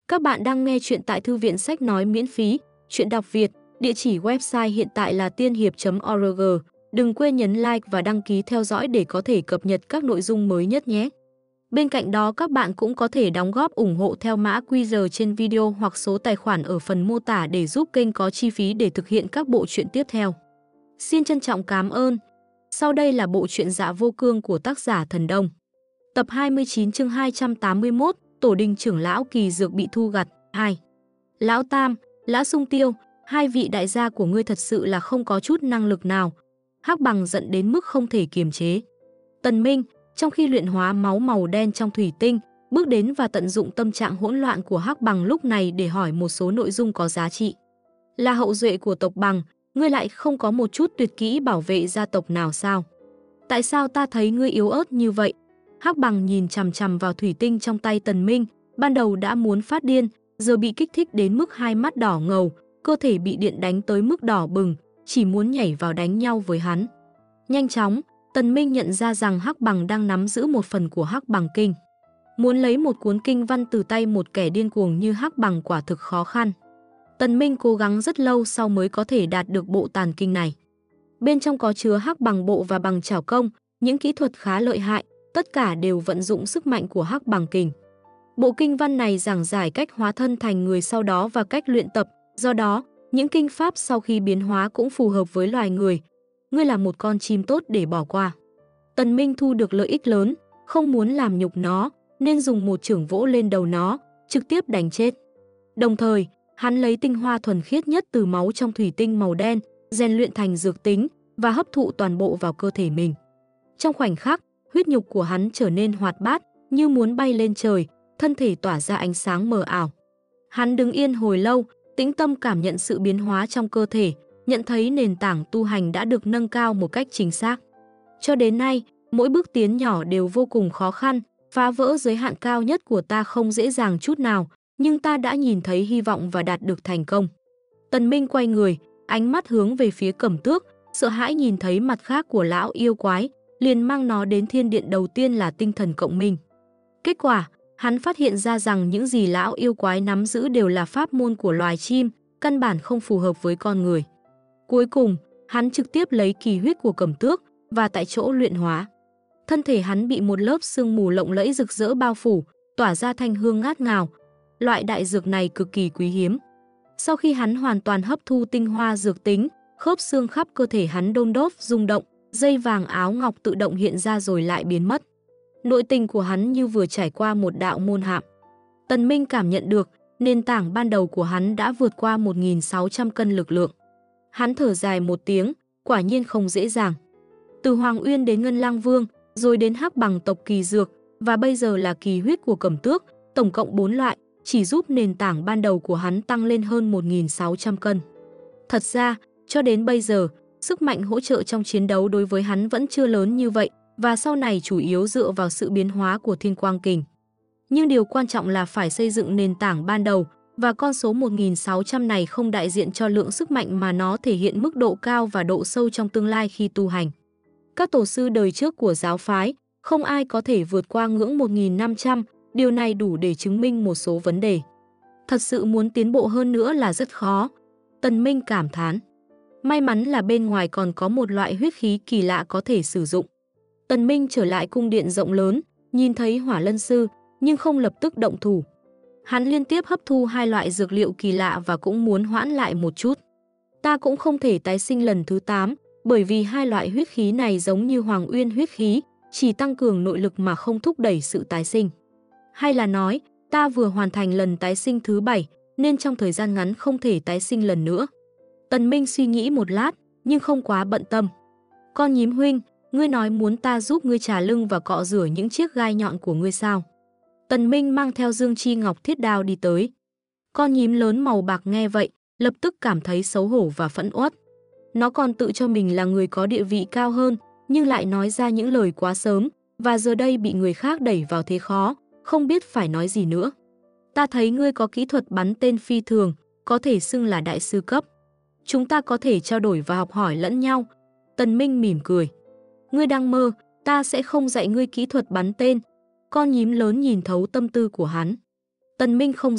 Các bạn đang nghe chuyện tại Thư viện Sách Nói miễn phí, chuyện đọc Việt, địa chỉ website hiện tại là tiên hiệp.org. Đừng quên nhấn like và đăng ký theo dõi để có thể cập nhật các nội dung mới nhất nhé. Bên cạnh đó các bạn cũng có thể đóng góp ủng hộ theo mã QR trên video hoặc số tài khoản ở phần mô tả để giúp kênh có chi phí để thực hiện các bộ truyện tiếp theo. Xin trân trọng cảm ơn. Sau đây là bộ truyện Dạ Vô Cương của tác giả Thần Đông. Tập 29 chương 281, Tổ đình trưởng lão kỳ dược bị thu gặt, 2. Lão Tam, Lã Sung Tiêu, hai vị đại gia của ngươi thật sự là không có chút năng lực nào. Hắc Bằng giận đến mức không thể kiềm chế. Tần Minh, trong khi luyện hóa máu màu đen trong thủy tinh, bước đến và tận dụng tâm trạng hỗn loạn của Hắc Bằng lúc này để hỏi một số nội dung có giá trị. Là hậu duệ của tộc Bằng, ngươi lại không có một chút tuyệt kỹ bảo vệ gia tộc nào sao? Tại sao ta thấy ngươi yếu ớt như vậy? Hắc Bằng nhìn chằm chằm vào thủy tinh trong tay Tần Minh, ban đầu đã muốn phát điên, giờ bị kích thích đến mức hai mắt đỏ ngầu, cơ thể bị điện đánh tới mức đỏ bừng, chỉ muốn nhảy vào đánh nhau với hắn. Nhanh chóng, Tần Minh nhận ra rằng Hắc Bằng đang nắm giữ một phần của Hắc Bằng Kinh. Muốn lấy một cuốn kinh văn từ tay một kẻ điên cuồng như Hắc Bằng quả thực khó khăn. Tần Minh cố gắng rất lâu sau mới có thể đạt được bộ tàn kinh này. Bên trong có chứa Hắc Bằng bộ và bằng chảo công, những kỹ thuật khá lợi hại, tất cả đều vận dụng sức mạnh của Hắc Bằng Kinh. Bộ kinh văn này giảng giải cách hóa thân thành người sau đó và cách luyện tập, do đó, những kinh pháp sau khi biến hóa cũng phù hợp với loài người. Ngươi là một con chim tốt để bỏ qua. Tần Minh thu được lợi ích lớn, không muốn làm nhục nó, nên dùng một chưởng vỗ lên đầu nó, trực tiếp đánh chết. Đồng thời, hắn lấy tinh hoa thuần khiết nhất từ máu trong thủy tinh màu đen, rèn luyện thành dược tính và hấp thụ toàn bộ vào cơ thể mình. Trong khoảnh khắc, huyết nhục của hắn trở nên hoạt bát, như muốn bay lên trời, thân thể tỏa ra ánh sáng mờ ảo. Hắn đứng yên hồi lâu, tĩnh tâm cảm nhận sự biến hóa trong cơ thể, nhận thấy nền tảng tu hành đã được nâng cao một cách chính xác. Cho đến nay, mỗi bước tiến nhỏ đều vô cùng khó khăn, phá vỡ giới hạn cao nhất của ta không dễ dàng chút nào, nhưng ta đã nhìn thấy hy vọng và đạt được thành công. Tần Minh quay người, ánh mắt hướng về phía Cẩm Tước, sợ hãi nhìn thấy mặt khác của lão yêu quái, liền mang nó đến thiên điện đầu tiên là tinh thần cộng minh. Kết quả, hắn phát hiện ra rằng những gì lão yêu quái nắm giữ đều là pháp môn của loài chim, căn bản không phù hợp với con người. Cuối cùng, hắn trực tiếp lấy kỳ huyết của Cẩm Tước và tại chỗ luyện hóa. Thân thể hắn bị một lớp sương mù lộng lẫy rực rỡ bao phủ, tỏa ra thanh hương ngát ngào. Loại đại dược này cực kỳ quý hiếm. Sau khi hắn hoàn toàn hấp thu tinh hoa dược tính, khớp xương khắp cơ thể hắn đôn đốt rung động, dây vàng áo ngọc tự động hiện ra rồi lại biến mất. Nội tình của hắn như vừa trải qua một đạo môn hạm. Tần Minh cảm nhận được, nền tảng ban đầu của hắn đã vượt qua 1.600 cân lực lượng. Hắn thở dài một tiếng, quả nhiên không dễ dàng. Từ Hoàng Uyên đến Ngân Lang Vương, rồi đến Hắc Bằng tộc kỳ dược, và bây giờ là kỳ huyết của Cẩm Tước, tổng cộng 4 loại, chỉ giúp nền tảng ban đầu của hắn tăng lên hơn 1.600 cân. Thật ra, cho đến bây giờ, sức mạnh hỗ trợ trong chiến đấu đối với hắn vẫn chưa lớn như vậy, và sau này chủ yếu dựa vào sự biến hóa của Thiên Quang Kình. Nhưng điều quan trọng là phải xây dựng nền tảng ban đầu, và con số 1.600 này không đại diện cho lượng sức mạnh mà nó thể hiện mức độ cao và độ sâu trong tương lai khi tu hành. Các tổ sư đời trước của giáo phái, không ai có thể vượt qua ngưỡng 1.500, điều này đủ để chứng minh một số vấn đề. Thật sự muốn tiến bộ hơn nữa là rất khó. Tần Minh cảm thán. May mắn là bên ngoài còn có một loại huyết khí kỳ lạ có thể sử dụng. Tần Minh trở lại cung điện rộng lớn, nhìn thấy Hỏa Lân Sư, nhưng không lập tức động thủ. Hắn liên tiếp hấp thu hai loại dược liệu kỳ lạ và cũng muốn hoãn lại một chút. Ta cũng không thể tái sinh lần thứ 8, bởi vì hai loại huyết khí này giống như Hoàng Uyên huyết khí, chỉ tăng cường nội lực mà không thúc đẩy sự tái sinh. Hay là nói, ta vừa hoàn thành lần tái sinh thứ 7, nên trong thời gian ngắn không thể tái sinh lần nữa. Tần Minh suy nghĩ một lát, nhưng không quá bận tâm. Con nhím huynh, ngươi nói muốn ta giúp ngươi trà lưng và cọ rửa những chiếc gai nhọn của ngươi sao? Tần Minh mang theo Dương Chi Ngọc thiết đao đi tới. Con nhím lớn màu bạc nghe vậy, lập tức cảm thấy xấu hổ và phẫn uất. Nó còn tự cho mình là người có địa vị cao hơn, nhưng lại nói ra những lời quá sớm, và giờ đây bị người khác đẩy vào thế khó, không biết phải nói gì nữa. Ta thấy ngươi có kỹ thuật bắn tên phi thường, có thể xưng là đại sư cấp. Chúng ta có thể trao đổi và học hỏi lẫn nhau. Tần Minh mỉm cười. Ngươi đang mơ, ta sẽ không dạy ngươi kỹ thuật bắn tên. Con nhím lớn nhìn thấu tâm tư của hắn. Tần Minh không giận,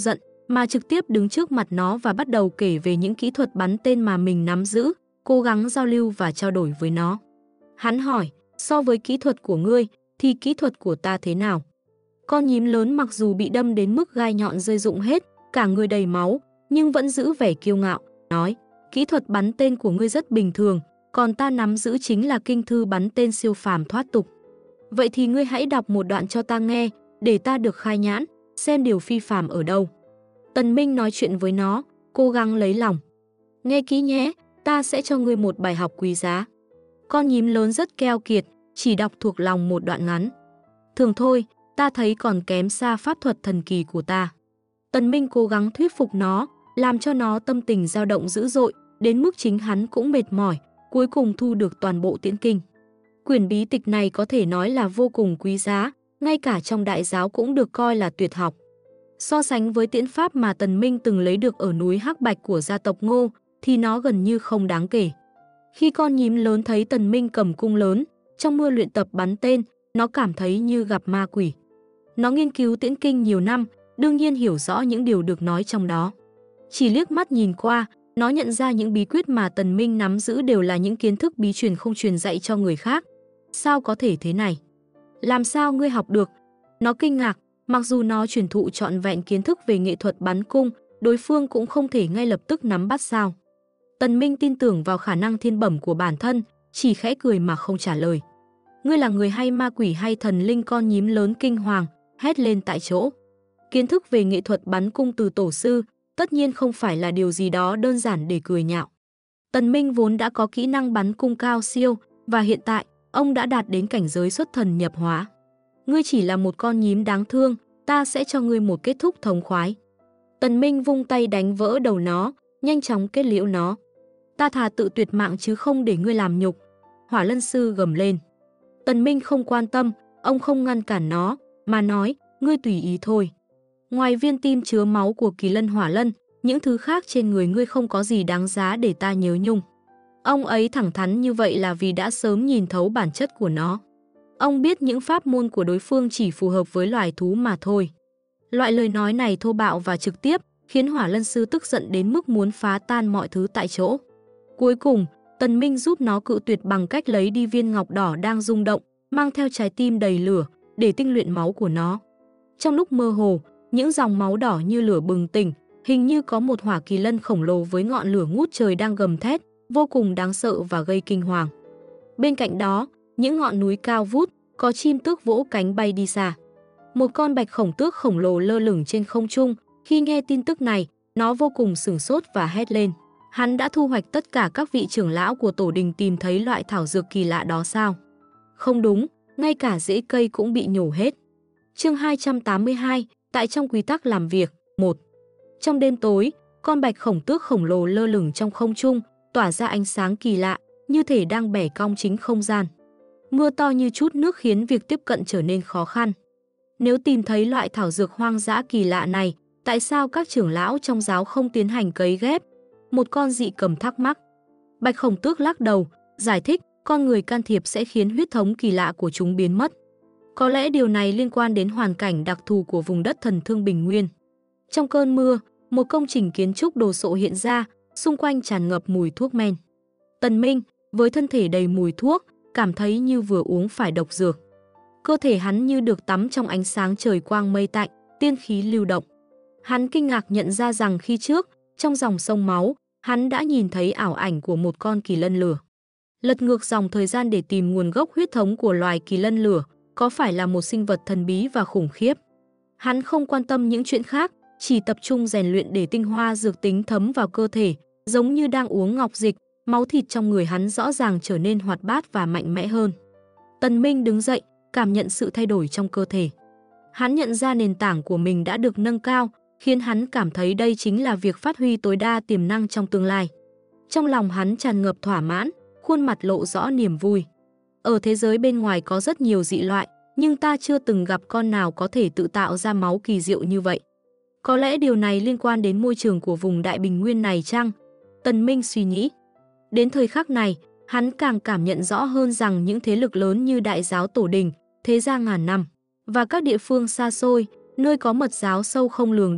mà trực tiếp đứng trước mặt nó và bắt đầu kể về những kỹ thuật bắn tên mà mình nắm giữ, cố gắng giao lưu và trao đổi với nó. Hắn hỏi, so với kỹ thuật của ngươi, thì kỹ thuật của ta thế nào? Con nhím lớn mặc dù bị đâm đến mức gai nhọn rơi rụng hết, cả người đầy máu, nhưng vẫn giữ vẻ kiêu ngạo, nói, kỹ thuật bắn tên của ngươi rất bình thường, còn ta nắm giữ chính là kinh thư bắn tên siêu phàm thoát tục. Vậy thì ngươi hãy đọc một đoạn cho ta nghe, để ta được khai nhãn, xem điều phi phàm ở đâu. Tần Minh nói chuyện với nó, cố gắng lấy lòng. Nghe kỹ nhé, ta sẽ cho ngươi một bài học quý giá. Con nhím lớn rất keo kiệt, chỉ đọc thuộc lòng một đoạn ngắn. Thường thôi, ta thấy còn kém xa pháp thuật thần kỳ của ta. Tần Minh cố gắng thuyết phục nó, làm cho nó tâm tình dao động dữ dội, đến mức chính hắn cũng mệt mỏi, cuối cùng thu được toàn bộ tiễn kinh. Quyển bí tịch này có thể nói là vô cùng quý giá, ngay cả trong đại giáo cũng được coi là tuyệt học. So sánh với tiễn pháp mà Tần Minh từng lấy được ở núi Hắc Bạch của gia tộc Ngô, thì nó gần như không đáng kể. Khi con nhím lớn thấy Tần Minh cầm cung lớn, trong mưa luyện tập bắn tên, nó cảm thấy như gặp ma quỷ. Nó nghiên cứu tiễn kinh nhiều năm, đương nhiên hiểu rõ những điều được nói trong đó. Chỉ liếc mắt nhìn qua, nó nhận ra những bí quyết mà Tần Minh nắm giữ đều là những kiến thức bí truyền không truyền dạy cho người khác. Sao có thể thế này? Làm sao ngươi học được? Nó kinh ngạc, mặc dù nó truyền thụ trọn vẹn kiến thức về nghệ thuật bắn cung, đối phương cũng không thể ngay lập tức nắm bắt sao. Tần Minh tin tưởng vào khả năng thiên bẩm của bản thân, chỉ khẽ cười mà không trả lời. Ngươi là người hay ma quỷ hay thần linh? Con nhím lớn kinh hoàng, hét lên tại chỗ. Kiến thức về nghệ thuật bắn cung từ tổ sư, tất nhiên không phải là điều gì đó đơn giản để cười nhạo. Tần Minh vốn đã có kỹ năng bắn cung cao siêu, và hiện tại, ông đã đạt đến cảnh giới xuất thần nhập hóa. Ngươi chỉ là một con nhím đáng thương, ta sẽ cho ngươi một kết thúc thống khoái. Tần Minh vung tay đánh vỡ đầu nó, nhanh chóng kết liễu nó. Ta thà tự tuyệt mạng chứ không để ngươi làm nhục. Hỏa Lân Sư gầm lên. Tần Minh không quan tâm, ông không ngăn cản nó, mà nói, ngươi tùy ý thôi. Ngoài viên tim chứa máu của Kỳ Lân Hỏa Lân, những thứ khác trên người ngươi không có gì đáng giá để ta nhớ nhung. Ông ấy thẳng thắn như vậy là vì đã sớm nhìn thấu bản chất của nó. Ông biết những pháp môn của đối phương chỉ phù hợp với loài thú mà thôi. Loại lời nói này thô bạo và trực tiếp, khiến Hỏa Lân Sư tức giận đến mức muốn phá tan mọi thứ tại chỗ. Cuối cùng, Tần Minh giúp nó cự tuyệt bằng cách lấy đi viên ngọc đỏ đang rung động, mang theo trái tim đầy lửa, để tinh luyện máu của nó. Trong lúc mơ hồ, những dòng máu đỏ như lửa bừng tỉnh, hình như có một hỏa kỳ lân khổng lồ với ngọn lửa ngút trời đang gầm thét, vô cùng đáng sợ và gây kinh hoàng. Bên cạnh đó, những ngọn núi cao vút, có chim tước vỗ cánh bay đi xa. Một con bạch khổng tước khổng lồ lơ lửng trên không trung, khi nghe tin tức này, nó vô cùng sửng sốt và hét lên. Hắn đã thu hoạch tất cả các vị trưởng lão của tổ đình tìm thấy loại thảo dược kỳ lạ đó sao? Không đúng, ngay cả rễ cây cũng bị nhổ hết. Chương 282, tại trong quy tắc làm việc, 1. Trong đêm tối, con bạch khổng tước khổng lồ lơ lửng trong không trung, tỏa ra ánh sáng kỳ lạ, như thể đang bẻ cong chính không gian. Mưa to như chút nước khiến việc tiếp cận trở nên khó khăn. Nếu tìm thấy loại thảo dược hoang dã kỳ lạ này, tại sao các trưởng lão trong giáo không tiến hành cấy ghép? Một con dị cầm thắc mắc. Bạch khổng tước lắc đầu, giải thích, con người can thiệp sẽ khiến huyết thống kỳ lạ của chúng biến mất. Có lẽ điều này liên quan đến hoàn cảnh đặc thù của vùng đất thần thương Bình Nguyên. Trong cơn mưa, một công trình kiến trúc đồ sộ hiện ra, xung quanh tràn ngập mùi thuốc men. Tần Minh, với thân thể đầy mùi thuốc, cảm thấy như vừa uống phải độc dược. Cơ thể hắn như được tắm trong ánh sáng trời quang mây tạnh, tiên khí lưu động. Hắn kinh ngạc nhận ra rằng khi trước, trong dòng sông máu, hắn đã nhìn thấy ảo ảnh của một con kỳ lân lửa. Lật ngược dòng thời gian để tìm nguồn gốc huyết thống của loài kỳ lân lửa, có phải là một sinh vật thần bí và khủng khiếp. Hắn không quan tâm những chuyện khác, chỉ tập trung rèn luyện để tinh hoa dược tính thấm vào cơ thể, giống như đang uống ngọc dịch, máu thịt trong người hắn rõ ràng trở nên hoạt bát và mạnh mẽ hơn. Tần Minh đứng dậy, cảm nhận sự thay đổi trong cơ thể. Hắn nhận ra nền tảng của mình đã được nâng cao, khiến hắn cảm thấy đây chính là việc phát huy tối đa tiềm năng trong tương lai. Trong lòng hắn tràn ngập thỏa mãn, khuôn mặt lộ rõ niềm vui. Ở thế giới bên ngoài có rất nhiều dị loại, nhưng ta chưa từng gặp con nào có thể tự tạo ra máu kỳ diệu như vậy. Có lẽ điều này liên quan đến môi trường của vùng Đại Bình Nguyên này chăng? Tần Minh suy nghĩ. Đến thời khắc này, hắn càng cảm nhận rõ hơn rằng những thế lực lớn như Đại giáo Tổ Đình, Thế gia ngàn năm và các địa phương xa xôi, nơi có mật giáo sâu không lường được,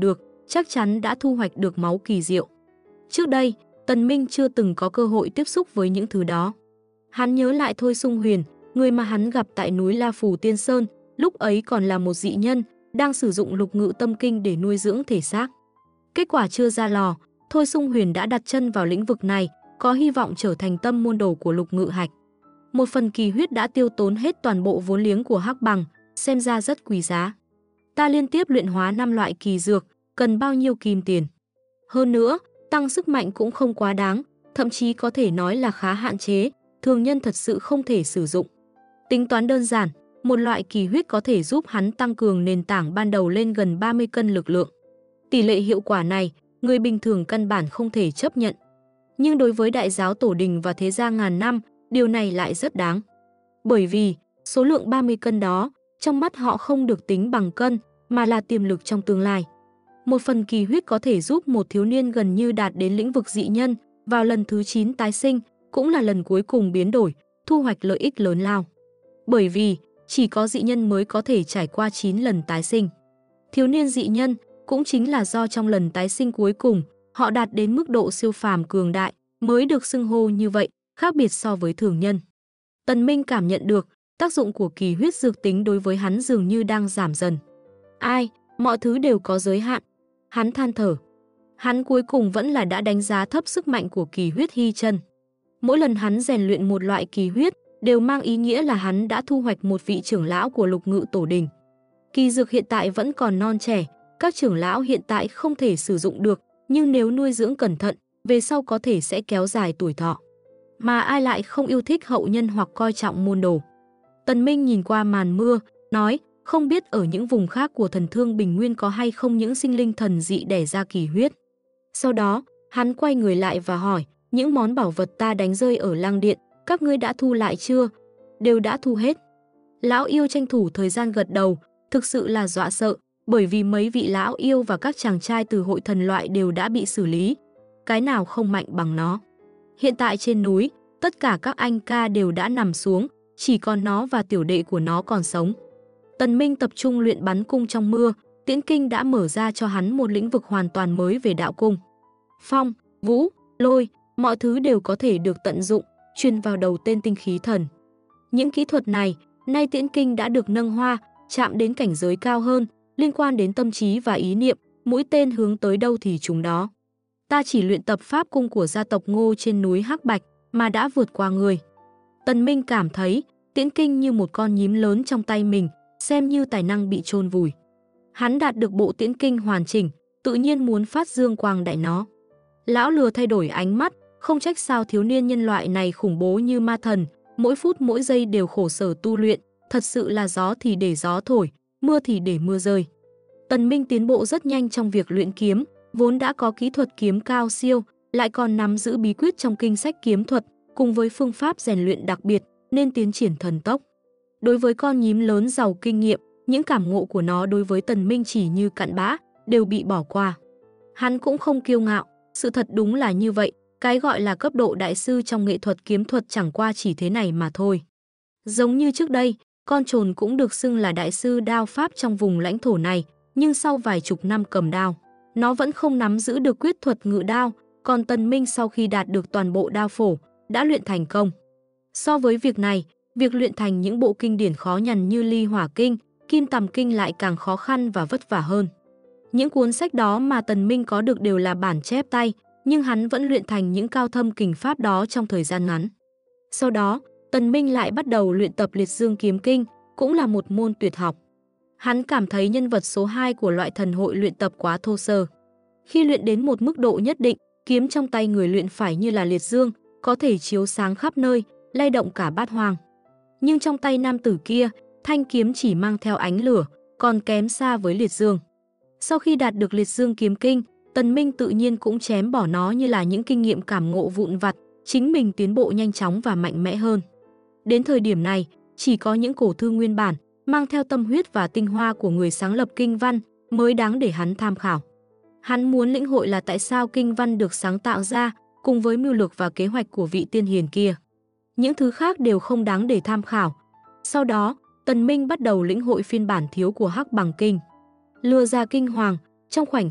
chắc chắn đã thu hoạch được máu kỳ diệu. Trước đây, Tần Minh chưa từng có cơ hội tiếp xúc với những thứ đó. Hắn nhớ lại Thôi Sung Huyền, người mà hắn gặp tại núi La Phù Tiên Sơn, lúc ấy còn là một dị nhân, đang sử dụng Lục Ngự Tâm Kinh để nuôi dưỡng thể xác. Kết quả chưa ra lò, Thôi Sung Huyền đã đặt chân vào lĩnh vực này, có hy vọng trở thành tâm môn đồ của Lục Ngự Hạch. Một phần kỳ huyết đã tiêu tốn hết toàn bộ vốn liếng của Hắc Bằng, xem ra rất quý giá. Ta liên tiếp luyện hóa 5 loại kỳ dược, cần bao nhiêu kim tiền? Hơn nữa, tăng sức mạnh cũng không quá đáng, thậm chí có thể nói là khá hạn chế, thường nhân thật sự không thể sử dụng. Tính toán đơn giản, một loại kỳ huyết có thể giúp hắn tăng cường nền tảng ban đầu lên gần 30 cân lực lượng. Tỷ lệ hiệu quả này, người bình thường căn bản không thể chấp nhận. Nhưng đối với đại giáo tổ đình và thế gia ngàn năm, điều này lại rất đáng. Bởi vì, số lượng 30 cân đó, trong mắt họ không được tính bằng cân, mà là tiềm lực trong tương lai. Một phần kỳ huyết có thể giúp một thiếu niên gần như đạt đến lĩnh vực dị nhân, vào lần thứ 9 tái sinh, cũng là lần cuối cùng biến đổi, thu hoạch lợi ích lớn lao. Bởi vì, chỉ có dị nhân mới có thể trải qua 9 lần tái sinh. Thiếu niên dị nhân cũng chính là do trong lần tái sinh cuối cùng, họ đạt đến mức độ siêu phàm cường đại, mới được xưng hô như vậy, khác biệt so với thường nhân. Tần Minh cảm nhận được, tác dụng của kỳ huyết dược tính đối với hắn dường như đang giảm dần. Ai, mọi thứ đều có giới hạn. Hắn than thở. Hắn cuối cùng vẫn là đã đánh giá thấp sức mạnh của kỳ huyết hy chân. Mỗi lần hắn rèn luyện một loại kỳ huyết, đều mang ý nghĩa là hắn đã thu hoạch một vị trưởng lão của Lục Ngự Tổ Đình. Kỳ dược hiện tại vẫn còn non trẻ, các trưởng lão hiện tại không thể sử dụng được, nhưng nếu nuôi dưỡng cẩn thận, về sau có thể sẽ kéo dài tuổi thọ. Mà ai lại không yêu thích hậu nhân hoặc coi trọng môn đồ. Tần Minh nhìn qua màn mưa, nói, không biết ở những vùng khác của Thần Thương Bình Nguyên có hay không những sinh linh thần dị đẻ ra kỳ huyết. Sau đó, hắn quay người lại và hỏi, những món bảo vật ta đánh rơi ở Lăng Điện, các ngươi đã thu lại chưa? Đều đã thu hết. Lão yêu tranh thủ thời gian gật đầu, thực sự là dọa sợ, bởi vì mấy vị lão yêu và các chàng trai từ hội thần loại đều đã bị xử lý. Cái nào không mạnh bằng nó. Hiện tại trên núi, tất cả các anh ca đều đã nằm xuống, chỉ còn nó và tiểu đệ của nó còn sống. Tần Minh tập trung luyện bắn cung trong mưa, Tiễn Kinh đã mở ra cho hắn một lĩnh vực hoàn toàn mới về đạo cung. Phong, vũ, lôi, mọi thứ đều có thể được tận dụng, truyền vào đầu tên tinh khí thần. Những kỹ thuật này, nay Tiễn Kinh đã được nâng hoa, chạm đến cảnh giới cao hơn, liên quan đến tâm trí và ý niệm, mũi tên hướng tới đâu thì trúng đó. Ta chỉ luyện tập pháp cung của gia tộc Ngô trên núi Hắc Bạch mà đã vượt qua người. Tần Minh cảm thấy Tiễn Kinh như một con nhím lớn trong tay mình, xem như tài năng bị chôn vùi. Hắn đạt được bộ Tiễn Kinh hoàn chỉnh, tự nhiên muốn phát dương quang đại nó. Lão lừa thay đổi ánh mắt, không trách sao thiếu niên nhân loại này khủng bố như ma thần, mỗi phút mỗi giây đều khổ sở tu luyện, thật sự là gió thì để gió thổi, mưa thì để mưa rơi. Tần Minh tiến bộ rất nhanh trong việc luyện kiếm, vốn đã có kỹ thuật kiếm cao siêu, lại còn nắm giữ bí quyết trong kinh sách kiếm thuật, cùng với phương pháp rèn luyện đặc biệt, nên tiến triển thần tốc. Đối với con nhím lớn giàu kinh nghiệm, những cảm ngộ của nó đối với Tần Minh chỉ như cặn bã, đều bị bỏ qua. Hắn cũng không kiêu ngạo, sự thật đúng là như vậy, cái gọi là cấp độ đại sư trong nghệ thuật kiếm thuật chẳng qua chỉ thế này mà thôi. Giống như trước đây, con trồn cũng được xưng là đại sư đao pháp trong vùng lãnh thổ này, nhưng sau vài chục năm cầm đao, nó vẫn không nắm giữ được quyết thuật ngự đao, còn Tần Minh sau khi đạt được toàn bộ đao phổ, đã luyện thành công. So với việc này, việc luyện thành những bộ kinh điển khó nhằn như Ly Hỏa Kinh, Kim Tầm Kinh lại càng khó khăn và vất vả hơn. Những cuốn sách đó mà Tần Minh có được đều là bản chép tay, nhưng hắn vẫn luyện thành những cao thâm kình pháp đó trong thời gian ngắn. Sau đó, Tần Minh lại bắt đầu luyện tập Liệt Dương Kiếm Kinh, cũng là một môn tuyệt học. Hắn cảm thấy nhân vật số 2 của loại thần hội luyện tập quá thô sơ. Khi luyện đến một mức độ nhất định, kiếm trong tay người luyện phải như là liệt dương, có thể chiếu sáng khắp nơi, lay động cả bát hoang. Nhưng trong tay nam tử kia, thanh kiếm chỉ mang theo ánh lửa, còn kém xa với liệt dương. Sau khi đạt được Liệt Dương Kiếm Kinh, Tần Minh tự nhiên cũng chém bỏ nó như là những kinh nghiệm cảm ngộ vụn vặt, chính mình tiến bộ nhanh chóng và mạnh mẽ hơn. Đến thời điểm này, chỉ có những cổ thư nguyên bản, mang theo tâm huyết và tinh hoa của người sáng lập kinh văn, mới đáng để hắn tham khảo. Hắn muốn lĩnh hội là tại sao kinh văn được sáng tạo ra, cùng với mưu lược và kế hoạch của vị tiên hiền kia. Những thứ khác đều không đáng để tham khảo. Sau đó, Tần Minh bắt đầu lĩnh hội phiên bản thiếu của Hắc Bằng Kinh. Lừa ra kinh hoàng, trong khoảnh khắc,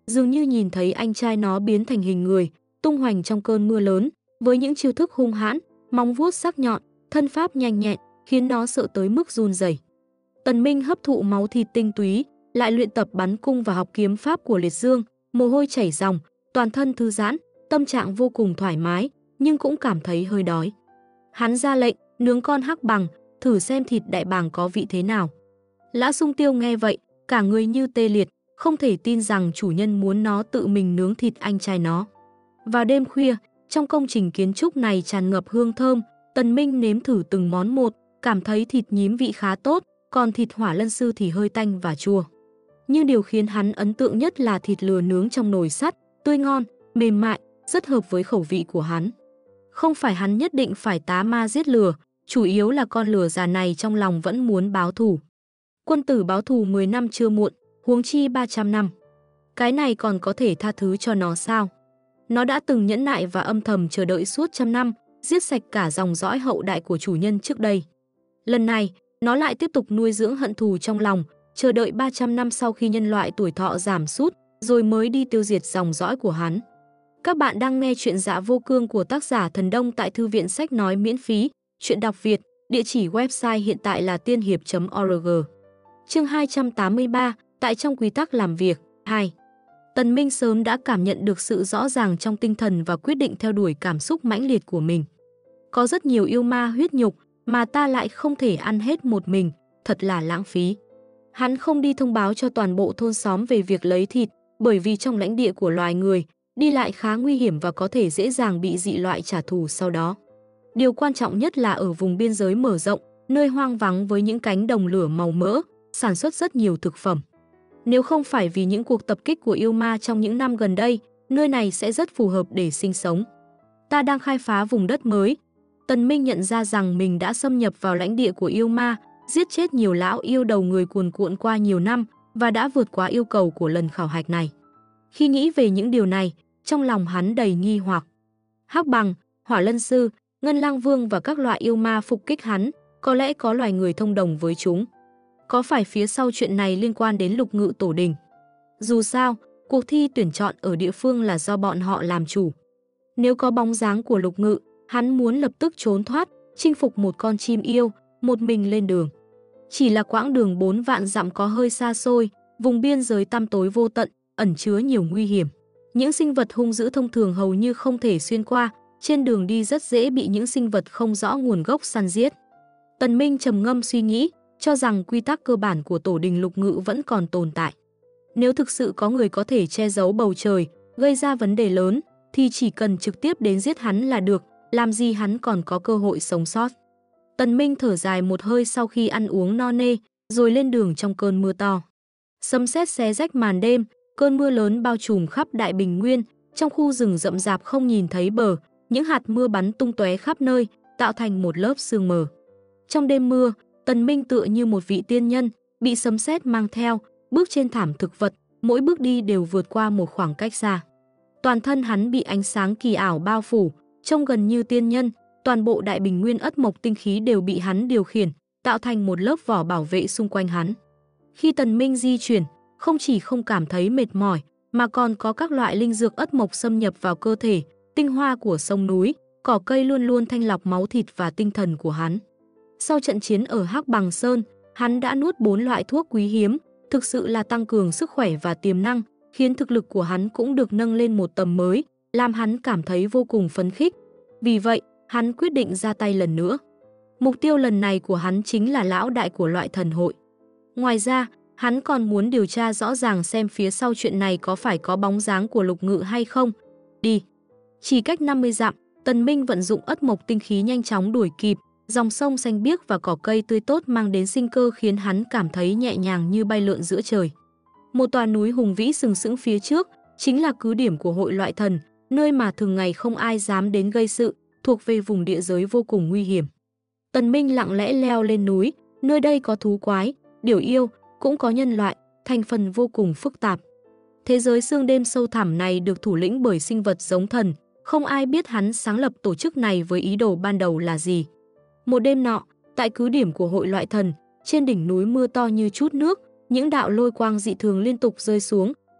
dường như nhìn thấy anh trai nó biến thành hình người, tung hoành trong cơn mưa lớn, với những chiêu thức hung hãn, móng vuốt sắc nhọn, thân pháp nhanh nhẹn, khiến nó sợ tới mức run rẩy. Tần Minh hấp thụ máu thịt tinh túy, lại luyện tập bắn cung và học kiếm pháp của Liệt Dương, mồ hôi chảy ròng, toàn thân thư giãn, tâm trạng vô cùng thoải mái, nhưng cũng cảm thấy hơi đói. Hắn ra lệnh, nướng con hắc bằng, thử xem thịt đại bàng có vị thế nào. Lã Sung Tiêu nghe vậy, cả người như tê liệt, không thể tin rằng chủ nhân muốn nó tự mình nướng thịt anh trai nó. Vào đêm khuya, trong công trình kiến trúc này tràn ngập hương thơm, Tần Minh nếm thử từng món một, cảm thấy thịt nhím vị khá tốt, còn thịt hỏa lân sư thì hơi tanh và chua. Nhưng điều khiến hắn ấn tượng nhất là thịt lừa nướng trong nồi sắt, tươi ngon, mềm mại, rất hợp với khẩu vị của hắn. Không phải hắn nhất định phải tá ma giết lừa, chủ yếu là con lừa già này trong lòng vẫn muốn báo thù. Quân tử báo thù 10 năm chưa muộn, huống chi 300 năm. Cái này còn có thể tha thứ cho nó sao? Nó đã từng nhẫn nại và âm thầm chờ đợi suốt trăm năm, giết sạch cả dòng dõi hậu đại của chủ nhân trước đây. Lần này, nó lại tiếp tục nuôi dưỡng hận thù trong lòng, chờ đợi 300 năm sau khi nhân loại tuổi thọ giảm sút, rồi mới đi tiêu diệt dòng dõi của hắn. Các bạn đang nghe chuyện Dạ Vô Cương của tác giả Thần Đông tại Thư viện Sách Nói miễn phí, chuyện đọc Việt, địa chỉ website hiện tại là tiên hiệp.org. Chương 283, tại trong quy tắc làm việc, 2. Tần Minh sớm đã cảm nhận được sự rõ ràng trong tinh thần và quyết định theo đuổi cảm xúc mãnh liệt của mình. Có rất nhiều yêu ma huyết nhục mà ta lại không thể ăn hết một mình, thật là lãng phí. Hắn không đi thông báo cho toàn bộ thôn xóm về việc lấy thịt, bởi vì trong lãnh địa của loài người, đi lại khá nguy hiểm và có thể dễ dàng bị dị loại trả thù sau đó. Điều quan trọng nhất là ở vùng biên giới mở rộng, nơi hoang vắng với những cánh đồng lửa màu mỡ, sản xuất rất nhiều thực phẩm. Nếu không phải vì những cuộc tập kích của yêu ma trong những năm gần đây, nơi này sẽ rất phù hợp để sinh sống. Ta đang khai phá vùng đất mới. Tần Minh nhận ra rằng mình đã xâm nhập vào lãnh địa của yêu ma, giết chết nhiều lão yêu đầu người cuồn cuộn qua nhiều năm và đã vượt quá yêu cầu của lần khảo hạch này. Khi nghĩ về những điều này, trong lòng hắn đầy nghi hoặc. Hắc bằng, Hỏa Lân Sư, Ngân Lang Vương và các loại yêu ma phục kích hắn, có lẽ có loài người thông đồng với chúng. Có phải phía sau chuyện này liên quan đến Lục Ngự Tổ Đình? Dù sao, cuộc thi tuyển chọn ở địa phương là do bọn họ làm chủ. Nếu có bóng dáng của Lục Ngự, hắn muốn lập tức trốn thoát, chinh phục một con chim yêu, một mình lên đường. Chỉ là quãng đường 4 vạn dặm có hơi xa xôi, vùng biên giới tăm tối vô tận, ẩn chứa nhiều nguy hiểm. Những sinh vật hung dữ thông thường hầu như không thể xuyên qua, trên đường đi rất dễ bị những sinh vật không rõ nguồn gốc săn giết. Tần Minh trầm ngâm suy nghĩ, cho rằng quy tắc cơ bản của tổ đình Lục Ngự vẫn còn tồn tại. Nếu thực sự có người có thể che giấu bầu trời, gây ra vấn đề lớn, thì chỉ cần trực tiếp đến giết hắn là được, làm gì hắn còn có cơ hội sống sót. Tần Minh thở dài một hơi sau khi ăn uống no nê, rồi lên đường trong cơn mưa to. Sấm sét xé rách màn đêm, cơn mưa lớn bao trùm khắp Đại Bình Nguyên, trong khu rừng rậm rạp không nhìn thấy bờ, những hạt mưa bắn tung tóe khắp nơi, tạo thành một lớp sương mờ. Trong đêm mưa, Tần Minh tựa như một vị tiên nhân, bị sấm sét mang theo, bước trên thảm thực vật, mỗi bước đi đều vượt qua một khoảng cách xa. Toàn thân hắn bị ánh sáng kỳ ảo bao phủ, trông gần như tiên nhân, toàn bộ Đại Bình Nguyên ất mộc tinh khí đều bị hắn điều khiển, tạo thành một lớp vỏ bảo vệ xung quanh hắn. Khi Tần Minh di chuyển, không chỉ không cảm thấy mệt mỏi, mà còn có các loại linh dược ất mộc xâm nhập vào cơ thể, tinh hoa của sông núi, cỏ cây luôn luôn thanh lọc máu thịt và tinh thần của hắn. Sau trận chiến ở Hắc Bằng Sơn, hắn đã nuốt 4 loại thuốc quý hiếm, thực sự là tăng cường sức khỏe và tiềm năng, khiến thực lực của hắn cũng được nâng lên một tầm mới, làm hắn cảm thấy vô cùng phấn khích. Vì vậy, hắn quyết định ra tay lần nữa. Mục tiêu lần này của hắn chính là lão đại của loại thần hội. Ngoài ra, hắn còn muốn điều tra rõ ràng xem phía sau chuyện này có phải có bóng dáng của Lục Ngự hay không. Đi. Chỉ cách 50 dặm, Tần Minh vận dụng ất mộc tinh khí nhanh chóng đuổi kịp, dòng sông xanh biếc và cỏ cây tươi tốt mang đến sinh cơ khiến hắn cảm thấy nhẹ nhàng như bay lượn giữa trời. Một tòa núi hùng vĩ sừng sững phía trước, chính là cứ điểm của hội loại thần, nơi mà thường ngày không ai dám đến gây sự, thuộc về vùng địa giới vô cùng nguy hiểm. Tần Minh lặng lẽ leo lên núi, nơi đây có thú quái, điểu yêu, cũng có nhân loại, thành phần vô cùng phức tạp. Thế giới xương đêm sâu thẳm này được thủ lĩnh bởi sinh vật giống thần, không ai biết hắn sáng lập tổ chức này với ý đồ ban đầu là gì. Một đêm nọ, tại cứ điểm của hội loại thần, trên đỉnh núi mưa to như chút nước, những đạo lôi quang dị thường liên tục rơi xuống,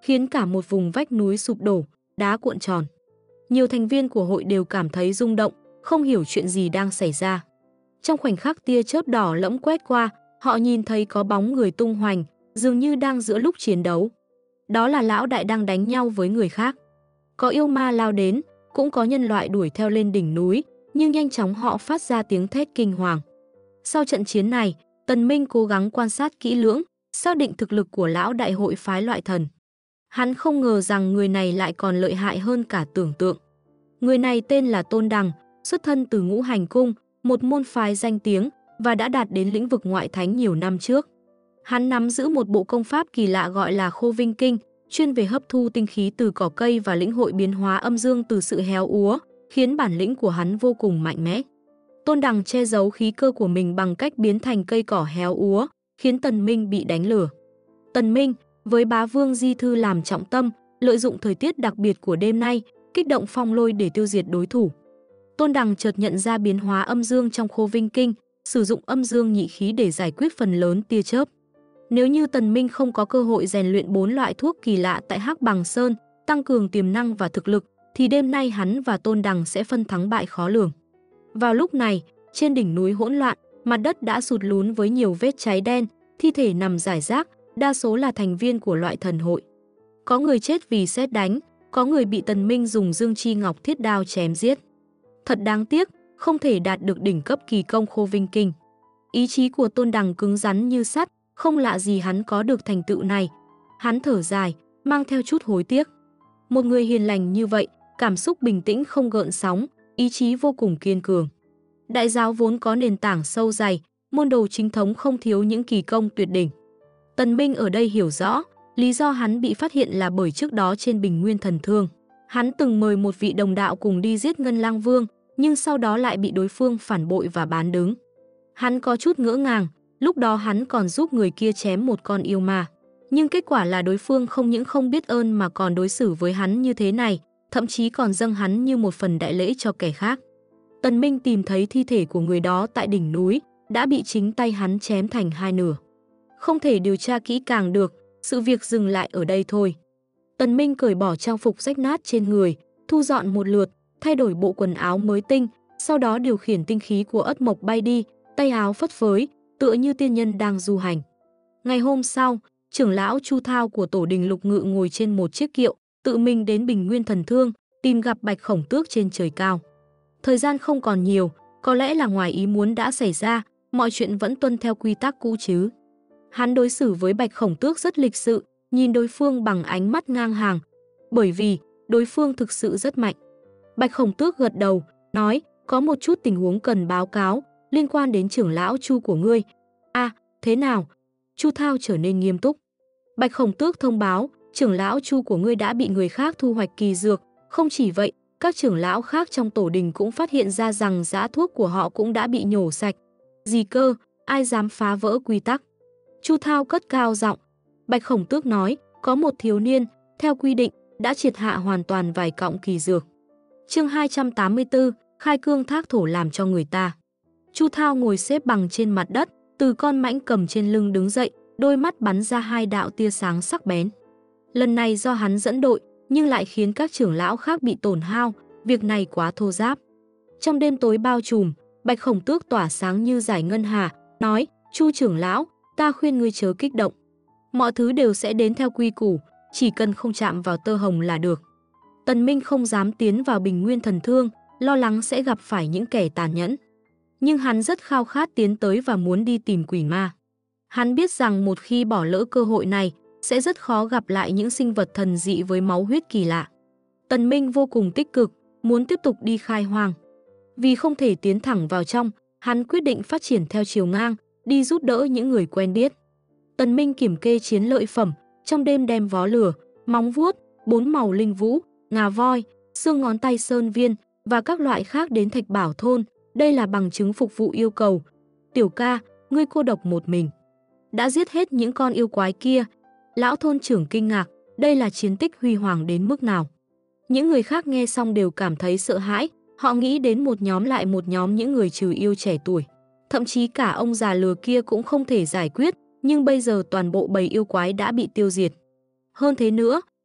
khiến cả một vùng vách núi sụp đổ, đá cuộn tròn. Nhiều thành viên của hội đều cảm thấy rung động, không hiểu chuyện gì đang xảy ra. Trong khoảnh khắc tia chớp đỏ lẫm quét qua, họ nhìn thấy có bóng người tung hoành, dường như đang giữa lúc chiến đấu. Đó là lão đại đang đánh nhau với người khác. Có yêu ma lao đến, cũng có nhân loại đuổi theo lên đỉnh núi, nhưng nhanh chóng họ phát ra tiếng thét kinh hoàng. Sau trận chiến này, Tần Minh cố gắng quan sát kỹ lưỡng, xác định thực lực của lão đại hội phái Loại Thần. Hắn không ngờ rằng người này lại còn lợi hại hơn cả tưởng tượng. Người này tên là Tôn Đằng, xuất thân từ Ngũ Hành Cung, một môn phái danh tiếng và đã đạt đến lĩnh vực ngoại thánh nhiều năm trước. Hắn nắm giữ một bộ công pháp kỳ lạ gọi là Khô Vinh Kinh, chuyên về hấp thu tinh khí từ cỏ cây và lĩnh hội biến hóa âm dương từ sự héo úa, khiến bản lĩnh của hắn vô cùng mạnh mẽ. Tôn Đằng che giấu khí cơ của mình bằng cách biến thành cây cỏ héo úa, khiến Tần Minh bị đánh lừa. Tần Minh, với Bá Vương Di Thư làm trọng tâm, lợi dụng thời tiết đặc biệt của đêm nay, kích động phong lôi để tiêu diệt đối thủ. Tôn Đằng chợt nhận ra biến hóa âm dương trong Khô Vinh Kinh, sử dụng âm dương nhị khí để giải quyết phần lớn tia chớp. Nếu như Tần Minh không có cơ hội rèn luyện 4 loại thuốc kỳ lạ tại Hắc Bằng Sơn, tăng cường tiềm năng và thực lực, thì đêm nay hắn và Tôn Đằng sẽ phân thắng bại khó lường. Vào lúc này, trên đỉnh núi hỗn loạn, mặt đất đã sụt lún với nhiều vết cháy đen, thi thể nằm rải rác, đa số là thành viên của Loại Thần hội. Có người chết vì sét đánh, có người bị Tần Minh dùng Dương Chi Ngọc Thiết Đao chém giết. Thật đáng tiếc, không thể đạt được đỉnh cấp kỳ công Khô Vinh Kinh. Ý chí của Tôn Đằng cứng rắn như sắt, không lạ gì hắn có được thành tựu này. Hắn thở dài, mang theo chút hối tiếc. Một người hiền lành như vậy, cảm xúc bình tĩnh không gợn sóng, ý chí vô cùng kiên cường. Đại giáo vốn có nền tảng sâu dày, môn đồ chính thống không thiếu những kỳ công tuyệt đỉnh. Tần Minh ở đây hiểu rõ, lý do hắn bị phát hiện là bởi trước đó trên Bình Nguyên Thần Thương, hắn từng mời một vị đồng đạo cùng đi giết Ngân Lang Vương, nhưng sau đó lại bị đối phương phản bội và bán đứng. Hắn có chút ngỡ ngàng, lúc đó hắn còn giúp người kia chém một con yêu ma. Nhưng kết quả là đối phương không những không biết ơn mà còn đối xử với hắn như thế này, thậm chí còn dâng hắn như một phần đại lễ cho kẻ khác. Tần Minh tìm thấy thi thể của người đó tại đỉnh núi, đã bị chính tay hắn chém thành hai nửa. Không thể điều tra kỹ càng được, sự việc dừng lại ở đây thôi. Tần Minh cởi bỏ trang phục rách nát trên người, thu dọn một lượt, thay đổi bộ quần áo mới tinh, sau đó điều khiển tinh khí của Ất Mộc bay đi, tay áo phất phới, tựa như tiên nhân đang du hành. Ngày hôm sau, trưởng lão Chu Thao của Tổ đình Lục Ngự ngồi trên một chiếc kiệu, tự mình đến Bình Nguyên Thần Thương, tìm gặp Bạch Khổng Tước trên trời cao. Thời gian không còn nhiều, có lẽ là ngoài ý muốn đã xảy ra, mọi chuyện vẫn tuân theo quy tắc cũ chứ. Hắn đối xử với Bạch Khổng Tước rất lịch sự, nhìn đối phương bằng ánh mắt ngang hàng, bởi vì đối phương thực sự rất mạnh. Bạch Khổng Tước gật đầu, nói, có một chút tình huống cần báo cáo, liên quan đến trưởng lão Chu của ngươi. À, thế nào? Chu Thao trở nên nghiêm túc. Bạch Khổng Tước thông báo, trưởng lão Chu của ngươi đã bị người khác thu hoạch kỳ dược. Không chỉ vậy, các trưởng lão khác trong tổ đình cũng phát hiện ra rằng giã thuốc của họ cũng đã bị nhổ sạch. Gì cơ, ai dám phá vỡ quy tắc? Chu Thao cất cao giọng. Bạch Khổng Tước nói, có một thiếu niên, theo quy định, đã triệt hạ hoàn toàn vài cọng kỳ dược. Chương 284, khai cương thác thổ làm cho người ta. Chu Thao ngồi xếp bằng trên mặt đất, từ con mãnh cầm trên lưng đứng dậy, đôi mắt bắn ra hai đạo tia sáng sắc bén. Lần này do hắn dẫn đội, nhưng lại khiến các trưởng lão khác bị tổn hao, việc này quá thô ráp. Trong đêm tối bao trùm, Bạch Khổng Tước tỏa sáng như giải ngân hà, nói, Chu trưởng lão, ta khuyên ngươi chớ kích động. Mọi thứ đều sẽ đến theo quy củ, chỉ cần không chạm vào tơ hồng là được. Tần Minh không dám tiến vào Bình Nguyên Thần Thương, lo lắng sẽ gặp phải những kẻ tàn nhẫn. Nhưng hắn rất khao khát tiến tới và muốn đi tìm quỷ ma. Hắn biết rằng một khi bỏ lỡ cơ hội này, sẽ rất khó gặp lại những sinh vật thần dị với máu huyết kỳ lạ. Tần Minh vô cùng tích cực, muốn tiếp tục đi khai hoang. Vì không thể tiến thẳng vào trong, hắn quyết định phát triển theo chiều ngang, đi giúp đỡ những người quen biết. Tần Minh kiểm kê chiến lợi phẩm, trong đêm đem vó lửa, móng vuốt, 4 màu linh vũ, ngà voi, xương ngón tay sơn viên và các loại khác đến Thạch Bảo thôn. Đây là bằng chứng phục vụ yêu cầu. Tiểu ca, ngươi cô độc một mình. Đã giết hết những con yêu quái kia. Lão thôn trưởng kinh ngạc, đây là chiến tích huy hoàng đến mức nào. Những người khác nghe xong đều cảm thấy sợ hãi, họ nghĩ đến một nhóm lại một nhóm những người trừ yêu trẻ tuổi. Thậm chí cả ông già lừa kia cũng không thể giải quyết, nhưng bây giờ toàn bộ bầy yêu quái đã bị tiêu diệt. Hơn thế nữa,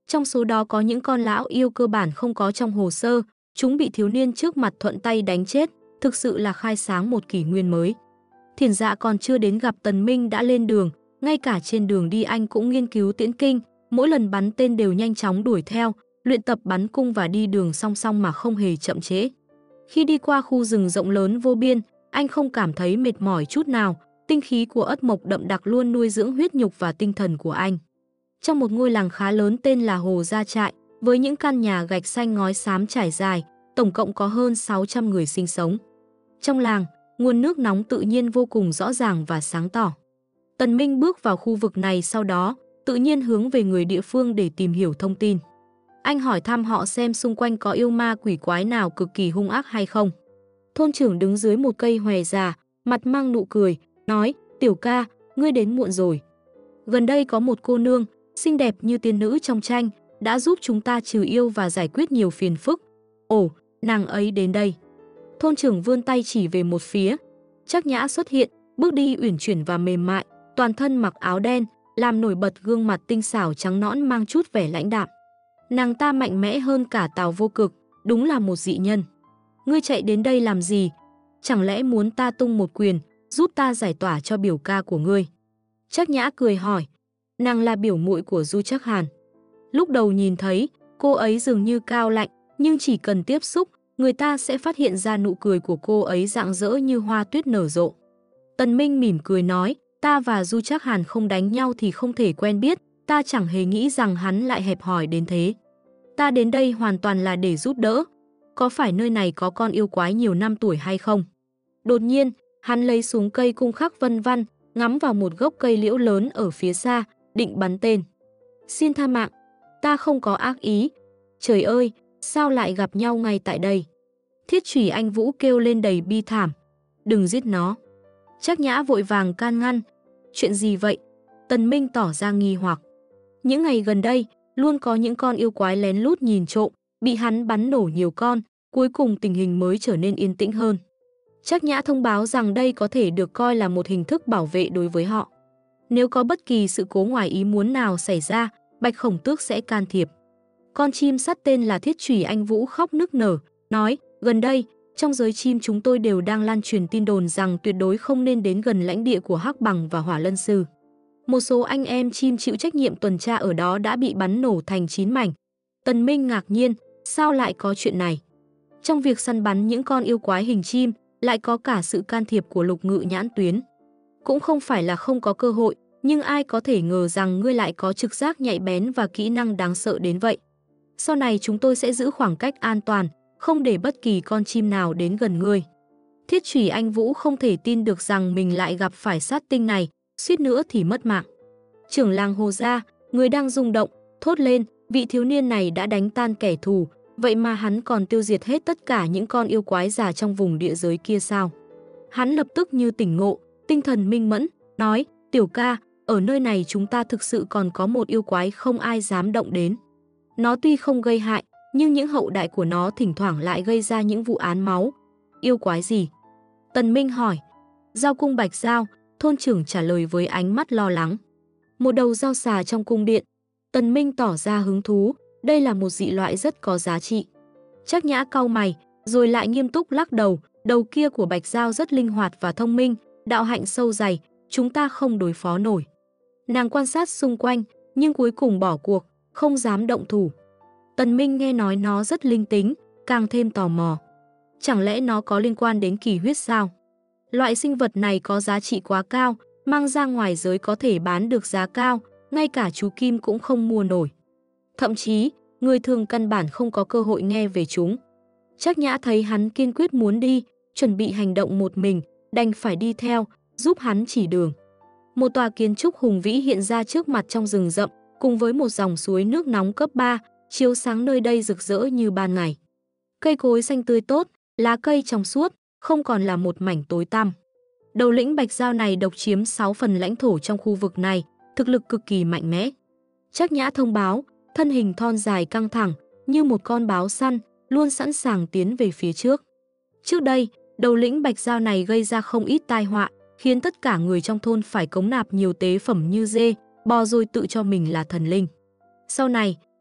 Trong số đó có những con lão yêu cơ bản không có trong hồ sơ, chúng bị thiếu niên trước mặt thuận tay đánh chết, thực sự là khai sáng một kỷ nguyên mới. Thiền Dạ còn chưa đến gặp Tần Minh đã lên đường, ngay cả trên đường đi anh cũng nghiên cứu tiễn kinh, mỗi lần bắn tên đều nhanh chóng đuổi theo, luyện tập bắn cung và đi đường song song mà không hề chậm trễ. Khi đi qua khu rừng rộng lớn vô biên, anh không cảm thấy mệt mỏi chút nào, tinh khí của ất mộc đậm đặc luôn nuôi dưỡng huyết nhục và tinh thần của anh. Trong một ngôi làng khá lớn tên là Hồ Gia Trại, với những căn nhà gạch xanh ngói xám trải dài, tổng cộng có hơn 600 người sinh sống. Trong làng, nguồn nước nóng tự nhiên vô cùng rõ ràng và sáng tỏ. Tần Minh bước vào khu vực này sau đó, tự nhiên hướng về người địa phương để tìm hiểu thông tin. Anh hỏi thăm họ xem xung quanh có yêu ma quỷ quái nào cực kỳ hung ác hay không. Thôn trưởng đứng dưới một cây hòe già, mặt mang nụ cười, nói, tiểu ca, ngươi đến muộn rồi. Gần đây có một cô nương, xinh đẹp như tiên nữ trong tranh, đã giúp chúng ta trừ yêu và giải quyết nhiều phiền phức. Ồ, nàng ấy đến đây. Thôn trưởng vươn tay chỉ về một phía. Trác Nhã xuất hiện, bước đi uyển chuyển và mềm mại, toàn thân mặc áo đen, làm nổi bật gương mặt tinh xảo trắng nõn mang chút vẻ lãnh đạm. Nàng ta mạnh mẽ hơn cả Tào Vô Cực, đúng là một dị nhân. Ngươi chạy đến đây làm gì? Chẳng lẽ muốn ta tung một quyền, giúp ta giải tỏa cho biểu ca của ngươi? Trác Nhã cười hỏi. Nàng là biểu muội của Du Trác Hàn. Lúc đầu nhìn thấy, cô ấy dường như cao lạnh, nhưng chỉ cần tiếp xúc, người ta sẽ phát hiện ra nụ cười của cô ấy rạng rỡ như hoa tuyết nở rộ. Tần Minh mỉm cười nói, ta và Du Trác Hàn không đánh nhau thì không thể quen biết, ta chẳng hề nghĩ rằng hắn lại hẹp hòi đến thế. Ta đến đây hoàn toàn là để giúp đỡ. Có phải nơi này có con yêu quái nhiều năm tuổi hay không? Đột nhiên, hắn lấy súng cây cung khắc vân văn, ngắm vào một gốc cây liễu lớn ở phía xa, định bắn tên. Xin tha mạng, ta không có ác ý. Trời ơi, sao lại gặp nhau ngay tại đây? Thiết Chủy Anh Vũ kêu lên đầy bi thảm. Đừng giết nó. Trác Nhã vội vàng can ngăn. Chuyện gì vậy? Tần Minh tỏ ra nghi hoặc. Những ngày gần đây, luôn có những con yêu quái lén lút nhìn trộm, bị hắn bắn nổ nhiều con, cuối cùng tình hình mới trở nên yên tĩnh hơn. Trác Nhã thông báo rằng đây có thể được coi là một hình thức bảo vệ đối với họ. Nếu có bất kỳ sự cố ngoài ý muốn nào xảy ra, Bạch Khổng Tước sẽ can thiệp. Con chim sắt tên là Thiết Chủy Anh Vũ khóc nức nở, nói, gần đây, trong giới chim chúng tôi đều đang lan truyền tin đồn rằng tuyệt đối không nên đến gần lãnh địa của Hắc Bằng và Hỏa Lân Sư. Một số anh em chim chịu trách nhiệm tuần tra ở đó đã bị bắn nổ thành 9 mảnh. Tần Minh ngạc nhiên, sao lại có chuyện này? Trong việc săn bắn những con yêu quái hình chim, lại có cả sự can thiệp của Lục Ngự Nhãn Tuyến. Cũng không phải là không có cơ hội, nhưng ai có thể ngờ rằng ngươi lại có trực giác nhạy bén và kỹ năng đáng sợ đến vậy. Sau này chúng tôi sẽ giữ khoảng cách an toàn, không để bất kỳ con chim nào đến gần ngươi. Thiết Chủy Anh Vũ không thể tin được rằng mình lại gặp phải sát tinh này, suýt nữa thì mất mạng. Trưởng làng Hồ Gia, người đang rung động, thốt lên, vị thiếu niên này đã đánh tan kẻ thù, vậy mà hắn còn tiêu diệt hết tất cả những con yêu quái già trong vùng địa giới kia sao? Hắn lập tức như tỉnh ngộ, tinh thần minh mẫn, nói, tiểu ca, ở nơi này chúng ta thực sự còn có một yêu quái không ai dám động đến. Nó tuy không gây hại, nhưng những hậu đại của nó thỉnh thoảng lại gây ra những vụ án máu. Yêu quái gì? Tần Minh hỏi. Dao cung bạch dao, thôn trưởng trả lời với ánh mắt lo lắng. Một đầu dao xà trong cung điện. Tần Minh tỏ ra hứng thú, đây là một dị loại rất có giá trị. Trác Nhã cau mày, rồi lại nghiêm túc lắc đầu, đầu kia của bạch dao rất linh hoạt và thông minh, đạo hạnh sâu dày, chúng ta không đối phó nổi. Nàng quan sát xung quanh, nhưng cuối cùng bỏ cuộc, không dám động thủ. Tần Minh nghe nói nó rất linh tính, càng thêm tò mò. Chẳng lẽ nó có liên quan đến kỳ huyết sao? Loại sinh vật này có giá trị quá cao, mang ra ngoài giới có thể bán được giá cao, ngay cả chú Kim cũng không mua nổi. Thậm chí, người thường căn bản không có cơ hội nghe về chúng. Trác Nhã thấy hắn kiên quyết muốn đi, chuẩn bị hành động một mình, đành phải đi theo, giúp hắn chỉ đường. Một tòa kiến trúc hùng vĩ hiện ra trước mặt trong rừng rậm, cùng với một dòng suối nước nóng cấp 3, chiếu sáng nơi đây rực rỡ như ban ngày. Cây cối xanh tươi tốt, lá cây trong suốt, không còn là một mảnh tối tăm. Đầu lĩnh Bạch Dao này độc chiếm 6 phần lãnh thổ trong khu vực này, thực lực cực kỳ mạnh mẽ. Trác Nhã thông báo, thân hình thon dài căng thẳng, như một con báo săn, luôn sẵn sàng tiến về phía trước. Trước đây, đầu lĩnh Bạch Dao này gây ra không ít tai họa, khiến tất cả người trong thôn phải cống nạp nhiều tế phẩm như dê, bò rồi tự cho mình là thần linh. Sau này,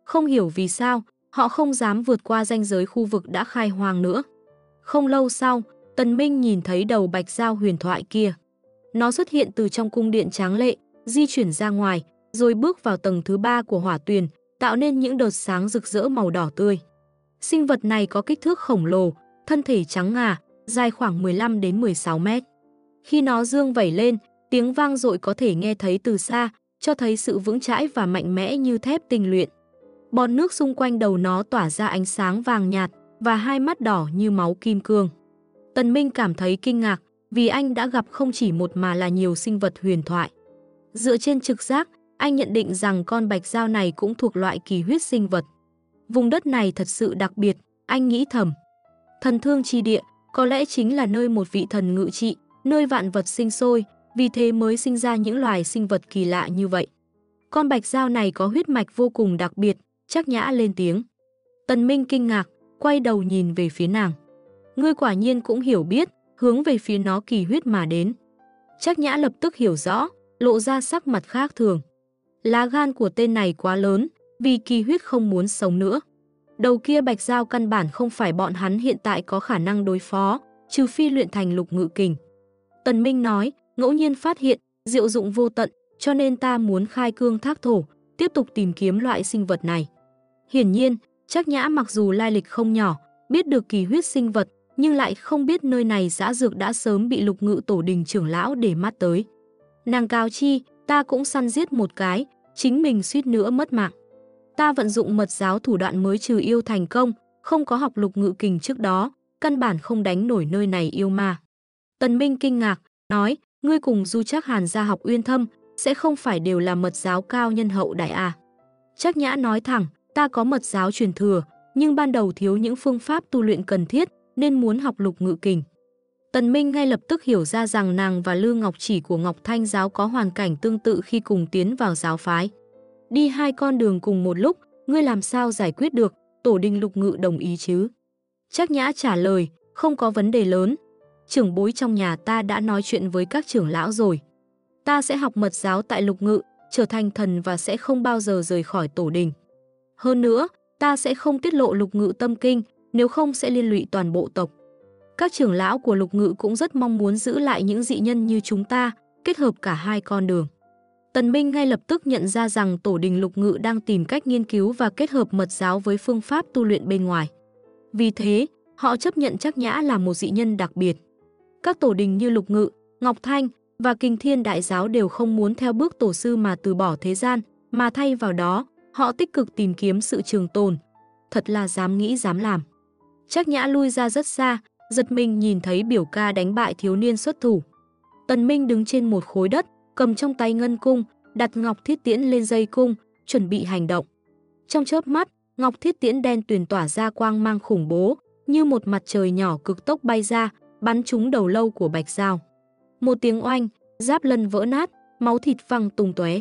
Không hiểu vì sao, họ không dám vượt qua ranh giới khu vực đã khai hoang nữa. Không lâu sau, Tần Minh nhìn thấy đầu bạch dao huyền thoại kia. Nó xuất hiện từ trong cung điện tráng lệ, di chuyển ra ngoài, rồi bước vào tầng thứ 3 của hỏa tuyền, tạo nên những đợt sáng rực rỡ màu đỏ tươi. Sinh vật này có kích thước khổng lồ, thân thể trắng ngà, dài khoảng 15 đến 16 mét. Khi nó dương vẩy lên, tiếng vang dội có thể nghe thấy từ xa, cho thấy sự vững chãi và mạnh mẽ như thép tinh luyện. Bọt nước xung quanh đầu nó tỏa ra ánh sáng vàng nhạt và hai mắt đỏ như máu kim cương. Tần Minh cảm thấy kinh ngạc vì anh đã gặp không chỉ một mà là nhiều sinh vật huyền thoại. Dựa trên trực giác, anh nhận định rằng con bạch dao này cũng thuộc loại kỳ huyết sinh vật. Vùng đất này thật sự đặc biệt, anh nghĩ thầm. Thần thương chi địa có lẽ chính là nơi một vị thần ngự trị, nơi vạn vật sinh sôi, vì thế mới sinh ra những loài sinh vật kỳ lạ như vậy. Con bạch dao này có huyết mạch vô cùng đặc biệt, Trác Nhã lên tiếng. Tần Minh kinh ngạc, quay đầu nhìn về phía nàng. Ngươi quả nhiên cũng hiểu biết, hướng về phía nó kỳ huyết mà đến. Trác Nhã lập tức hiểu rõ, lộ ra sắc mặt khác thường. Lá gan của tên này quá lớn, vì kỳ huyết không muốn sống nữa. Đầu kia bạch dao căn bản không phải bọn hắn hiện tại có khả năng đối phó, trừ phi luyện thành lục ngự kình. Tần Minh nói, ngẫu nhiên phát hiện, diệu dụng vô tận, cho nên ta muốn khai cương thác thổ, tiếp tục tìm kiếm loại sinh vật này. Hiển nhiên, Trác Nhã mặc dù lai lịch không nhỏ, biết được kỳ huyết sinh vật, nhưng lại không biết nơi này dã dược đã sớm bị lục ngự tổ đình trưởng lão để mắt tới. Nàng cáo chi, ta cũng săn giết một cái, chính mình suýt nữa mất mạng. Ta vận dụng mật giáo thủ đoạn mới trừ yêu thành công, không có học lục ngự kình trước đó, căn bản không đánh nổi nơi này yêu ma. Tần Minh kinh ngạc, nói, ngươi cùng Du Trác Hàn gia học uyên thâm, sẽ không phải đều là mật giáo cao nhân hậu đại à. Trác Nhã nói thẳng, ta có mật giáo truyền thừa, nhưng ban đầu thiếu những phương pháp tu luyện cần thiết, nên muốn học lục ngự kình. Tần Minh ngay lập tức hiểu ra rằng nàng và Lư Ngọc Chỉ của Ngọc Thanh giáo có hoàn cảnh tương tự khi cùng tiến vào giáo phái. Đi hai con đường cùng một lúc, ngươi làm sao giải quyết được, tổ đình lục ngự đồng ý chứ? Trác Nhã trả lời, không có vấn đề lớn. Trưởng bối trong nhà ta đã nói chuyện với các trưởng lão rồi. Ta sẽ học mật giáo tại lục ngự, trở thành thần và sẽ không bao giờ rời khỏi tổ đình. Hơn nữa, ta sẽ không tiết lộ lục ngự tâm kinh, nếu không sẽ liên lụy toàn bộ tộc. Các trưởng lão của lục ngự cũng rất mong muốn giữ lại những dị nhân như chúng ta, kết hợp cả hai con đường. Tần Minh ngay lập tức nhận ra rằng tổ đình lục ngự đang tìm cách nghiên cứu và kết hợp mật giáo với phương pháp tu luyện bên ngoài. Vì thế, họ chấp nhận Trác Nhã là một dị nhân đặc biệt. Các tổ đình như lục ngự, Ngọc Thanh và Kình Thiên Đại Giáo đều không muốn theo bước tổ sư mà từ bỏ thế gian, mà thay vào đó, họ tích cực tìm kiếm sự trường tồn. Thật là dám nghĩ dám làm. Trác Nhã lui ra rất xa, giật mình nhìn thấy biểu ca đánh bại thiếu niên xuất thủ. Tần Minh đứng trên một khối đất, cầm trong tay ngân cung, đặt Ngọc Thiết Tiễn lên dây cung, chuẩn bị hành động. Trong chớp mắt, Ngọc Thiết Tiễn đen tuyền tỏa ra quang mang khủng bố, như một mặt trời nhỏ cực tốc bay ra, bắn trúng đầu lâu của bạch dao. Một tiếng oanh, giáp lân vỡ nát, máu thịt văng tung tóe.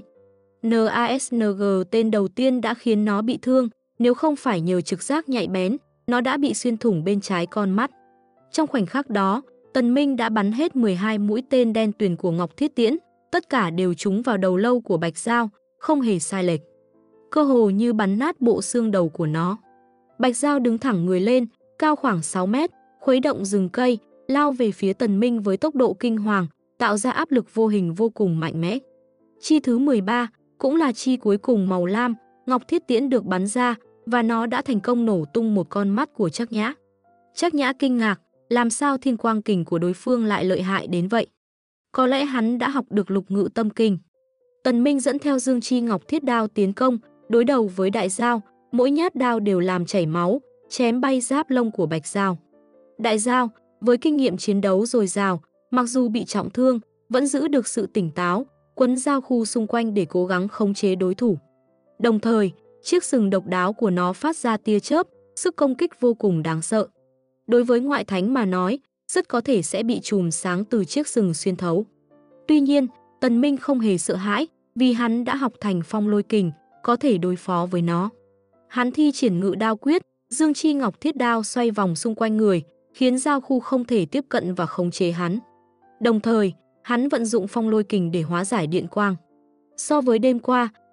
NASNG tên đầu tiên đã khiến nó bị thương, nếu không phải nhờ trực giác nhạy bén, nó đã bị xuyên thủng bên trái con mắt. Trong khoảnh khắc đó, Tần Minh đã bắn hết 12 mũi tên đen tuyền của Ngọc Thiết Tiễn, tất cả đều trúng vào đầu lâu của bạch dao, không hề sai lệch. Cơ hồ như bắn nát bộ xương đầu của nó. Bạch dao đứng thẳng người lên, cao khoảng 6 mét, khuấy động rừng cây, lao về phía Tần Minh với tốc độ kinh hoàng, tạo ra áp lực vô hình vô cùng mạnh mẽ. Chi thứ 13, cũng là chi cuối cùng màu lam, Ngọc Thiết Tiễn được bắn ra và nó đã thành công nổ tung một con mắt của Trác Nhã. Trác Nhã kinh ngạc, làm sao thiên quang kình của đối phương lại lợi hại đến vậy? Có lẽ hắn đã học được lục ngự tâm kinh. Tần Minh dẫn theo Dương Chi Ngọc Thiết Đao tiến công, đối đầu với đại dao, mỗi nhát đao đều làm chảy máu, chém bay giáp lông của bạch dao. Đại dao, với kinh nghiệm chiến đấu dồi dào, mặc dù bị trọng thương, vẫn giữ được sự tỉnh táo, quấn dao khu xung quanh để cố gắng khống chế đối thủ. Đồng thời, chiếc sừng độc đáo của nó phát ra tia chớp, sức công kích vô cùng đáng sợ. Đối với ngoại thánh mà nói, rất có thể sẽ bị chùm sáng từ chiếc sừng xuyên thấu. Tuy nhiên, Tần Minh không hề sợ hãi, vì hắn đã học thành phong lôi kình, có thể đối phó với nó. Hắn thi triển ngự đao quyết, Dương Chi Ngọc Thiết Đao xoay vòng xung quanh người, khiến dao khu không thể tiếp cận và khống chế hắn. Đồng thời, hắn vận dụng phong lôi kình để hóa giải điện quang. So với đêm qua,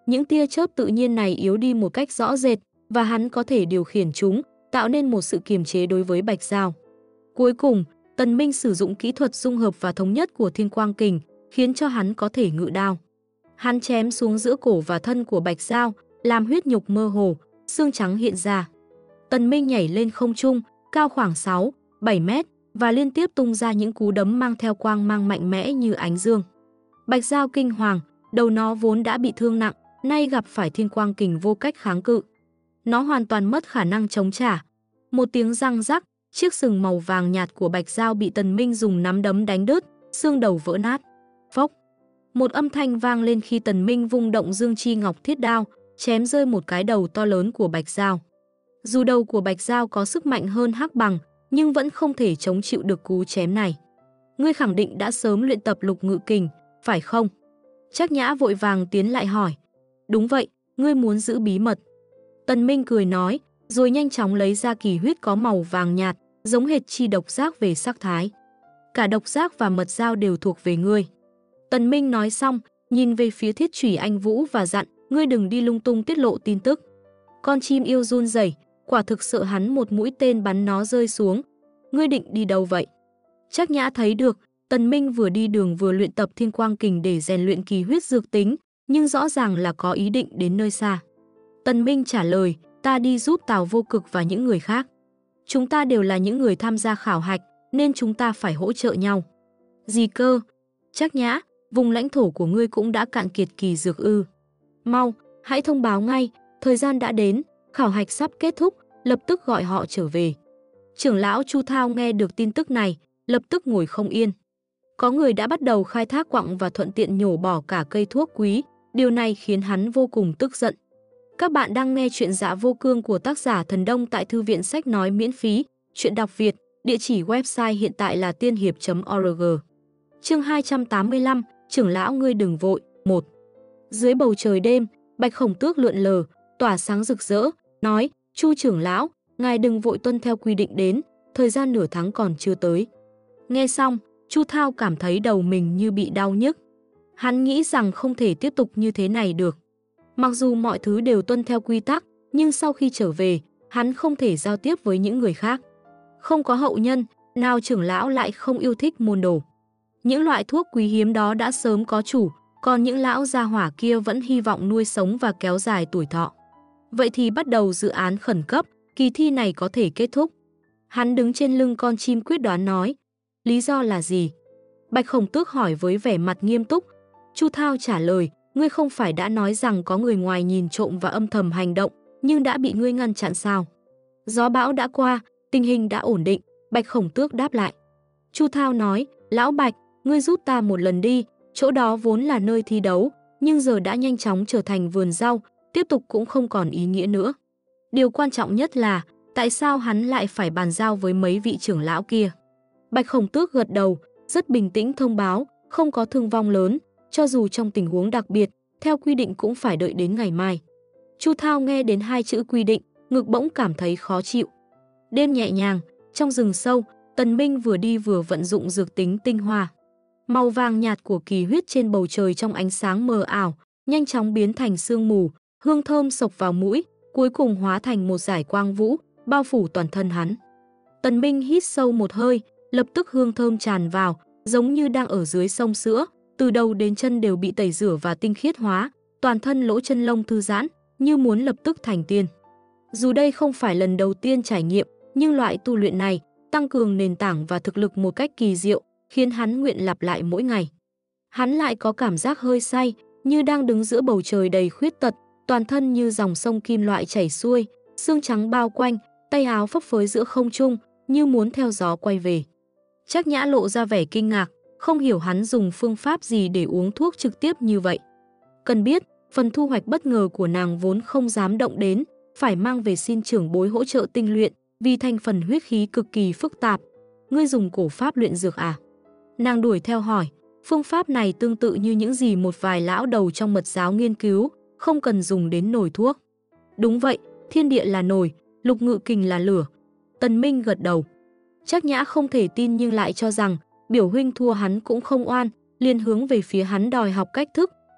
Những tia chớp tự nhiên này yếu đi một cách rõ rệt và hắn có thể điều khiển chúng, tạo nên một sự kiềm chế đối với Bạch Dao. Cuối cùng, Tần Minh sử dụng kỹ thuật dung hợp và thống nhất của Thiên Quang Kình, khiến cho hắn có thể ngự đao. Hắn chém xuống giữa cổ và thân của Bạch Dao, làm huyết nhục mơ hồ, xương trắng hiện ra. Tần Minh nhảy lên không trung, cao khoảng 6, 7 mét và liên tiếp tung ra những cú đấm mang theo quang mang mạnh mẽ như ánh dương. Bạch Dao kinh hoàng, đầu nó vốn đã bị thương nặng, nay gặp phải Thiên Quang Kình vô cách kháng cự. Nó hoàn toàn mất khả năng chống trả. Một tiếng răng rắc, chiếc sừng màu vàng nhạt của Bạch Dao bị Tần Minh dùng nắm đấm đánh đứt, xương đầu vỡ nát. Phốc! Một âm thanh vang lên khi Tần Minh vung động Dương Chi Ngọc Thiết Đao, chém rơi một cái đầu to lớn của Bạch Dao. Dù đầu của Bạch Dao có sức mạnh hơn Hắc Bằng, nhưng vẫn không thể chống chịu được cú chém này. Ngươi khẳng định đã sớm luyện tập Lục Ngự Kình, phải không? Trác Nhã vội vàng tiến lại hỏi. Đúng vậy, ngươi muốn giữ bí mật. Tần Minh cười nói, rồi nhanh chóng lấy ra kỳ huyết có màu vàng nhạt, giống hệt chi độc giác về sắc thái. Cả độc giác và mật dao đều thuộc về ngươi. Tần Minh nói xong, nhìn về phía Thiết Chủy Anh Vũ và dặn, ngươi đừng đi lung tung tiết lộ tin tức. Con chim yêu run rẩy, quả thực sợ hắn một mũi tên bắn nó rơi xuống. Ngươi định đi đâu vậy? Trác Nhã thấy được, Tần Minh vừa đi đường vừa luyện tập Thiên Quang Kình để rèn luyện kỳ huyết dược tính, nhưng rõ ràng là có ý định đến nơi xa. Tần Minh trả lời, ta đi giúp Tào Vô Cực và những người khác. Chúng ta đều là những người tham gia khảo hạch, nên chúng ta phải hỗ trợ nhau. Gì cơ? Trác Nhã, vùng lãnh thổ của ngươi cũng đã cạn kiệt kỳ dược ư? Mau, hãy thông báo ngay, thời gian đã đến, khảo hạch sắp kết thúc, lập tức gọi họ trở về. Trưởng lão Chu Thao nghe được tin tức này, lập tức ngồi không yên. Có người đã bắt đầu khai thác quặng và thuận tiện nhổ bỏ cả cây thuốc quý, điều này khiến hắn vô cùng tức giận. Các bạn đang nghe chuyện Dạ Vô Cương của tác giả Thần Đông tại Thư viện Sách Nói miễn phí, chuyện đọc Việt, địa chỉ website hiện tại là tiên hiệp.org. Chương 285, trưởng lão ngươi đừng vội, 1. Dưới bầu trời đêm, Bạch Khổng Tước lượn lờ, tỏa sáng rực rỡ, nói, Chu trưởng lão, ngài đừng vội tuân theo quy định đến, thời gian nửa tháng còn chưa tới. Nghe xong, Chu Thao cảm thấy đầu mình như bị đau nhức. Hắn nghĩ rằng không thể tiếp tục như thế này được. Mặc dù mọi thứ đều tuân theo quy tắc, nhưng sau khi trở về, hắn không thể giao tiếp với những người khác. Không có hậu nhân, nào trưởng lão lại không yêu thích môn đồ. Những loại thuốc quý hiếm đó đã sớm có chủ, còn những lão gia hỏa kia vẫn hy vọng nuôi sống và kéo dài tuổi thọ. Vậy thì bắt đầu dự án khẩn cấp, kỳ thi này có thể kết thúc. Hắn đứng trên lưng con chim quyết đoán nói, lý do là gì? Bạch Khổng Tước hỏi với vẻ mặt nghiêm túc. Chu Thao trả lời, ngươi không phải đã nói rằng có người ngoài nhìn trộm và âm thầm hành động, nhưng đã bị ngươi ngăn chặn sao? Gió bão đã qua, tình hình đã ổn định, Bạch Khổng Tước đáp lại. Chu Thao nói, lão Bạch, ngươi giúp ta một lần đi, chỗ đó vốn là nơi thi đấu, nhưng giờ đã nhanh chóng trở thành vườn rau, tiếp tục cũng không còn ý nghĩa nữa. Điều quan trọng nhất là, tại sao hắn lại phải bàn giao với mấy vị trưởng lão kia? Bạch Khổng Tước gật đầu, rất bình tĩnh thông báo, không có thương vong lớn, cho dù trong tình huống đặc biệt, theo quy định cũng phải đợi đến ngày mai. Chu Thao nghe đến hai chữ quy định, ngực bỗng cảm thấy khó chịu. Đêm nhẹ nhàng, trong rừng sâu, Tần Minh vừa đi vừa vận dụng dược tính tinh hoa. Màu vàng nhạt của kỳ huyết trên bầu trời trong ánh sáng mờ ảo, nhanh chóng biến thành sương mù, hương thơm xộc vào mũi, cuối cùng hóa thành một dải quang vũ, bao phủ toàn thân hắn. Tần Minh hít sâu một hơi, lập tức hương thơm tràn vào, giống như đang ở dưới sông sữa, từ đầu đến chân đều bị tẩy rửa và tinh khiết hóa, toàn thân lỗ chân lông thư giãn, như muốn lập tức thành tiên. Dù đây không phải lần đầu tiên trải nghiệm, nhưng loại tu luyện này tăng cường nền tảng và thực lực một cách kỳ diệu, khiến hắn nguyện lặp lại mỗi ngày. Hắn lại có cảm giác hơi say, như đang đứng giữa bầu trời đầy khuyết tật, toàn thân như dòng sông kim loại chảy xuôi, xương trắng bao quanh, tay áo phấp phới giữa không trung, như muốn theo gió quay về. Trác Nhã lộ ra vẻ kinh ngạc, không hiểu hắn dùng phương pháp gì để uống thuốc trực tiếp như vậy. Cần biết, phần thu hoạch bất ngờ của nàng vốn không dám động đến, phải mang về xin trưởng bối hỗ trợ tinh luyện, vì thành phần huyết khí cực kỳ phức tạp. Ngươi dùng cổ pháp luyện dược à? Nàng đuổi theo hỏi, phương pháp này tương tự như những gì một vài lão đầu trong mật giáo nghiên cứu, không cần dùng đến nồi thuốc. Đúng vậy, thiên địa là nồi, Lục Ngự Kình là lửa. Tần Minh gật đầu. Trác Nhã không thể tin nhưng lại cho rằng biểu huynh thua hắn cũng không oan, liền hướng về phía hắn đòi học cách thức,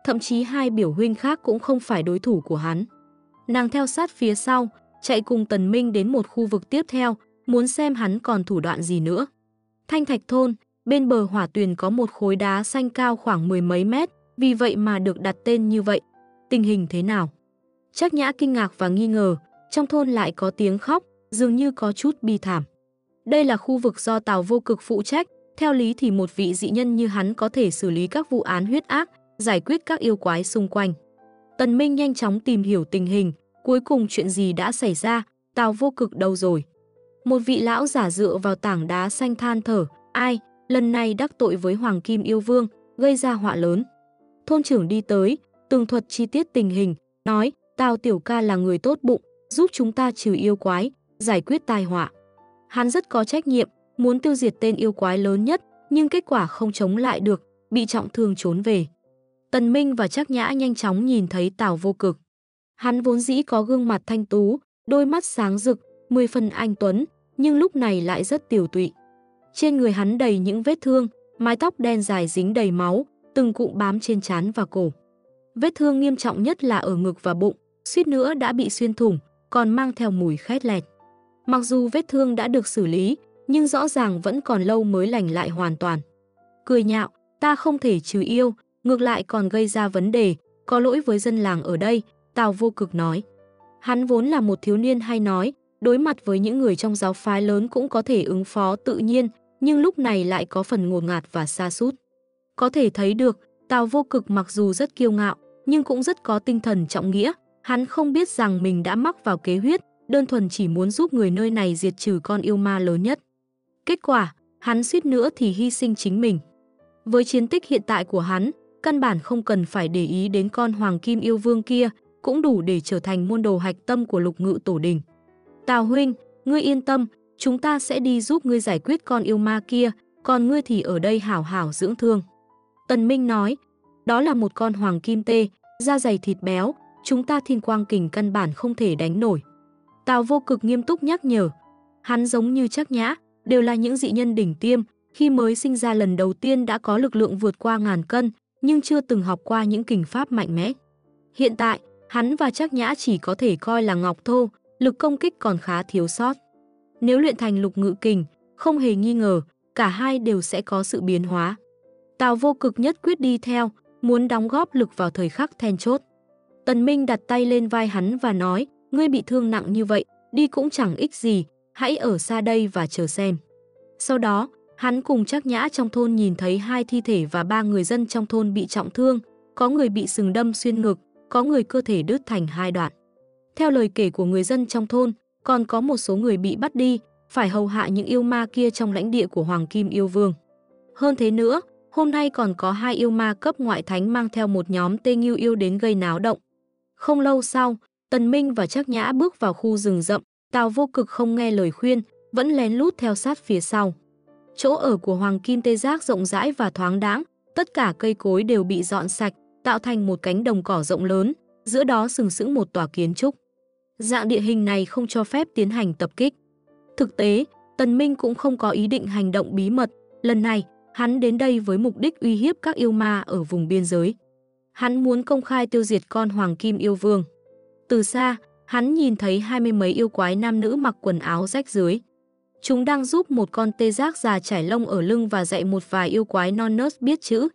thậm chí hai biểu huynh khác cũng không phải đối thủ của hắn. Nàng theo sát phía sau, chạy cùng Tần Minh đến một khu vực tiếp theo, muốn xem hắn còn thủ đoạn gì nữa. Thanh Thạch thôn, bên bờ hỏa tuyền có một khối đá xanh cao khoảng mười mấy mét, vì vậy mà được đặt tên như vậy. Tình hình thế nào? Trác Nhã kinh ngạc và nghi ngờ, trong thôn lại có tiếng khóc, dường như có chút bi thảm. Đây là khu vực do Tào Vô Cực phụ trách, theo lý thì một vị dị nhân như hắn có thể xử lý các vụ án huyết ác, giải quyết các yêu quái xung quanh. Tần Minh nhanh chóng tìm hiểu tình hình, cuối cùng chuyện gì đã xảy ra, Tào Vô Cực đâu rồi? Một vị lão giả dựa vào tảng đá xanh than thở, ai, lần này đắc tội với Hoàng Kim Yêu Vương, gây ra họa lớn. Thôn trưởng đi tới, tường thuật chi tiết tình hình, nói, Tào tiểu ca là người tốt bụng, giúp chúng ta trừ yêu quái, giải quyết tai họa. Hắn rất có trách nhiệm, muốn tiêu diệt tên yêu quái lớn nhất, nhưng kết quả không chống lại được, bị trọng thương trốn về. Tần Minh và Trác Nhã nhanh chóng nhìn thấy Tào Vô Cực. Hắn vốn dĩ có gương mặt thanh tú, đôi mắt sáng rực, 10 phần anh tuấn, nhưng lúc này lại rất tiều tụy. Trên người hắn đầy những vết thương, mái tóc đen dài dính đầy máu, từng cụm bám trên trán và cổ. Vết thương nghiêm trọng nhất là ở ngực và bụng, suýt nữa đã bị xuyên thủng, còn mang theo mùi khét lẹt. Mặc dù vết thương đã được xử lý, nhưng rõ ràng vẫn còn lâu mới lành lại hoàn toàn. Cười nhạo, ta không thể trừ yêu, ngược lại còn gây ra vấn đề, có lỗi với dân làng ở đây, Tào Vô Cực nói. Hắn vốn là một thiếu niên hay nói, đối mặt với những người trong giáo phái lớn cũng có thể ứng phó tự nhiên, nhưng lúc này lại có phần ngột ngạt và sa sút. Có thể thấy được, Tào Vô Cực mặc dù rất kiêu ngạo, nhưng cũng rất có tinh thần trọng nghĩa. Hắn không biết rằng mình đã mắc vào kế huyết, đơn thuần chỉ muốn giúp người nơi này diệt trừ con yêu ma lớn nhất. Kết quả, hắn suýt nữa thì hy sinh chính mình. Với chiến tích hiện tại của hắn, căn bản không cần phải để ý đến con Hoàng Kim Yêu Vương kia, cũng đủ để trở thành môn đồ hạch tâm của Lục Ngự Tổ Đình. Tào huynh, ngươi yên tâm, chúng ta sẽ đi giúp ngươi giải quyết con yêu ma kia, còn ngươi thì ở đây hảo hảo dưỡng thương. Tần Minh nói, đó là một con hoàng kim tê, da dày thịt béo, chúng ta Thiên Quang Kình căn bản không thể đánh nổi. Tào Vô Cực nghiêm túc nhắc nhở, hắn giống như Trác Nhã, đều là những dị nhân đỉnh tiêm, khi mới sinh ra lần đầu tiên đã có lực lượng vượt qua ngàn cân, nhưng chưa từng học qua những kình pháp mạnh mẽ. Hiện tại, hắn và Trác Nhã chỉ có thể coi là ngọc thô, lực công kích còn khá thiếu sót. Nếu luyện thành Lục Ngự Kình, không hề nghi ngờ, cả hai đều sẽ có sự biến hóa. Tào Vô Cực nhất quyết đi theo, muốn đóng góp lực vào thời khắc then chốt. Tần Minh đặt tay lên vai hắn và nói, ngươi bị thương nặng như vậy, đi cũng chẳng ích gì, hãy ở xa đây và chờ xem. Sau đó, hắn cùng Trác Nhã trong thôn nhìn thấy 2 thi thể và 3 người dân trong thôn bị trọng thương, có người bị sừng đâm xuyên ngực, có người cơ thể đứt thành 2 đoạn. Theo lời kể của người dân trong thôn, còn có một số người bị bắt đi, phải hầu hạ những yêu ma kia trong lãnh địa của Hoàng Kim Yêu Vương. Hơn thế nữa, hôm nay còn có 2 yêu ma cấp ngoại thánh mang theo một nhóm Tê Ngưu yêu đến gây náo động. Không lâu sau, Tần Minh và Trác Nhã bước vào khu rừng rậm, Tào Vô Cực không nghe lời khuyên, vẫn lén lút theo sát phía sau. Chỗ ở của Hoàng Kim Tê Giác rộng rãi và thoáng đãng, tất cả cây cối đều bị dọn sạch, tạo thành một cánh đồng cỏ rộng lớn, giữa đó sừng sững một tòa kiến trúc. Dạng địa hình này không cho phép tiến hành tập kích. Thực tế, Tần Minh cũng không có ý định hành động bí mật, lần này, hắn đến đây với mục đích uy hiếp các yêu ma ở vùng biên giới. Hắn muốn công khai tiêu diệt con Hoàng Kim Yêu Vương. Từ xa, hắn nhìn thấy 20 mấy yêu quái nam nữ mặc quần áo rách rưới. Chúng đang giúp một con tê giác già trải lông ở lưng và dạy một vài yêu quái non nớt biết chữ.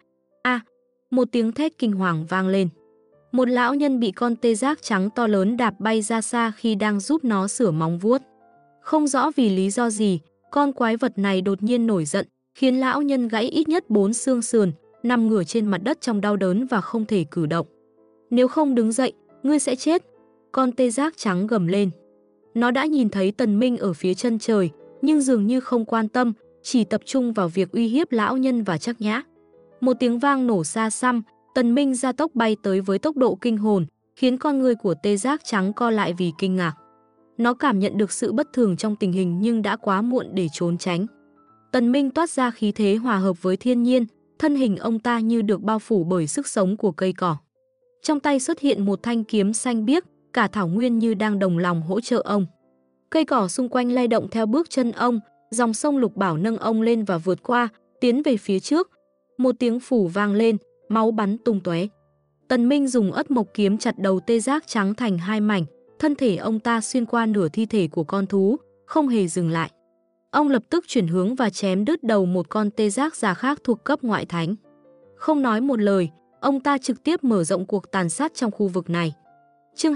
Một tiếng thét kinh hoàng vang lên. Một lão nhân bị con tê giác trắng to lớn đạp bay ra xa khi đang giúp nó sửa móng vuốt. Không rõ vì lý do gì, con quái vật này đột nhiên nổi giận, khiến lão nhân gãy ít nhất 4 xương sườn, nằm ngửa trên mặt đất trong đau đớn và không thể cử động. Nếu không đứng dậy, ngươi sẽ chết. Con tê giác trắng gầm lên. Nó đã nhìn thấy Tần Minh ở phía chân trời, nhưng dường như không quan tâm, chỉ tập trung vào việc uy hiếp lão nhân và Trác Nhã. Một tiếng vang nổ xa xăm, Tần Minh gia tốc bay tới với tốc độ kinh hồn, khiến con người của tê giác trắng co lại vì kinh ngạc. Nó cảm nhận được sự bất thường trong tình hình nhưng đã quá muộn để trốn tránh. Tần Minh toát ra khí thế hòa hợp với thiên nhiên, thân hình ông ta như được bao phủ bởi sức sống của cây cỏ. Trong tay xuất hiện một thanh kiếm xanh biếc, cả thảo nguyên như đang đồng lòng hỗ trợ ông. Cây cỏ xung quanh lay động theo bước chân ông, dòng sông Lục Bảo nâng ông lên và vượt qua, tiến về phía trước. Một tiếng phù vang lên, máu bắn tung tóe. Tần Minh dùng ất mộc kiếm chặt đầu tê giác trắng thành hai mảnh, thân thể ông ta xuyên qua nửa thi thể của con thú, không hề dừng lại. Ông lập tức chuyển hướng và chém đứt đầu một con tê giác già khác thuộc cấp ngoại thánh. Không nói một lời, ông ta trực tiếp mở rộng cuộc tàn sát trong khu vực này. Chương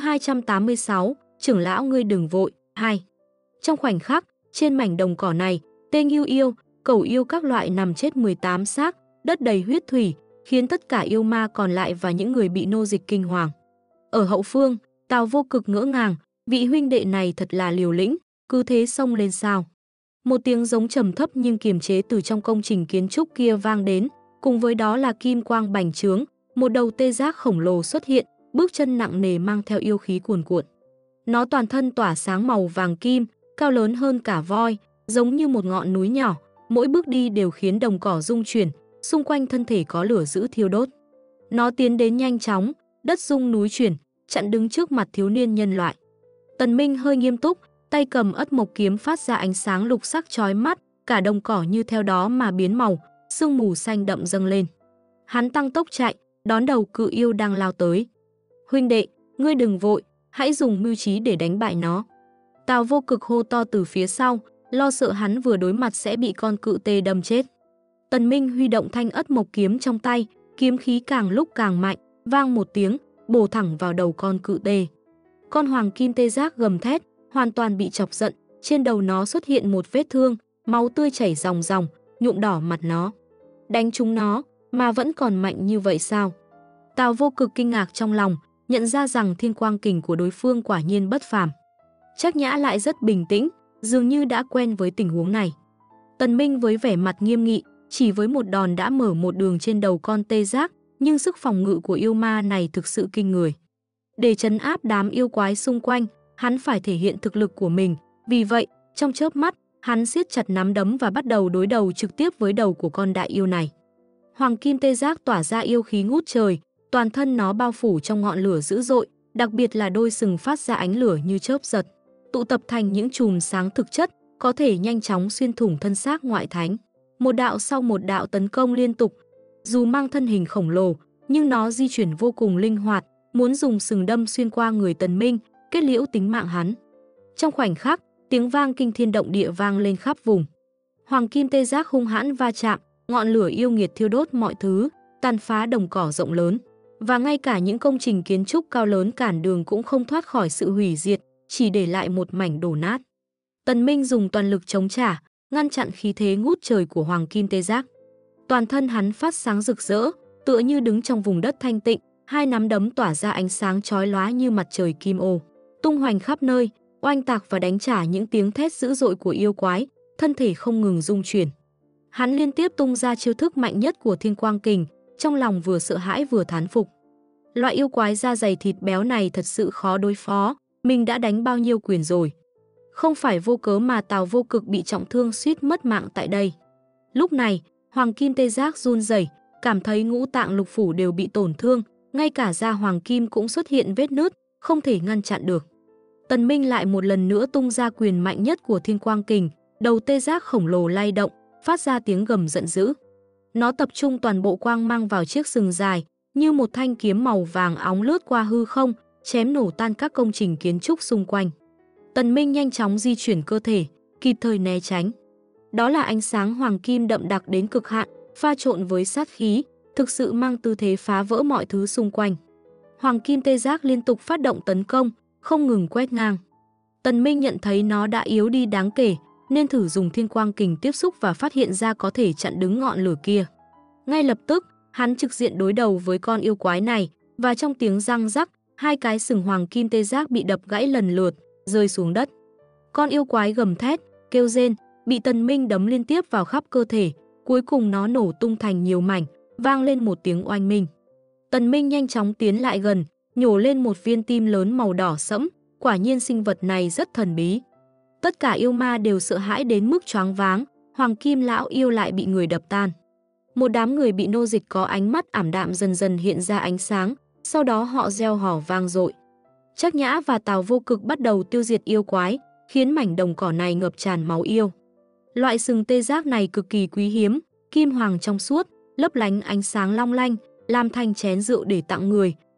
286, trưởng lão ngươi đừng vội, 2. Trong khoảnh khắc, trên mảnh đồng cỏ này, tê ngưu yêu, cẩu yêu các loại nằm chết 18 xác, đất đầy huyết thủy, khiến tất cả yêu ma còn lại và những người bị nô dịch kinh hoàng. Ở hậu phương, Tào Vô Cực ngỡ ngàng, vị huynh đệ này thật là liều lĩnh, cứ thế xông lên sao. Một tiếng giống trầm thấp nhưng kiềm chế từ trong công trình kiến trúc kia vang đến, cùng với đó là kim quang bành trướng, một đầu tê giác khổng lồ xuất hiện, bước chân nặng nề mang theo yêu khí cuồn cuộn. Nó toàn thân tỏa sáng màu vàng kim, cao lớn hơn cả voi, giống như một ngọn núi nhỏ, mỗi bước đi đều khiến đồng cỏ rung chuyển, xung quanh thân thể có lửa dữ thiêu đốt. Nó tiến đến nhanh chóng, đất rung núi chuyển, chặn đứng trước mặt thiếu niên nhân loại. Tần Minh hơi nghiêm túc, tay cầm ất mộc kiếm phát ra ánh sáng lục sắc chói mắt, cả đồng cỏ như theo đó mà biến màu, sương mù xanh đậm dâng lên. Hắn tăng tốc chạy, đón đầu cự yêu đang lao tới. Huynh đệ, ngươi đừng vội, hãy dùng mưu trí để đánh bại nó. Tào Vô Cực hô to từ phía sau, lo sợ hắn vừa đối mặt sẽ bị con cự tê đâm chết. Tần Minh huy động thanh ất mộc kiếm trong tay, kiếm khí càng lúc càng mạnh, vang một tiếng, bổ thẳng vào đầu con cự tê. Con hoàng kim tê giác gầm thét, hoàn toàn bị chọc giận, trên đầu nó xuất hiện một vết thương, máu tươi chảy ròng ròng, nhuộm đỏ mặt nó. Đánh trúng nó, mà vẫn còn mạnh như vậy sao? Tào Vô Cực kinh ngạc trong lòng, nhận ra rằng thiên quang kình của đối phương quả nhiên bất phàm. Trác Nhã lại rất bình tĩnh, dường như đã quen với tình huống này. Tần Minh với vẻ mặt nghiêm nghị, chỉ với một đòn đã mở một đường trên đầu con tê giác, nhưng sức phòng ngự của yêu ma này thực sự kinh người. Để trấn áp đám yêu quái xung quanh, hắn phải thể hiện thực lực của mình, vì vậy, trong chớp mắt, hắn siết chặt nắm đấm và bắt đầu đối đầu trực tiếp với đầu của con đại yêu này. Hoàng kim tê giác tỏa ra yêu khí ngút trời, toàn thân nó bao phủ trong ngọn lửa dữ dội, đặc biệt là đôi sừng phát ra ánh lửa như chớp giật, tụ tập thành những chùm sáng thực chất, có thể nhanh chóng xuyên thủng thân xác ngoại thánh. Một đạo sau một đạo tấn công liên tục, dù mang thân hình khổng lồ, nhưng nó di chuyển vô cùng linh hoạt, muốn dùng sừng đâm xuyên qua người Tần Minh, kết liễu tính mạng hắn. Trong khoảnh khắc, tiếng vang kinh thiên động địa vang lên khắp vùng. Hoàng kim tê giác hung hãn va chạm, ngọn lửa yêu nghiệt thiêu đốt mọi thứ, tàn phá đồng cỏ rộng lớn, và ngay cả những công trình kiến trúc cao lớn cản đường cũng không thoát khỏi sự hủy diệt, chỉ để lại một mảnh đổ nát. Tần Minh dùng toàn lực chống trả, ngăn chặn khí thế ngút trời của hoàng kim tê giác. Toàn thân hắn phát sáng rực rỡ, tựa như đứng trong vùng đất thanh tịnh, hai nắm đấm tỏa ra ánh sáng chói lóa như mặt trời kim ô, tung hoành khắp nơi, oanh tạc và đánh trả những tiếng thét dữ dội của yêu quái, thân thể không ngừng rung chuyển. Hắn liên tiếp tung ra chiêu thức mạnh nhất của Thiên Quang Kình, trong lòng vừa sợ hãi vừa thán phục. Loại yêu quái da dày thịt béo này thật sự khó đối phó, mình đã đánh bao nhiêu quyền rồi. Không phải vô cớ mà Tào Vô Cực bị trọng thương suýt mất mạng tại đây. Lúc này, hoàng kim tê giác run rẩy, cảm thấy ngũ tạng lục phủ đều bị tổn thương, ngay cả da hoàng kim cũng xuất hiện vết nứt, không thể ngăn chặn được. Tần Minh lại một lần nữa tung ra quyền mạnh nhất của Thiên Quang Kình, đầu tê giác khổng lồ lay động, phát ra tiếng gầm giận dữ. Nó tập trung toàn bộ quang mang vào chiếc sừng dài, như một thanh kiếm màu vàng óng lướt qua hư không, chém nổ tan các công trình kiến trúc xung quanh. Tần Minh nhanh chóng di chuyển cơ thể, kịp thời né tránh. Đó là ánh sáng hoàng kim đậm đặc đến cực hạn, pha trộn với sát khí, thực sự mang tư thế phá vỡ mọi thứ xung quanh. Hoàng kim tê giác liên tục phát động tấn công, không ngừng quét ngang. Tần Minh nhận thấy nó đã yếu đi đáng kể, nên thử dùng Thiên Quang Kình tiếp xúc và phát hiện ra có thể chặn đứng ngọn lửa kia. Ngay lập tức, hắn trực diện đối đầu với con yêu quái này, và trong tiếng răng rắc, hai cái sừng hoàng kim tê giác bị đập gãy lần lượt, rơi xuống đất. Con yêu quái gầm thét, kêu rên, bị Tần Minh đấm liên tiếp vào khắp cơ thể, cuối cùng nó nổ tung thành nhiều mảnh, vang lên một tiếng oanh minh. Tần Minh nhanh chóng tiến lại gần, nhổ lên một viên tim lớn màu đỏ sẫm, quả nhiên sinh vật này rất thần bí. Tất cả yêu ma đều sợ hãi đến mức choáng váng, hoàng kim lão yêu lại bị người đập tan. Một đám người bị nô dịch có ánh mắt ảm đạm dần dần hiện ra ánh sáng, sau đó họ reo hò vang dội. Trác Nhã và Tào Vô Cực bắt đầu tiêu diệt yêu quái, khiến mảnh đồng cỏ này ngập tràn máu yêu. Loại sừng tê giác này cực kỳ quý hiếm, kim hoàng trong suốt, lấp lánh ánh sáng long lanh, làm thành chén rượu để tặng người,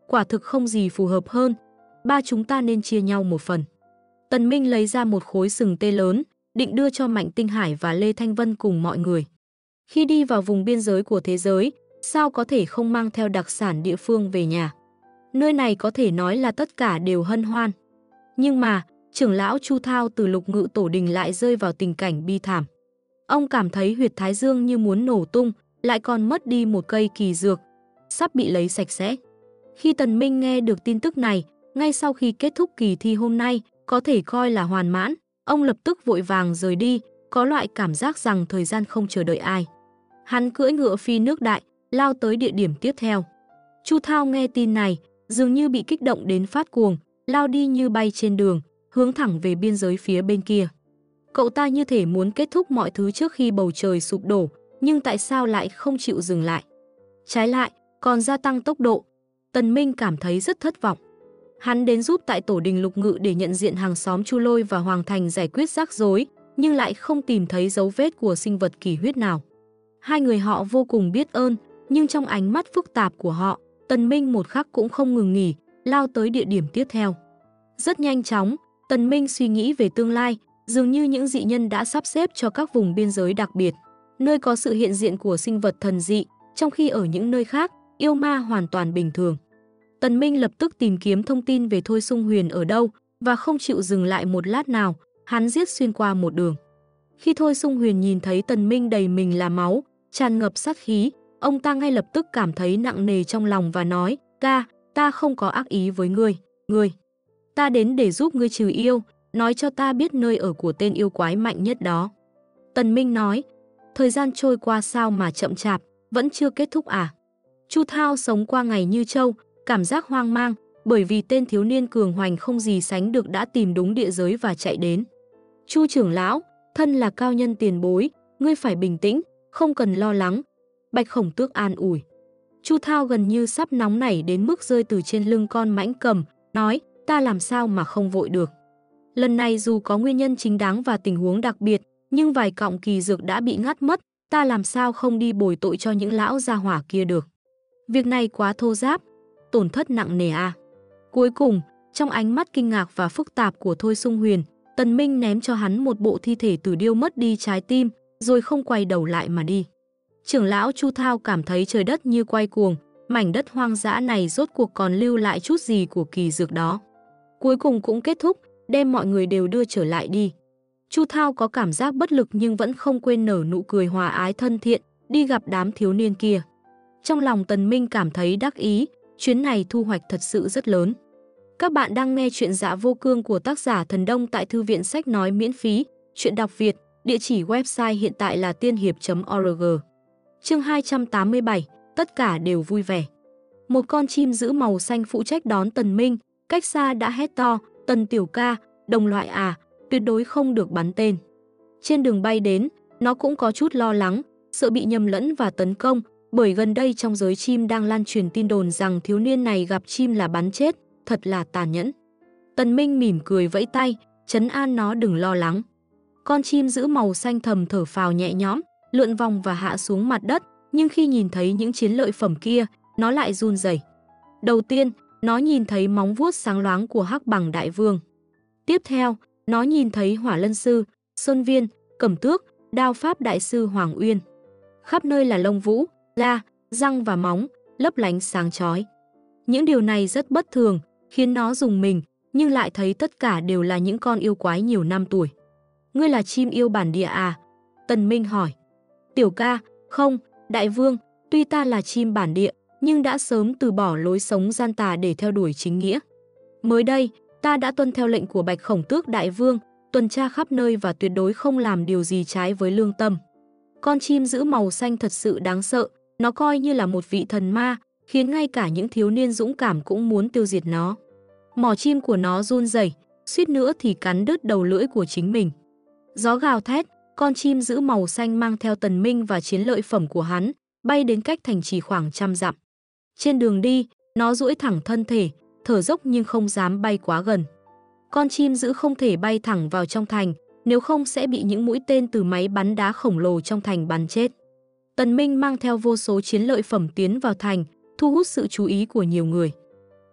quả thực không gì phù hợp hơn. Ba chúng ta nên chia nhau một phần. Tần Minh lấy ra một khối sừng tê lớn, định đưa cho Mạnh Tinh Hải và Lê Thanh Vân cùng mọi người. Khi đi vào vùng biên giới của thế giới, sao có thể không mang theo đặc sản địa phương về nhà. Nơi này có thể nói là tất cả đều hân hoan. Nhưng mà, trưởng lão Chu Thao từ Lục Ngự Tổ Đình lại rơi vào tình cảnh bi thảm. Ông cảm thấy huyệt thái dương như muốn nổ tung, lại còn mất đi một cây kỳ dược, sắp bị lấy sạch sẽ. Khi Tần Minh nghe được tin tức này, ngay sau khi kết thúc kỳ thi hôm nay, có thể coi là hoàn mãn, ông lập tức vội vàng rời đi, có loại cảm giác rằng thời gian không chờ đợi ai. Hắn cưỡi ngựa phi nước đại, lao tới địa điểm tiếp theo. Chu Thao nghe tin này, dường như bị kích động đến phát cuồng, lao đi như bay trên đường, hướng thẳng về biên giới phía bên kia. Cậu ta như thể muốn kết thúc mọi thứ trước khi bầu trời sụp đổ, nhưng tại sao lại không chịu dừng lại? Trái lại, còn gia tăng tốc độ. Tần Minh cảm thấy rất thất vọng. Hắn đến giúp tại tổ đình Lục Ngự để nhận diện hàng xóm Chu Lôi và Hoàng Thành giải quyết rắc rối, nhưng lại không tìm thấy dấu vết của sinh vật kỳ huyết nào. Hai người họ vô cùng biết ơn, nhưng trong ánh mắt phức tạp của họ, Tần Minh một khắc cũng không ngừng nghỉ, lao tới địa điểm tiếp theo. Rất nhanh chóng, Tần Minh suy nghĩ về tương lai, dường như những dị nhân đã sắp xếp cho các vùng biên giới đặc biệt, nơi có sự hiện diện của sinh vật thần dị, trong khi ở những nơi khác, yêu ma hoàn toàn bình thường. Tần Minh lập tức tìm kiếm thông tin về Thôi Sung Huyền ở đâu và không chịu dừng lại một lát nào, hắn giết xuyên qua một đường. Khi Thôi Sung Huyền nhìn thấy Tần Minh đầy mình là máu, tràn ngập sát khí, ông ta ngay lập tức cảm thấy nặng nề trong lòng và nói: "Ca, ta không có ác ý với ngươi. Ta đến để giúp ngươi trừ yêu, nói cho ta biết nơi ở của tên yêu quái mạnh nhất đó." Tần Minh nói: "Thời gian trôi qua sao mà chậm chạp, vẫn chưa kết thúc à?" Chu Thao sống qua ngày như trâu, cảm giác hoang mang, bởi vì tên thiếu niên cường hoành không gì sánh được đã tìm đúng địa giới và chạy đến. "Chu trưởng lão, thân là cao nhân tiền bối, ngươi phải bình tĩnh, không cần lo lắng." Bạch Khổng Tước an ủi. Chu Thao gần như sắp nóng nảy đến mức rơi từ trên lưng con mãnh cầm, nói: "Ta làm sao mà không vội được. Lần này dù có nguyên nhân chính đáng và tình huống đặc biệt, nhưng vài cọng kỳ dược đã bị ngắt mất, ta làm sao không đi bồi tội cho những lão gia hỏa kia được. Việc này quá thô ráp, tổn thất nặng nề à." Cuối cùng, trong ánh mắt kinh ngạc và phức tạp của Thôi Sung Huyền, Tần Minh ném cho hắn một bộ thi thể tử điêu mất đi trái tim, rồi không quay đầu lại mà đi. Trưởng lão Chu Thao cảm thấy trời đất như quay cuồng, mảnh đất hoang dã này rốt cuộc còn lưu lại chút gì của kỳ dược đó. Cuối cùng cũng kết thúc, đem mọi người đều đưa trở lại đi. Chu Thao có cảm giác bất lực nhưng vẫn không quên nở nụ cười hòa ái thân thiện, đi gặp đám thiếu niên kia. Trong lòng Tần Minh cảm thấy đắc ý, chuyến này thu hoạch thật sự rất lớn. Các bạn đang nghe chuyện Dạ Vô Cương của tác giả Thần Đông tại thư viện sách nói miễn phí, chuyện đọc Việt, địa chỉ website hiện tại là tiên hiệp.org. Chương 287, tất cả đều vui vẻ. Một con chim giữ màu xanh phụ trách đón Tần Minh, cách xa đã hét to: "Tần tiểu ca, đồng loại à, tuyệt đối không được bắn tên." Trên đường bay đến, nó cũng có chút lo lắng, sợ bị nhầm lẫn và tấn công, bởi gần đây trong giới chim đang lan truyền tin đồn rằng thiếu niên này gặp chim là bắn chết, thật là tàn nhẫn. Tần Minh mỉm cười vẫy tay, trấn an nó đừng lo lắng. Con chim giữ màu xanh thầm thở phào nhẹ nhõm, lượn vòng và hạ xuống mặt đất, nhưng khi nhìn thấy những chiến lợi phẩm kia, nó lại run rẩy. Đầu tiên, nó nhìn thấy móng vuốt sáng loáng của Hắc Bằng Đại Vương. Tiếp theo, nó nhìn thấy Hỏa Lân Sư, Sơn Viên, Cẩm Tước, Đao Pháp Đại Sư Hoàng Uyên. Khắp nơi là lông vũ, da, răng và móng, lấp lánh sáng chói. Những điều này rất bất thường, khiến nó rùng mình, nhưng lại thấy tất cả đều là những con yêu quái nhiều năm tuổi. "Ngươi là chim yêu bản địa à?" Tần Minh hỏi. "Tiểu ca, không, đại vương, tuy ta là chim bản địa, nhưng đã sớm từ bỏ lối sống gian tà để theo đuổi chính nghĩa. Mới đây, ta đã tuân theo lệnh của Bạch Khổng Tước đại vương, tuần tra khắp nơi và tuyệt đối không làm điều gì trái với lương tâm." Con chim giữ màu xanh thật sự đáng sợ, nó coi như là một vị thần ma, khiến ngay cả những thiếu niên dũng cảm cũng muốn tiêu diệt nó. Mỏ chim của nó run rẩy, suýt nữa thì cắn đứt đầu lưỡi của chính mình. Gió gào thét, con chim giữ màu xanh mang theo Tần Minh và chiến lợi phẩm của hắn, bay đến cách thành trì khoảng 100 dặm. Trên đường đi, nó duỗi thẳng thân thể, thở dốc nhưng không dám bay quá gần. Con chim giữ không thể bay thẳng vào trong thành, nếu không sẽ bị những mũi tên từ máy bắn đá khổng lồ trong thành bắn chết. Tần Minh mang theo vô số chiến lợi phẩm tiến vào thành, thu hút sự chú ý của nhiều người.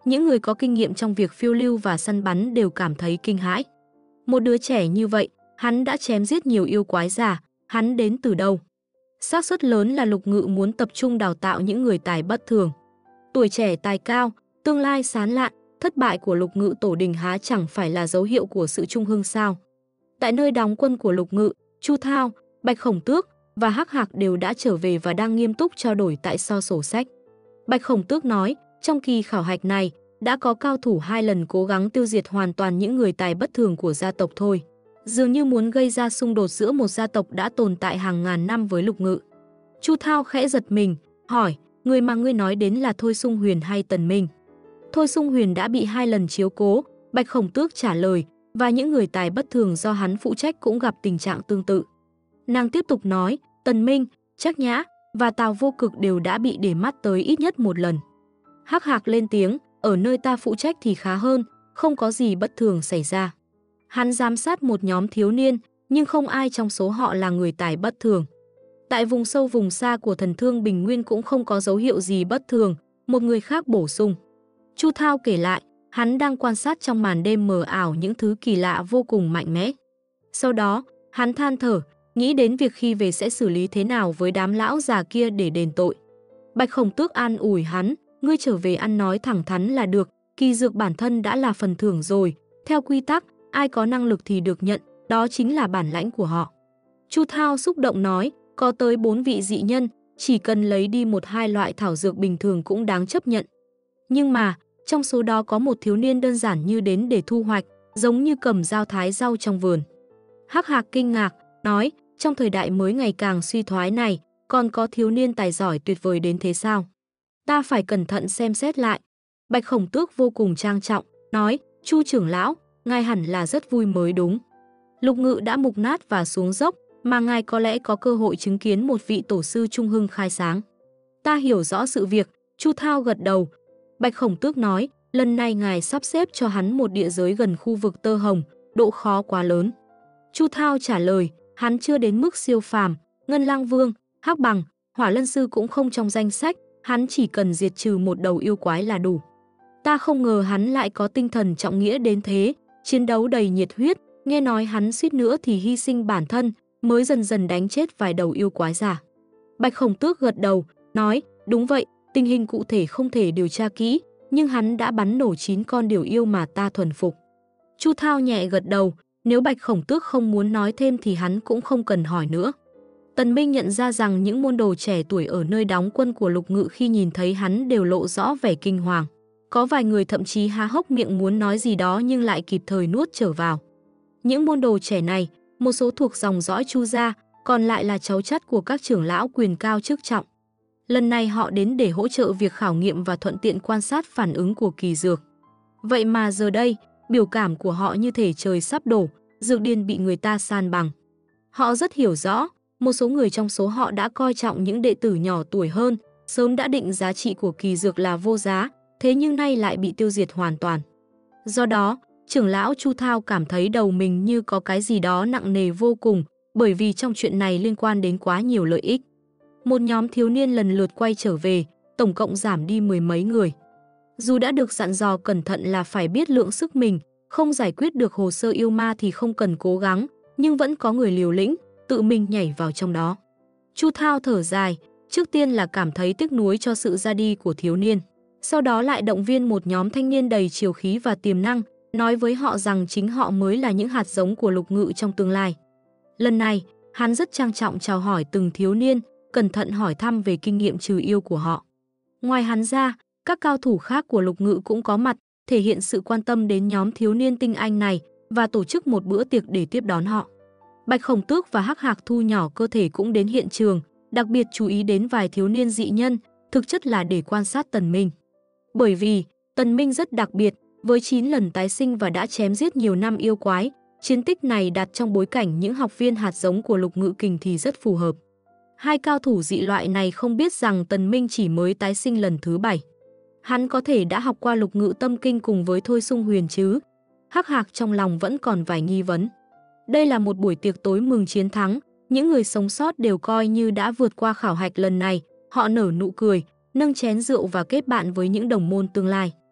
Những người có kinh nghiệm trong việc phiêu lưu và săn bắn đều cảm thấy kinh hãi. Một đứa trẻ như vậy, hắn đã chém giết nhiều yêu quái già, hắn đến từ đâu? Xác suất lớn là Lục Ngự muốn tập trung đào tạo những người tài bất thường. Tuổi trẻ tài cao, tương lai sáng lạn, thất bại của Lục Ngự tổ đình há chẳng phải là dấu hiệu của sự trung hưng sao? Tại nơi đóng quân của Lục Ngự, Chu Thao, Bạch Khổng Tước và Hắc Hạc đều đã trở về và đang nghiêm túc trao đổi tại so sổ sách. Bạch Khổng Tước nói, trong kỳ khảo hạch này, đã có cao thủ 2 lần cố gắng tiêu diệt hoàn toàn những người tài bất thường của gia tộc thôi. Dường như muốn gây ra xung đột giữa một gia tộc đã tồn tại hàng ngàn năm với Lục Ngự. Chu Thao khẽ giật mình, hỏi, người mà ngươi nói đến là Thôi Sung Huyền hay Tần Minh? Thôi Sung Huyền đã bị 2 lần chiếu cố, Bạch Khổng Tước trả lời, và những người tài bất thường do hắn phụ trách cũng gặp tình trạng tương tự. Nàng tiếp tục nói, Tần Minh, Trác Nhã và Tào Vô Cực đều đã bị để mắt tới ít nhất 1 lần. Hắc Hạc lên tiếng, ở nơi ta phụ trách thì khá hơn, không có gì bất thường xảy ra. Hắn giám sát một nhóm thiếu niên, nhưng không ai trong số họ là người tài bất thường. Tại vùng sâu vùng xa của Thần Thương Bình Nguyên cũng không có dấu hiệu gì bất thường, một người khác bổ sung. Chu Thao kể lại, hắn đang quan sát trong màn đêm mờ ảo những thứ kỳ lạ vô cùng mạnh mẽ. Sau đó, hắn than thở, nghĩ đến việc khi về sẽ xử lý thế nào với đám lão già kia để đền tội. Bạch Khổng Tước an ủi hắn, ngươi trở về ăn nói thẳng thắn là được, kỳ dược bản thân đã là phần thưởng rồi. Theo quy tắc, ai có năng lực thì được nhận, đó chính là bản lãnh của họ. Chu Thao xúc động nói, có tới 4 vị dị nhân, chỉ cần lấy đi 1-2 loại thảo dược bình thường cũng đáng chấp nhận. Nhưng mà, trong số đó có một thiếu niên đơn giản như đến để thu hoạch, giống như cầm dao thái rau trong vườn. Hắc Hạc kinh ngạc, nói, trong thời đại mới ngày càng suy thoái này, còn có thiếu niên tài giỏi tuyệt vời đến thế sao? Ta phải cẩn thận xem xét lại. Bạch Khổng Tước vô cùng trang trọng, nói, Chu trưởng lão, ngài hẳn là rất vui mới đúng. Lục Ngự đã mục nát và xuống dốc, mà ngài có lẽ có cơ hội chứng kiến một vị tổ sư trung hưng khai sáng. Ta hiểu rõ sự việc, Chu Thao gật đầu. Bạch Khổng Tước nói, lần này ngài sắp xếp cho hắn một địa giới gần khu vực Tơ Hồng, độ khó quá lớn. Chu Thao trả lời, hắn chưa đến mức siêu phàm, Ngân Lang Vương, Hắc Bằng, Hỏa Lân Sư cũng không trong danh sách, hắn chỉ cần diệt trừ một đầu yêu quái là đủ. Ta không ngờ hắn lại có tinh thần trọng nghĩa đến thế, chiến đấu đầy nhiệt huyết, nghe nói hắn suýt nữa thì hy sinh bản thân, mới dần dần đánh chết vài đầu yêu quái giả. Bạch Khổng Tước gật đầu, nói, đúng vậy, tình hình cụ thể không thể điều tra kỹ, nhưng hắn đã bắn nổ 9 con điều yêu mà ta thuần phục. Chu Thao nhẹ gật đầu, nếu Bạch Khổng Tước không muốn nói thêm thì hắn cũng không cần hỏi nữa. Tần Minh nhận ra rằng những môn đồ trẻ tuổi ở nơi đóng quân của Lục Ngự khi nhìn thấy hắn đều lộ rõ vẻ kinh hoàng. Có vài người thậm chí há hốc miệng muốn nói gì đó nhưng lại kịp thời nuốt trở vào. Những môn đồ trẻ này, một số thuộc dòng dõi Chu gia, còn lại là cháu chắt của các trưởng lão quyền cao chức trọng. Lần này họ đến để hỗ trợ việc khảo nghiệm và thuận tiện quan sát phản ứng của kỳ dược. Vậy mà giờ đây, biểu cảm của họ như thể trời sắp đổ, dược điên bị người ta san bằng. Họ rất hiểu rõ, một số người trong số họ đã coi trọng những đệ tử nhỏ tuổi hơn, sớm đã định giá trị của kỳ dược là vô giá, thế nhưng nay lại bị tiêu diệt hoàn toàn. Do đó, trưởng lão Chu Thao cảm thấy đầu mình như có cái gì đó nặng nề vô cùng, bởi vì trong chuyện này liên quan đến quá nhiều lợi ích. Một nhóm thiếu niên lần lượt quay trở về, tổng cộng giảm đi 10 mấy người. Dù đã được dặn dò cẩn thận là phải biết lượng sức mình, không giải quyết được hồ sơ yêu ma thì không cần cố gắng, nhưng vẫn có người liều lĩnh, tự mình nhảy vào trong đó. Chu Thao thở dài, trước tiên là cảm thấy tiếc nuối cho sự ra đi của thiếu niên. Sau đó lại động viên một nhóm thanh niên đầy chiều khí và tiềm năng, nói với họ rằng chính họ mới là những hạt giống của Lục Ngự trong tương lai. Lần này, hắn rất trang trọng chào hỏi từng thiếu niên, cẩn thận hỏi thăm về kinh nghiệm trừ yêu của họ. Ngoài hắn ra, các cao thủ khác của Lục Ngự cũng có mặt, thể hiện sự quan tâm đến nhóm thiếu niên tinh anh này và tổ chức một bữa tiệc để tiếp đón họ. Bạch Khổng Tước và Hắc Hạc thu nhỏ cơ thể cũng đến hiện trường, đặc biệt chú ý đến vài thiếu niên dị nhân, thực chất là để quan sát Tần Minh. Bởi vì, Tần Minh rất đặc biệt, với 9 lần tái sinh và đã chém giết nhiều năm yêu quái, chiến tích này đặt trong bối cảnh những học viên hạt giống của Lục Ngự Kình thì rất phù hợp. Hai cao thủ dị loại này không biết rằng Tần Minh chỉ mới tái sinh lần thứ 7. Hắn có thể đã học qua Lục Ngự Tâm Kinh cùng với Thôi Sung Huyền chứ? Hắc Hạc trong lòng vẫn còn vài nghi vấn. Đây là một buổi tiệc tối mừng chiến thắng, những người sống sót đều coi như đã vượt qua khảo hạch lần này, họ nở nụ cười, nâng chén rượu và kết bạn với những đồng môn tương lai.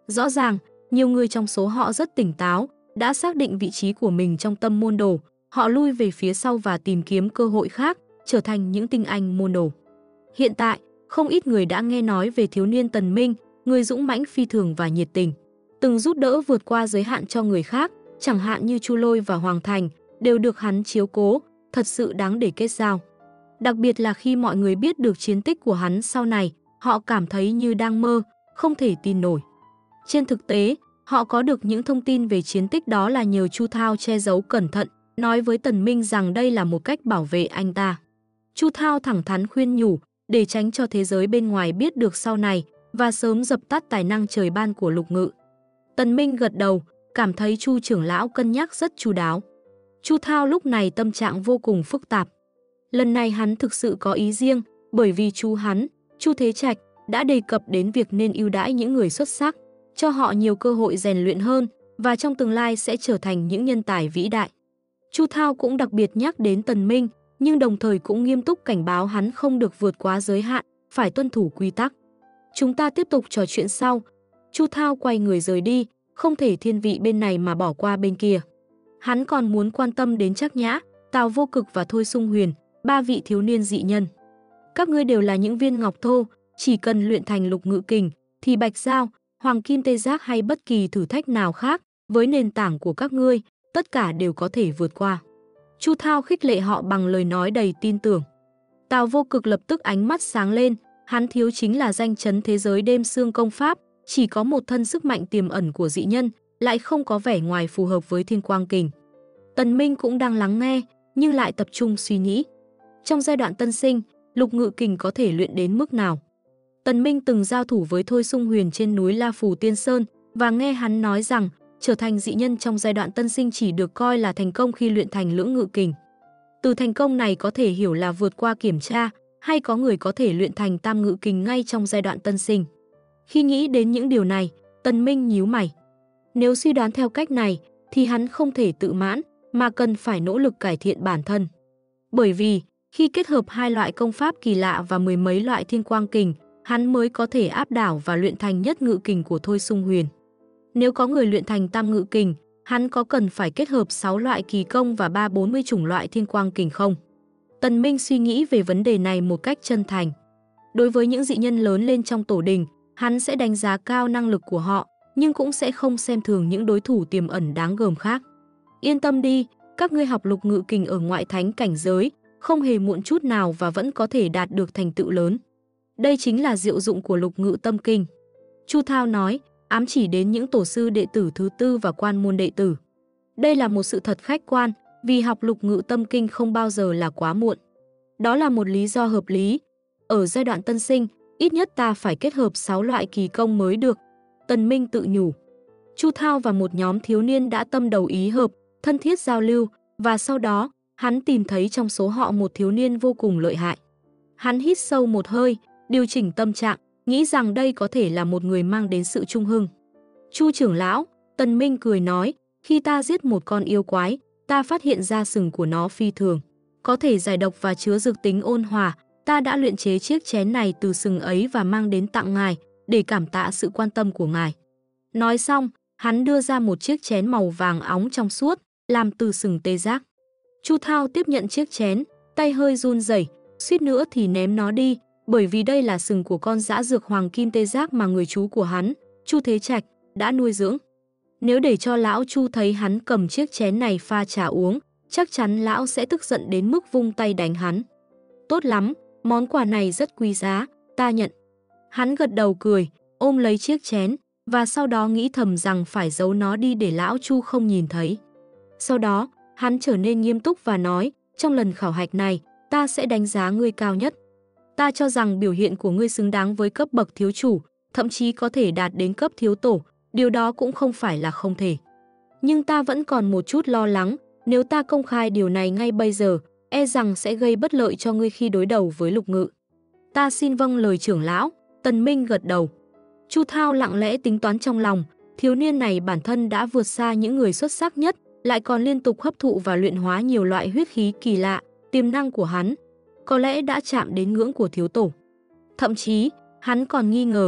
Rõ ràng, nhiều người trong số họ rất tỉnh táo, đã xác định vị trí của mình trong tâm môn đồ, họ lui về phía sau và tìm kiếm cơ hội khác, trở thành những tinh anh môn đồ. Hiện tại, không ít người đã nghe nói về thiếu niên Tần Minh, người dũng mãnh phi thường và nhiệt tình, từng giúp đỡ vượt qua giới hạn cho người khác, chẳng hạn như Chu Lôi và Hoàng Thành, đều được hắn chiếu cố, thật sự đáng để kết giao. Đặc biệt là khi mọi người biết được chiến tích của hắn sau này, họ cảm thấy như đang mơ, không thể tin nổi. Trên thực tế, họ có được những thông tin về chiến tích đó là nhờ Chu Thao che giấu cẩn thận, nói với Tần Minh rằng đây là một cách bảo vệ anh ta. Chu Thao thẳng thắn khuyên nhủ, để tránh cho thế giới bên ngoài biết được sau này và sớm dập tắt tài năng trời ban của Lục Ngự. Tần Minh gật đầu, cảm thấy Chu trưởng lão cân nhắc rất chu đáo. Chu Thao lúc này tâm trạng vô cùng phức tạp. Lần này hắn thực sự có ý riêng, bởi vì Chu Thế Trạch, đã đề cập đến việc nên ưu đãi những người xuất sắc, cho họ nhiều cơ hội rèn luyện hơn và trong tương lai sẽ trở thành những nhân tài vĩ đại. Chu Thao cũng đặc biệt nhắc đến Tần Minh, nhưng đồng thời cũng nghiêm túc cảnh báo hắn không được vượt quá giới hạn, phải tuân thủ quy tắc. Chúng ta tiếp tục trò chuyện sau. Chu Thao quay người rời đi, không thể thiên vị bên này mà bỏ qua bên kia. Hắn còn muốn quan tâm đến Trác Nhã, Tào Vô Cực và Thôi Sung Huyền, 3 vị thiếu niên dị nhân. Các ngươi đều là những viên ngọc thô, chỉ cần luyện thành Lục Ngự Kình, thì Bạch Dao, Hoàng Kim Tê Giác hay bất kỳ thử thách nào khác, với nền tảng của các ngươi, tất cả đều có thể vượt qua. Chu Thao khích lệ họ bằng lời nói đầy tin tưởng. Tào Vô Cực lập tức ánh mắt sáng lên, hắn thiếu chính là danh chấn thế giới đêm sương công pháp, chỉ có một thân sức mạnh tiềm ẩn của dị nhân, lại không có vẻ ngoài phù hợp với Thiên Quang Kình. Tần Minh cũng đang lắng nghe, nhưng lại tập trung suy nghĩ. Trong giai đoạn tân sinh, Lục Ngự Kình có thể luyện đến mức nào? Tần Minh từng giao thủ với Thôi Sung Huyền trên núi La Phù Tiên Sơn và nghe hắn nói rằng trở thành dị nhân trong giai đoạn tân sinh chỉ được coi là thành công khi luyện thành Lưỡng Ngự Kình. Từ thành công này có thể hiểu là vượt qua kiểm tra, hay có người có thể luyện thành Tam Ngự Kình ngay trong giai đoạn tân sinh. Khi nghĩ đến những điều này, Tần Minh nhíu mày. Nếu suy đoán theo cách này, thì hắn không thể tự mãn, mà cần phải nỗ lực cải thiện bản thân. Bởi vì, khi kết hợp hai loại công pháp kỳ lạ và mười mấy loại Thiên Quang Kình, hắn mới có thể áp đảo và luyện thành Nhất Ngự Kình của Thôi Sung Huyền. Nếu có người luyện thành Tam Ngự Kình, hắn có cần phải kết hợp 6 loại kỳ công và 340 chủng loại Thiên Quang Kình không? Tần Minh suy nghĩ về vấn đề này một cách chân thành. Đối với những dị nhân lớn lên trong tổ đình, hắn sẽ đánh giá cao năng lực của họ, nhưng cũng sẽ không xem thường những đối thủ tiềm ẩn đáng gờm khác. Yên tâm đi, các ngươi học Lục Ngự Kình ở ngoại thánh cảnh giới, không hề muộn chút nào và vẫn có thể đạt được thành tựu lớn. Đây chính là diệu dụng của Lục Ngự Tâm Kinh. Chu Thao nói, ám chỉ đến những tổ sư đệ tử thứ tư và quan môn đệ tử. Đây là một sự thật khách quan, vì học Lục Ngự Tâm Kinh không bao giờ là quá muộn. Đó là một lý do hợp lý. Ở giai đoạn tân sinh, ít nhất ta phải kết hợp 6 loại kỳ công mới được. Tần Minh tự nhủ. Chu Thao và một nhóm thiếu niên đã tâm đầu ý hợp, thân thiết giao lưu, và sau đó, hắn tìm thấy trong số họ một thiếu niên vô cùng lợi hại. Hắn hít sâu một hơi, điều chỉnh tâm trạng, nghĩ rằng đây có thể là một người mang đến sự trung hưng. Chu trưởng lão, Tần Minh cười nói, khi ta giết một con yêu quái, ta phát hiện ra sừng của nó phi thường, có thể giải độc và chứa dược tính ôn hòa. Ta đã luyện chế chiếc chén này từ sừng ấy và mang đến tặng ngài, để cảm tạ sự quan tâm của ngài. Nói xong, hắn đưa ra một chiếc chén màu vàng óng trong suốt, làm từ sừng tê giác. Chu Thao tiếp nhận chiếc chén, tay hơi run rẩy, suýt nữa thì ném nó đi, bởi vì đây là sừng của con dã dược Hoàng Kim Tê Giác mà người chú của hắn, Chu Thế Trạch, đã nuôi dưỡng. Nếu để cho lão Chu thấy hắn cầm chiếc chén này pha trà uống, chắc chắn lão sẽ tức giận đến mức vung tay đánh hắn. Tốt lắm, món quà này rất quý giá, ta nhận. Hắn gật đầu cười, ôm lấy chiếc chén, và sau đó nghĩ thầm rằng phải giấu nó đi để lão Chu không nhìn thấy. Sau đó, hắn trở nên nghiêm túc và nói, trong lần khảo hạch này, ta sẽ đánh giá ngươi cao nhất. Ta cho rằng biểu hiện của ngươi xứng đáng với cấp bậc thiếu chủ, thậm chí có thể đạt đến cấp thiếu tổ, điều đó cũng không phải là không thể. Nhưng ta vẫn còn một chút lo lắng, nếu ta công khai điều này ngay bây giờ, e rằng sẽ gây bất lợi cho ngươi khi đối đầu với Lục Ngự. Ta xin vâng lời trưởng lão. Tần Minh gật đầu. Chu Thao lặng lẽ tính toán trong lòng, thiếu niên này bản thân đã vượt xa những người xuất sắc nhất, lại còn liên tục hấp thụ và luyện hóa nhiều loại huyết khí kỳ lạ, tiềm năng của hắn có lẽ đã chạm đến ngưỡng của thiếu tổ. Thậm chí, hắn còn nghi ngờ,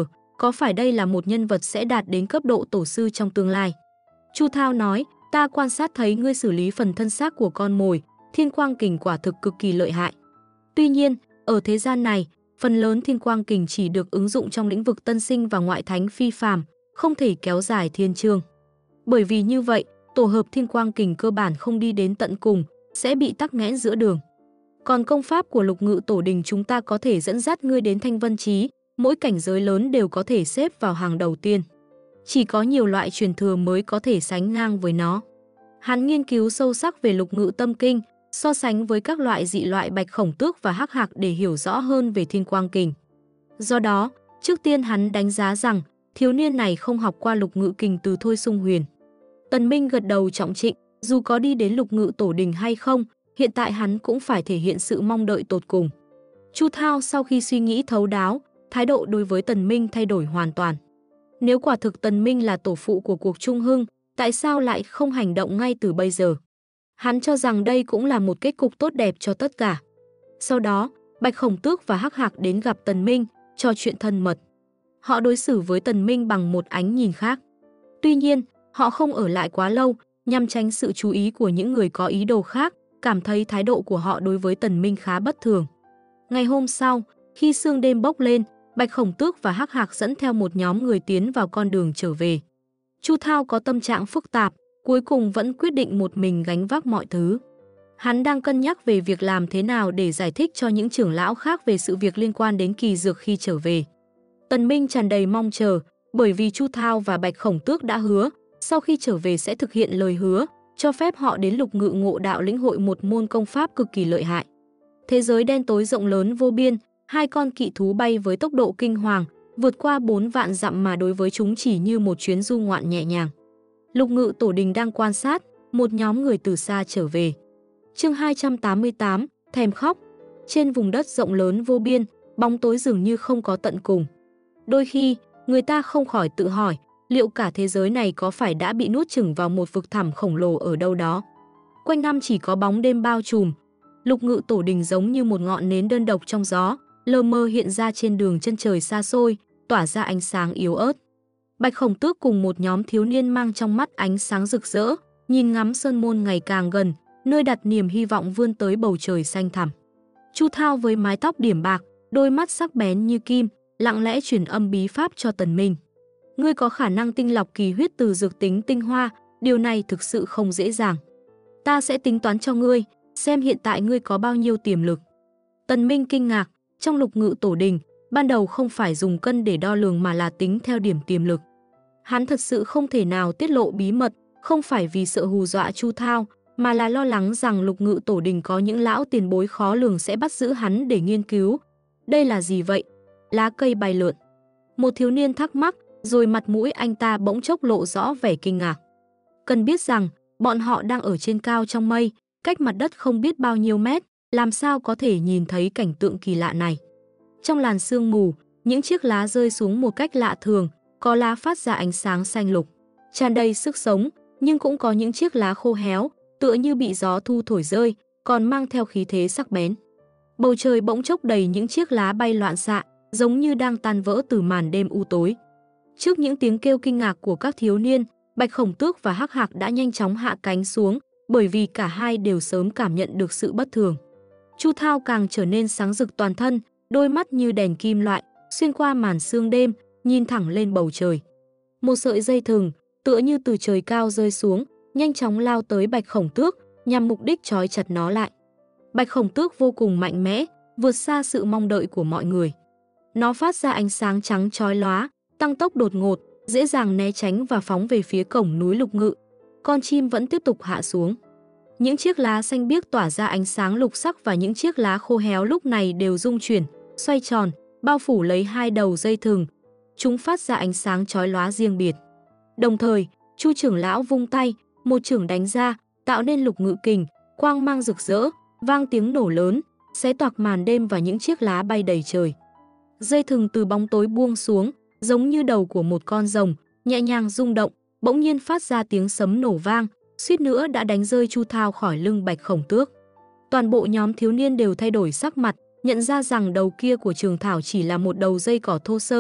có phải đây là một nhân vật sẽ đạt đến cấp độ tổ sư trong tương lai? Chu Thao nói, ta quan sát thấy ngươi xử lý phần thân xác của con mồi, thiên quang kình quả thực cực kỳ lợi hại. Tuy nhiên, ở thế gian này, phần lớn thiên quang kình chỉ được ứng dụng trong lĩnh vực tân sinh và ngoại thánh phi phàm, không thể kéo dài thiên chương. Bởi vì như vậy, tổ hợp thiên quang kình cơ bản không đi đến tận cùng, sẽ bị tắc nghẽn giữa đường. Còn công pháp của Lục Ngự Tổ Đình chúng ta có thể dẫn dắt ngươi đến Thanh Vân Chí, mỗi cảnh giới lớn đều có thể xếp vào hàng đầu tiên. Chỉ có nhiều loại truyền thừa mới có thể sánh ngang với nó. Hắn nghiên cứu sâu sắc về Lục Ngự Tâm Kinh, so sánh với các loại dị loại Bạch Khổng Tước và Hắc Hạc để hiểu rõ hơn về Thiên Quang Kình. Do đó, trước tiên hắn đánh giá rằng thiếu niên này không học qua Lục Ngự Kình từ Thôi Sung Huyền. Tần Minh gật đầu trọng trịnh, dù có đi đến Lục Ngự Tổ Đình hay không, hiện tại hắn cũng phải thể hiện sự mong đợi tột cùng. Chu Thao sau khi suy nghĩ thấu đáo, thái độ đối với Tần Minh thay đổi hoàn toàn. Nếu quả thực Tần Minh là tổ phụ của cuộc Trung Hưng, tại sao lại không hành động ngay từ bây giờ? Hắn cho rằng đây cũng là một kết cục tốt đẹp cho tất cả. Sau đó, Bạch Khổng Tước và Hắc Hạc đến gặp Tần Minh, trò chuyện thân mật. Họ đối xử với Tần Minh bằng một ánh nhìn khác. Tuy nhiên, họ không ở lại quá lâu, nhằm tránh sự chú ý của những người có ý đồ khác, cảm thấy thái độ của họ đối với Tần Minh khá bất thường. Ngày hôm sau, khi sương đêm bốc lên, Bạch Khổng Tước và Hắc Hạc dẫn theo một nhóm người tiến vào con đường trở về. Chu Thao có tâm trạng phức tạp, cuối cùng vẫn quyết định một mình gánh vác mọi thứ. Hắn đang cân nhắc về việc làm thế nào để giải thích cho những trưởng lão khác về sự việc liên quan đến kỳ dược khi trở về. Tần Minh tràn đầy mong chờ, bởi vì Chu Thao và Bạch Khổng Tước đã hứa, sau khi trở về sẽ thực hiện lời hứa, cho phép họ đến Lục Ngự Ngộ Đạo lĩnh hội một môn công pháp cực kỳ lợi hại. Thế giới đen tối rộng lớn vô biên, hai con kỵ thú bay với tốc độ kinh hoàng, vượt qua 4 vạn dặm mà đối với chúng chỉ như một chuyến du ngoạn nhẹ nhàng. Lục Ngự Tổ Đình đang quan sát, một nhóm người từ xa trở về. Chương 288, thèm khóc. Trên vùng đất rộng lớn vô biên, bóng tối dường như không có tận cùng. Đôi khi, người ta không khỏi tự hỏi, liệu cả thế giới này có phải đã bị nuốt chửng vào một vực thẳm khổng lồ ở đâu đó. Quanh năm chỉ có bóng đêm bao trùm. Lục Ngự Tổ Đình giống như một ngọn nến đơn độc trong gió, lờ mờ hiện ra trên đường chân trời xa xôi, tỏa ra ánh sáng yếu ớt. Bạch Khổng Tước cùng một nhóm thiếu niên mang trong mắt ánh sáng rực rỡ, nhìn ngắm sơn môn ngày càng gần, nơi đặt niềm hy vọng vươn tới bầu trời xanh thẳm. Chu Thao với mái tóc điểm bạc, đôi mắt sắc bén như kim, lặng lẽ truyền âm bí pháp cho Tần Minh. Ngươi có khả năng tinh lọc kỳ huyết từ dược tính tinh hoa, điều này thực sự không dễ dàng. Ta sẽ tính toán cho ngươi, xem hiện tại ngươi có bao nhiêu tiềm lực. Tần Minh kinh ngạc, trong Lục Ngự Tổ Đình, ban đầu không phải dùng cân để đo lường mà là tính theo điểm tiềm lực. Hắn thật sự không thể nào tiết lộ bí mật, không phải vì sợ hù dọa Chu Thao, mà là lo lắng rằng Lục Ngự Tổ Đình có những lão tiền bối khó lường sẽ bắt giữ hắn để nghiên cứu. Đây là gì vậy? Lá cây bay lượn. Một thiếu niên thắc mắc, rồi mặt mũi anh ta bỗng chốc lộ rõ vẻ kinh ngạc. Cần biết rằng, bọn họ đang ở trên cao trong mây, cách mặt đất không biết bao nhiêu mét, làm sao có thể nhìn thấy cảnh tượng kỳ lạ này. Trong làn sương mù, những chiếc lá rơi xuống một cách lạ thường, có lá phát ra ánh sáng xanh lục, tràn đầy sức sống, nhưng cũng có những chiếc lá khô héo, tựa như bị gió thu thổi rơi, còn mang theo khí thế sắc bén. Bầu trời bỗng chốc đầy những chiếc lá bay loạn xạ, giống như đang tan vỡ từ màn đêm u tối. Trước những tiếng kêu kinh ngạc của các thiếu niên, Bạch Khổng Tước và Hắc Hạc đã nhanh chóng hạ cánh xuống, bởi vì cả hai đều sớm cảm nhận được sự bất thường. Chu Thao càng trở nên sáng rực toàn thân, đôi mắt như đèn kim loại, xuyên qua màn sương đêm, nhìn thẳng lên bầu trời. Một sợi dây thừng, tựa như từ trời cao rơi xuống, nhanh chóng lao tới Bạch Khổng Tước, nhằm mục đích trói chặt nó lại. Bạch Khổng Tước vô cùng mạnh mẽ, vượt xa sự mong đợi của mọi người. Nó phát ra ánh sáng trắng chói lóa, tăng tốc đột ngột, dễ dàng né tránh và phóng về phía cổng núi Lục Ngự. Con chim vẫn tiếp tục hạ xuống. Những chiếc lá xanh biếc tỏa ra ánh sáng lục sắc và những chiếc lá khô héo lúc này đều rung chuyển, xoay tròn, bao phủ lấy hai đầu dây thừng. Chúng phát ra ánh sáng chói lóa riêng biệt. Đồng thời, Chu trưởng lão vung tay, một chưởng đánh ra, tạo nên Lục Ngự Kình, quang mang rực rỡ, vang tiếng nổ lớn, xé toạc màn đêm và những chiếc lá bay đầy trời. Dây thừng từ bóng tối buông xuống, giống như đầu của một con rồng, nhẹ nhàng rung động, bỗng nhiên phát ra tiếng sấm nổ vang, suýt nữa đã đánh rơi Chu Thao khỏi lưng Bạch Khổng Tước. Toàn bộ nhóm thiếu niên đều thay đổi sắc mặt, nhận ra rằng đầu kia của Trường Thảo chỉ là một đầu dây cỏ thô sơ,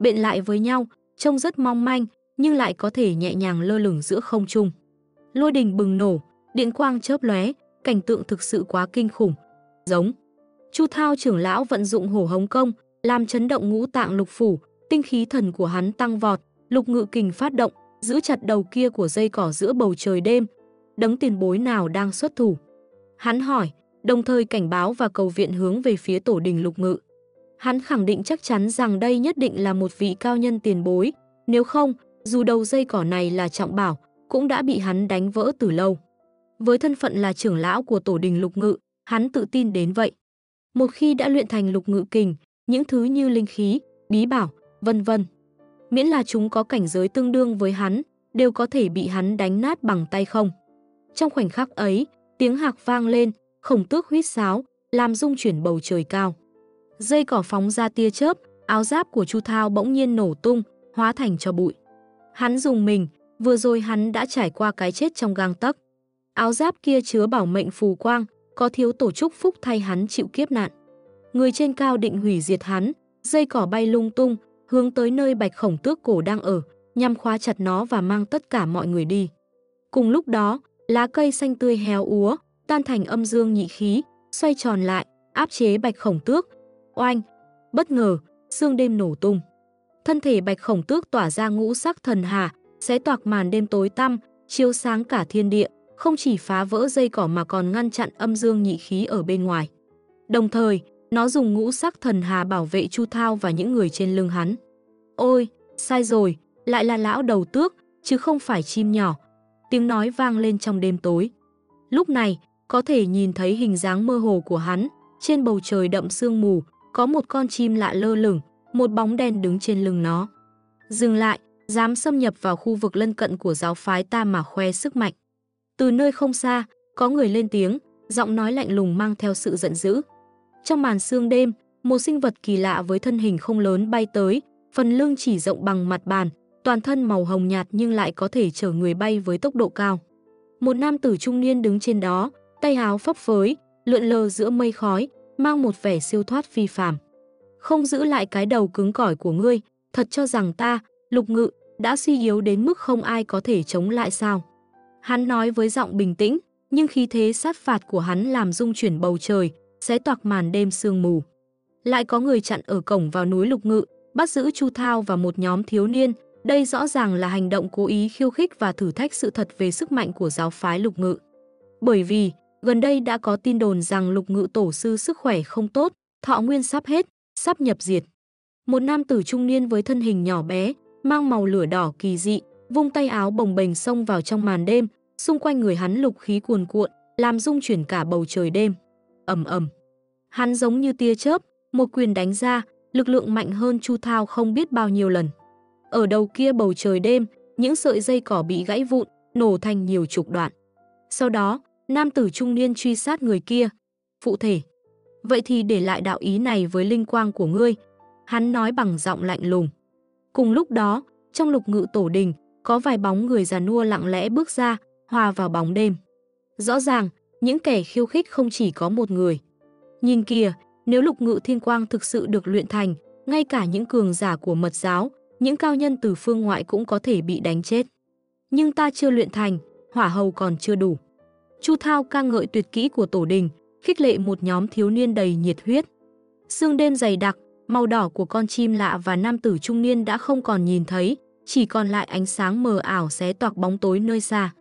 bện lại với nhau, trông rất mong manh nhưng lại có thể nhẹ nhàng lơ lửng giữa không trung. Lôi đình bừng nổ, điện quang chớp lóe, cảnh tượng thực sự quá kinh khủng. Giống. Chu Thao trưởng lão vận dụng Hổ Hống Công, làm chấn động ngũ tạng lục phủ, tinh khí thần của hắn tăng vọt, lục ngự kình phát động, giữ chặt đầu kia của dây cỏ giữa bầu trời đêm. Đấng tiền bối nào đang xuất thủ? Hắn hỏi, đồng thời cảnh báo và cầu viện hướng về phía tổ đình lục ngự. Hắn khẳng định chắc chắn rằng đây nhất định là một vị cao nhân tiền bối, nếu không, dù đầu dây cỏ này là trọng bảo, cũng đã bị hắn đánh vỡ từ lâu. Với thân phận là trưởng lão của tổ đình lục ngự, hắn tự tin đến vậy. Một khi đã luyện thành lục ngự kình, những thứ như linh khí, bí bảo, vân vân, miễn là chúng có cảnh giới tương đương với hắn, đều có thể bị hắn đánh nát bằng tay không. Trong khoảnh khắc ấy, tiếng hạc vang lên, Khổng Tước huýt sáo, làm rung chuyển bầu trời cao. Dây cỏ phóng ra tia chớp, áo giáp của Chu Thao bỗng nhiên nổ tung, hóa thành tro bụi. Hắn rùng mình, vừa rồi hắn đã trải qua cái chết trong gang tấc. Áo giáp kia chứa bảo mệnh phù quang, có thiếu tổ chúc phúc thay hắn chịu kiếp nạn. Người trên cao định hủy diệt hắn, dây cỏ bay lung tung, hướng tới nơi Bạch Khổng Tước cổ đang ở, nhằm khóa chặt nó và mang tất cả mọi người đi. Cùng lúc đó, lá cây xanh tươi héo úa, tan thành âm dương nhị khí, xoay tròn lại, áp chế Bạch Khổng Tước. Oanh! Bất ngờ, sương đêm nổ tung. Thân thể Bạch Khổng Tước tỏa ra ngũ sắc thần hà, xé toạc màn đêm tối tăm, chiếu sáng cả thiên địa, không chỉ phá vỡ dây cỏ mà còn ngăn chặn âm dương nhị khí ở bên ngoài. Đồng thời, nó dùng ngũ sắc thần hà bảo vệ Chu Thao và những người trên lưng hắn. Ôi, sai rồi, lại là lão đầu tước, chứ không phải chim nhỏ. Tiếng nói vang lên trong đêm tối. Lúc này, có thể nhìn thấy hình dáng mơ hồ của hắn, trên bầu trời đậm sương mù, có một con chim lạ lơ lửng, một bóng đen đứng trên lưng nó. Dừng lại, dám xâm nhập vào khu vực lân cận của giáo phái ta mà khoe sức mạnh. Từ nơi không xa, có người lên tiếng, giọng nói lạnh lùng mang theo sự giận dữ. Trong màn sương đêm, một sinh vật kỳ lạ với thân hình không lớn bay tới, phần lưng chỉ rộng bằng mặt bàn, toàn thân màu hồng nhạt nhưng lại có thể chở người bay với tốc độ cao. Một nam tử trung niên đứng trên đó, tay áo phấp phới, lượn lờ giữa mây khói, mang một vẻ siêu thoát phi phàm. Không giữ lại cái đầu cứng cỏi của ngươi, thật cho rằng ta, Lục Ngự, đã suy yếu đến mức không ai có thể chống lại sao? Hắn nói với giọng bình tĩnh, nhưng khí thế sát phạt của hắn làm rung chuyển bầu trời, xé toạc màn đêm sương mù. Lại có người chặn ở cổng vào núi Lục Ngự, bắt giữ Chu Thao và một nhóm thiếu niên. Đây rõ ràng là hành động cố ý khiêu khích và thử thách sự thật về sức mạnh của giáo phái Lục Ngự. Bởi vì, gần đây đã có tin đồn rằng Lục Ngự tổ sư sức khỏe không tốt, thọ nguyên sắp hết, sắp nhập diệt. Một nam tử trung niên với thân hình nhỏ bé, mang màu lửa đỏ kỳ dị, vung tay áo bồng bềnh xông vào trong màn đêm, xung quanh người hắn lục khí cuồn cuộn, làm rung chuyển cả bầu trời đêm. Ầm ầm. Hắn giống như tia chớp, một quyền đánh ra, lực lượng mạnh hơn Chu Thao không biết bao nhiêu lần. Ở đầu kia bầu trời đêm, những sợi dây cỏ bị gãy vụn, nổ thành nhiều chục đoạn. Sau đó, nam tử trung niên truy sát người kia. Phụ thể. Vậy thì để lại đạo ý này với linh quang của ngươi. Hắn nói bằng giọng lạnh lùng. Cùng lúc đó, trong Lục Ngự tổ đình, có vài bóng người già nua lặng lẽ bước ra, hòa vào bóng đêm. Rõ ràng, những kẻ khiêu khích không chỉ có một người. Nhìn kìa, nếu Lục Ngự thiên quang thực sự được luyện thành, ngay cả những cường giả của mật giáo, những cao nhân từ phương ngoại cũng có thể bị đánh chết. Nhưng ta chưa luyện thành, hỏa hầu còn chưa đủ. Chu Thao ca ngợi tuyệt kỹ của tổ đình, khích lệ một nhóm thiếu niên đầy nhiệt huyết. Sương đêm dày đặc, màu đỏ của con chim lạ và nam tử trung niên đã không còn nhìn thấy, chỉ còn lại ánh sáng mờ ảo xé toạc bóng tối nơi xa.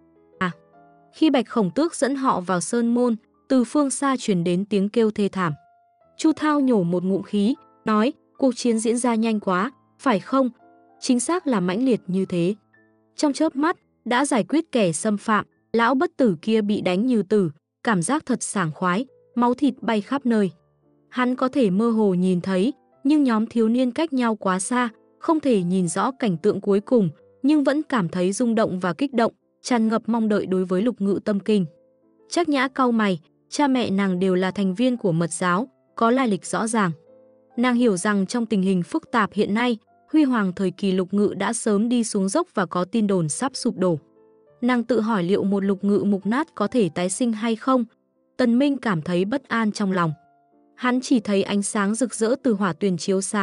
Khi Bạch Khổng Tước dẫn họ vào sơn môn, từ phương xa truyền đến tiếng kêu thê thảm. Chu Thao nhổ một ngụm khí, nói, cuộc chiến diễn ra nhanh quá, phải không? Chính xác là mãnh liệt như thế. Trong chớp mắt, đã giải quyết kẻ xâm phạm, lão bất tử kia bị đánh như tử, cảm giác thật sảng khoái, máu thịt bay khắp nơi. Hắn có thể mơ hồ nhìn thấy, nhưng nhóm thiếu niên cách nhau quá xa, không thể nhìn rõ cảnh tượng cuối cùng, nhưng vẫn cảm thấy rung động và kích động, tràn ngập mong đợi đối với Lục Ngự tâm kinh. Trác Nhã cau mày, cha mẹ nàng đều là thành viên của mật giáo, có lai lịch rõ ràng. Nàng hiểu rằng trong tình hình phức tạp hiện nay, huy hoàng thời kỳ Lục Ngự đã sớm đi xuống dốc và có tin đồn sắp sụp đổ. Nàng tự hỏi liệu một Lục Ngự mục nát có thể tái sinh hay không? Tần Minh cảm thấy bất an trong lòng. Hắn chỉ thấy ánh sáng rực rỡ từ hỏa tuyền chiếu sáng,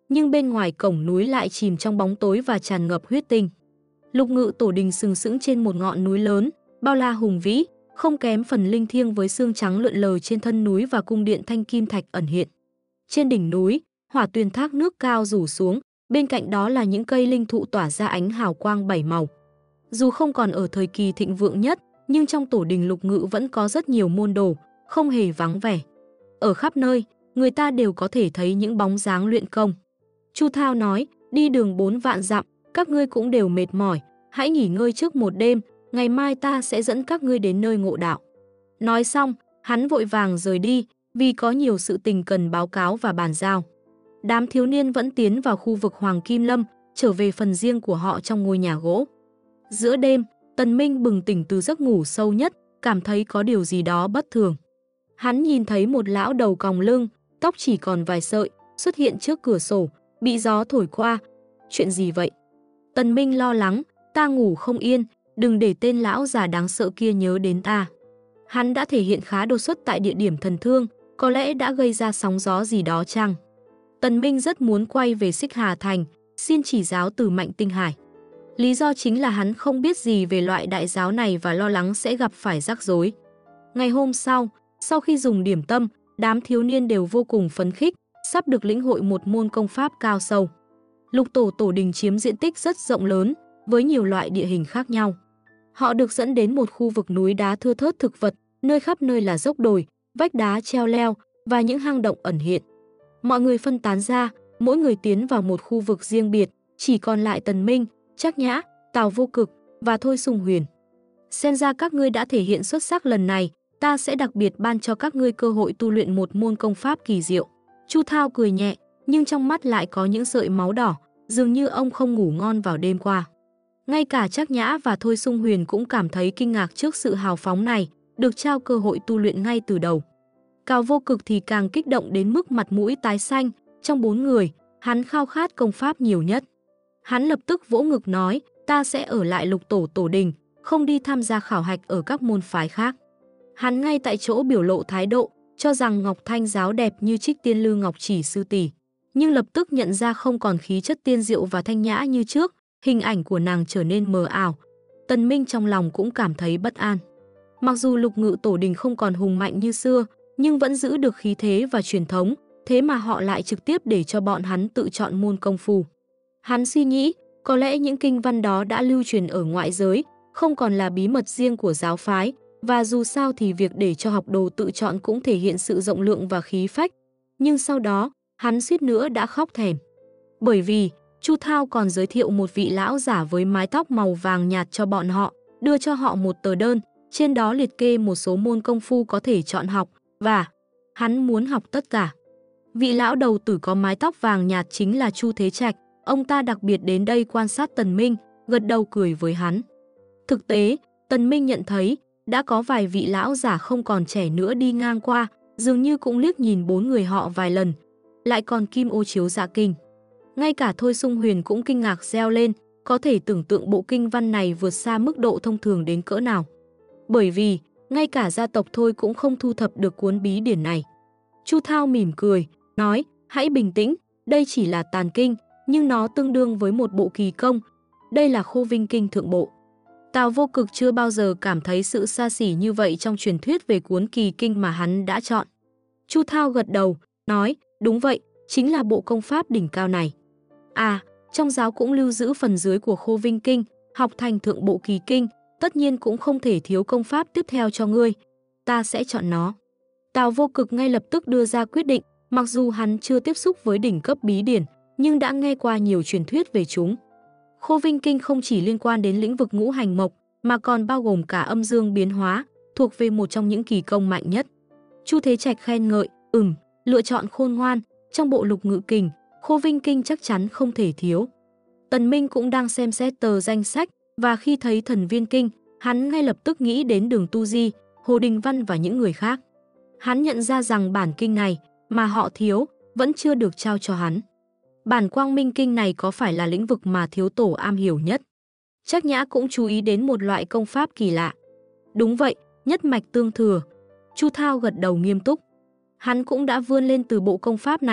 nhưng bên ngoài cổng núi lại chìm trong bóng tối và tràn ngập huyết tinh. Lục Ngự Tổ Đình sừng sững trên một ngọn núi lớn, bao la hùng vĩ, không kém phần linh thiêng với xương trắng lượn lờ trên thân núi và cung điện thanh kim thạch ẩn hiện. Trên đỉnh núi, hỏa tuyền thác nước cao rủ xuống, bên cạnh đó là những cây linh thụ tỏa ra ánh hào quang bảy màu. Dù không còn ở thời kỳ thịnh vượng nhất, nhưng trong tổ đình Lục Ngự vẫn có rất nhiều môn đồ, không hề vắng vẻ. Ở khắp nơi, người ta đều có thể thấy những bóng dáng luyện công. Chu Thao nói, đi đường 4 vạn dặm, các ngươi cũng đều mệt mỏi, hãy nghỉ ngơi trước một đêm, ngày mai ta sẽ dẫn các ngươi đến nơi ngộ đạo. Nói xong, hắn vội vàng rời đi, vì có nhiều sự tình cần báo cáo và bàn giao. Đám thiếu niên vẫn tiến vào khu vực Hoàng Kim Lâm, trở về phần riêng của họ trong ngôi nhà gỗ. Giữa đêm, Tần Minh bừng tỉnh từ giấc ngủ sâu nhất, cảm thấy có điều gì đó bất thường. Hắn nhìn thấy một lão đầu còng lưng, tóc chỉ còn vài sợi, xuất hiện trước cửa sổ, bị gió thổi qua. Chuyện gì vậy? Tần Minh lo lắng, ta ngủ không yên, đừng để tên lão già đáng sợ kia nhớ đến ta. Hắn đã thể hiện khá đột xuất tại địa điểm thần thương, có lẽ đã gây ra sóng gió gì đó chăng? Tần Minh rất muốn quay về Xích Hà Thành, xin chỉ giáo từ Mạnh Tinh Hải. Lý do chính là hắn không biết gì về loại đại giáo này và lo lắng sẽ gặp phải rắc rối. Ngày hôm sau khi dùng điểm tâm, đám thiếu niên đều vô cùng phấn khích, sắp được lĩnh hội một môn công pháp cao sâu. Lục Tổ Đình chiếm diện tích rất rộng lớn, với nhiều loại địa hình khác nhau. Họ được dẫn đến một khu vực núi đá thưa thớt thực vật, nơi khắp nơi là dốc đồi, vách đá treo leo và những hang động ẩn hiện. Mọi người phân tán ra, mỗi người tiến vào một khu vực riêng biệt, chỉ còn lại Tần Minh, Trác Nhã, Tào Vô Cực và Thôi Sung Huyền. Xem ra các ngươi đã thể hiện xuất sắc lần này, ta sẽ đặc biệt ban cho các ngươi cơ hội tu luyện một môn công pháp kỳ diệu. Chu Thao cười nhẹ, nhưng trong mắt lại có những sợi máu đỏ, dường như ông không ngủ ngon vào đêm qua. Ngay cả Trác Nhã và Thôi Sung Huyền cũng cảm thấy kinh ngạc trước sự hào phóng này, được trao cơ hội tu luyện ngay từ đầu. Cao Vô Cực thì càng kích động đến mức mặt mũi tái xanh, trong 4 người, hắn khao khát công pháp nhiều nhất. Hắn lập tức vỗ ngực nói, ta sẽ ở lại Lục Tổ Đình, không đi tham gia khảo hạch ở các môn phái khác. Hắn ngay tại chỗ biểu lộ thái độ, cho rằng Ngọc Thanh giáo đẹp như Trích Tiên Lư Ngọc Chỉ sư tỷ, nhưng lập tức nhận ra không còn khí chất tiên diệu và thanh nhã như trước, hình ảnh của nàng trở nên mờ ảo. Tần Minh trong lòng cũng cảm thấy bất an. Mặc dù Lục Ngự Tổ Đình không còn hùng mạnh như xưa, nhưng vẫn giữ được khí thế và truyền thống, thế mà họ lại trực tiếp để cho bọn hắn tự chọn môn công phu. Hắn suy nghĩ, có lẽ những kinh văn đó đã lưu truyền ở ngoại giới, không còn là bí mật riêng của giáo phái, và dù sao thì việc để cho học đồ tự chọn cũng thể hiện sự rộng lượng và khí phách. Nhưng sau đó, hắn suýt nữa đã khóc thèm. Bởi vì, Chu Thao còn giới thiệu một vị lão giả với mái tóc màu vàng nhạt cho bọn họ, đưa cho họ một tờ đơn, trên đó liệt kê một số môn công phu có thể chọn học, và hắn muốn học tất cả. Vị lão đầu tử có mái tóc vàng nhạt chính là Chu Thế Trạch, ông ta đặc biệt đến đây quan sát Tần Minh, gật đầu cười với hắn. Thực tế, Tần Minh nhận thấy, đã có vài vị lão giả không còn trẻ nữa đi ngang qua, dường như cũng liếc nhìn 4 người họ vài lần, lại còn Kim Ô Chiếu Dạ Kinh. Ngay cả Thôi Sung Huyền cũng kinh ngạc reo lên, có thể tưởng tượng bộ kinh văn này vượt xa mức độ thông thường đến cỡ nào. Bởi vì, ngay cả gia tộc Thôi cũng không thu thập được cuốn bí điển này. Chu Thao mỉm cười, nói, hãy bình tĩnh, đây chỉ là tàn kinh, nhưng nó tương đương với một bộ kỳ công. Đây là Khô Vinh Kinh thượng bộ. Tào Vô Cực chưa bao giờ cảm thấy sự xa xỉ như vậy trong truyền thuyết về cuốn kỳ kinh mà hắn đã chọn. Chu Thao gật đầu, nói, đúng vậy, chính là bộ công pháp đỉnh cao này. À, trong giáo cũng lưu giữ phần dưới của Khô Vinh Kinh, học thành thượng bộ kỳ kinh, tất nhiên cũng không thể thiếu công pháp tiếp theo cho ngươi. Ta sẽ chọn nó. Tào Vô Cực ngay lập tức đưa ra quyết định, mặc dù hắn chưa tiếp xúc với đỉnh cấp bí điển, nhưng đã nghe qua nhiều truyền thuyết về chúng. Khô Vinh Kinh không chỉ liên quan đến lĩnh vực ngũ hành mộc, mà còn bao gồm cả âm dương biến hóa, thuộc về một trong những kỳ công mạnh nhất. Chu Thế Trạch khen ngợi, lựa chọn khôn ngoan, trong bộ Lục Ngự Kình, Khô Vinh Kinh chắc chắn không thể thiếu. Tần Minh cũng đang xem xét tờ danh sách, và khi thấy Thần Viên Kinh, hắn ngay lập tức nghĩ đến Đường Tu Di, Hồ Đình Văn và những người khác. Hắn nhận ra rằng bản kinh này, mà họ thiếu, vẫn chưa được trao cho hắn. Bản Quang Minh Kinh này có phải là lĩnh vực mà thiếu tổ am hiểu nhất? Trác Nhã cũng chú ý đến một loại công pháp kỳ lạ. Đúng vậy, nhất mạch tương thừa. Chu Thao gật đầu nghiêm túc. Hắn cũng đã vươn lên từ bộ công pháp này,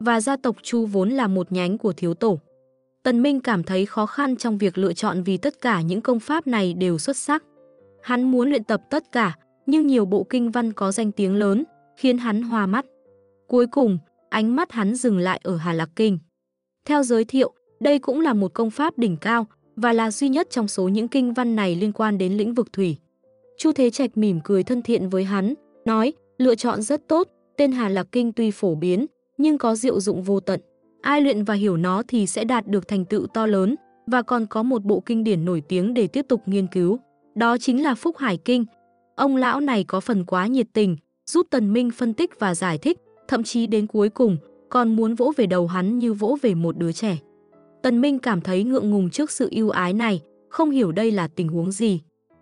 và gia tộc Chu vốn là một nhánh của thiếu tổ. Tần Minh cảm thấy khó khăn trong việc lựa chọn vì tất cả những công pháp này đều xuất sắc. Hắn muốn luyện tập tất cả, nhưng nhiều bộ kinh văn có danh tiếng lớn, khiến hắn hoa mắt. Cuối cùng, ánh mắt hắn dừng lại ở Hà Lạc Kinh. Theo giới thiệu, đây cũng là một công pháp đỉnh cao và là duy nhất trong số những kinh văn này liên quan đến lĩnh vực thủy. Chu Thế Trạch mỉm cười thân thiện với hắn, nói, lựa chọn rất tốt, tên Hà Lạc Kinh tuy phổ biến, nhưng có diệu dụng vô tận. Ai luyện và hiểu nó thì sẽ đạt được thành tựu to lớn, và còn có một bộ kinh điển nổi tiếng để tiếp tục nghiên cứu. Đó chính là Phúc Hải Kinh. Ông lão này có phần quá nhiệt tình, giúp Tần Minh phân tích và giải thích, thậm chí đến cuối cùng, còn muốn vỗ về đầu hắn như vỗ về một đứa trẻ. Tần Minh cảm thấy ngượng ngùng trước sự ưu ái này, không hiểu đây là tình huống gì.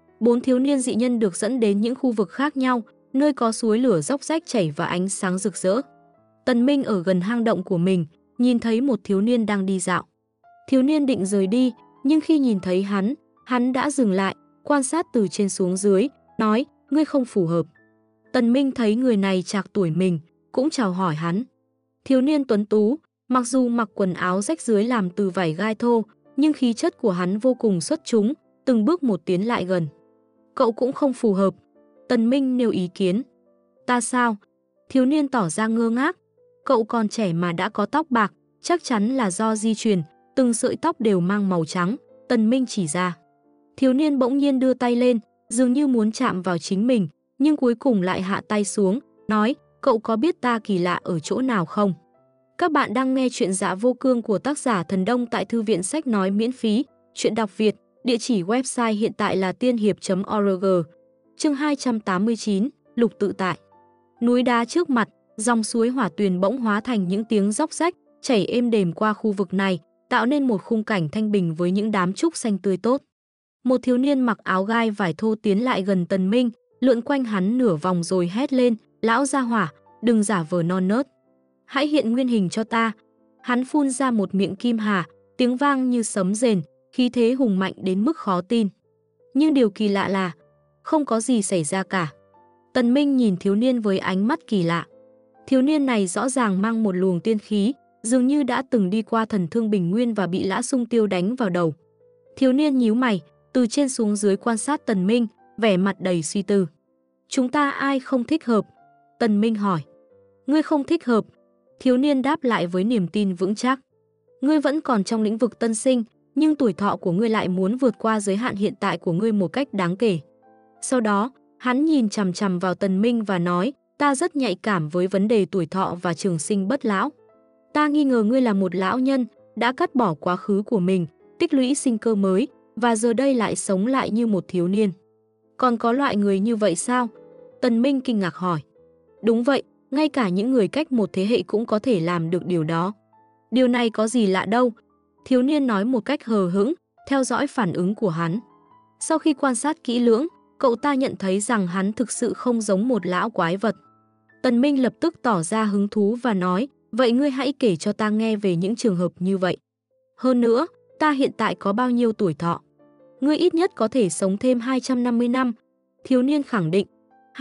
4 thiếu niên dị nhân được dẫn đến những khu vực khác nhau, nơi có suối lửa róc rách chảy và ánh sáng rực rỡ. Tần Minh ở gần hang động của mình, nhìn thấy một thiếu niên đang đi dạo. Thiếu niên định rời đi, nhưng khi nhìn thấy hắn đã dừng lại, quan sát từ trên xuống dưới, nói, ngươi không phù hợp. Tần Minh thấy người này trạc tuổi mình, cũng chào hỏi hắn. Thiếu niên tuấn tú, mặc dù mặc quần áo rách rưới làm từ vải gai thô, nhưng khí chất của hắn vô cùng xuất chúng, từng bước một tiến lại gần. Cậu cũng không phù hợp. Tần Minh nêu ý kiến. Ta sao? Thiếu niên tỏ ra ngơ ngác. Cậu còn trẻ mà đã có tóc bạc, chắc chắn là do di truyền, từng sợi tóc đều mang màu trắng. Tần Minh chỉ ra. Thiếu niên bỗng nhiên đưa tay lên, dường như muốn chạm vào chính mình, nhưng cuối cùng lại hạ tay xuống, nói, cậu có biết ta kỳ lạ ở chỗ nào không? Các bạn đang nghe chuyện Dạ Vô Cương của tác giả Thần Đông tại Thư viện Sách Nói miễn phí, chuyện đọc Việt, địa chỉ website hiện tại là tiên hiệp.org. Chương 289, Lục Tự Tại. Núi đá trước mặt, dòng suối hỏa tuyền bỗng hóa thành những tiếng róc rách, chảy êm đềm qua khu vực này, tạo nên một khung cảnh thanh bình với những đám trúc xanh tươi tốt. Một thiếu niên mặc áo gai vải thô tiến lại gần Tần Minh, lượn quanh hắn nửa vòng rồi hét lên, lão gia hỏa, đừng giả vờ non nớt. Hãy hiện nguyên hình cho ta. Hắn phun ra một miệng kim hà, tiếng vang như sấm rền, khí thế hùng mạnh đến mức khó tin. Nhưng điều kỳ lạ là, không có gì xảy ra cả. Tần Minh nhìn thiếu niên với ánh mắt kỳ lạ. Thiếu niên này rõ ràng mang một luồng tiên khí, dường như đã từng đi qua thần thương bình nguyên và bị Lã Sung Tiêu đánh vào đầu. Thiếu niên nhíu mày, từ trên xuống dưới quan sát Tần Minh, vẻ mặt đầy suy tư. Chúng ta ai không thích hợp? Tần Minh hỏi. Ngươi không thích hợp. Thiếu niên đáp lại với niềm tin vững chắc. Ngươi vẫn còn trong lĩnh vực tân sinh, nhưng tuổi thọ của ngươi lại muốn vượt qua giới hạn hiện tại của ngươi một cách đáng kể. Sau đó, hắn nhìn chằm chằm vào Tần Minh và nói, ta rất nhạy cảm với vấn đề tuổi thọ và trường sinh bất lão. Ta nghi ngờ ngươi là một lão nhân, đã cắt bỏ quá khứ của mình, tích lũy sinh cơ mới, và giờ đây lại sống lại như một thiếu niên. Còn có loại người như vậy sao? Tần Minh kinh ngạc hỏi. Đúng vậy, ngay cả những người cách một thế hệ cũng có thể làm được điều đó. Điều này có gì lạ đâu. Thiếu niên nói một cách hờ hững, theo dõi phản ứng của hắn. Sau khi quan sát kỹ lưỡng, cậu ta nhận thấy rằng hắn thực sự không giống một lão quái vật. Tần Minh lập tức tỏ ra hứng thú và nói, vậy ngươi hãy kể cho ta nghe về những trường hợp như vậy. Hơn nữa, ta hiện tại có bao nhiêu tuổi thọ? Ngươi ít nhất có thể sống thêm 250 năm. Thiếu niên khẳng định,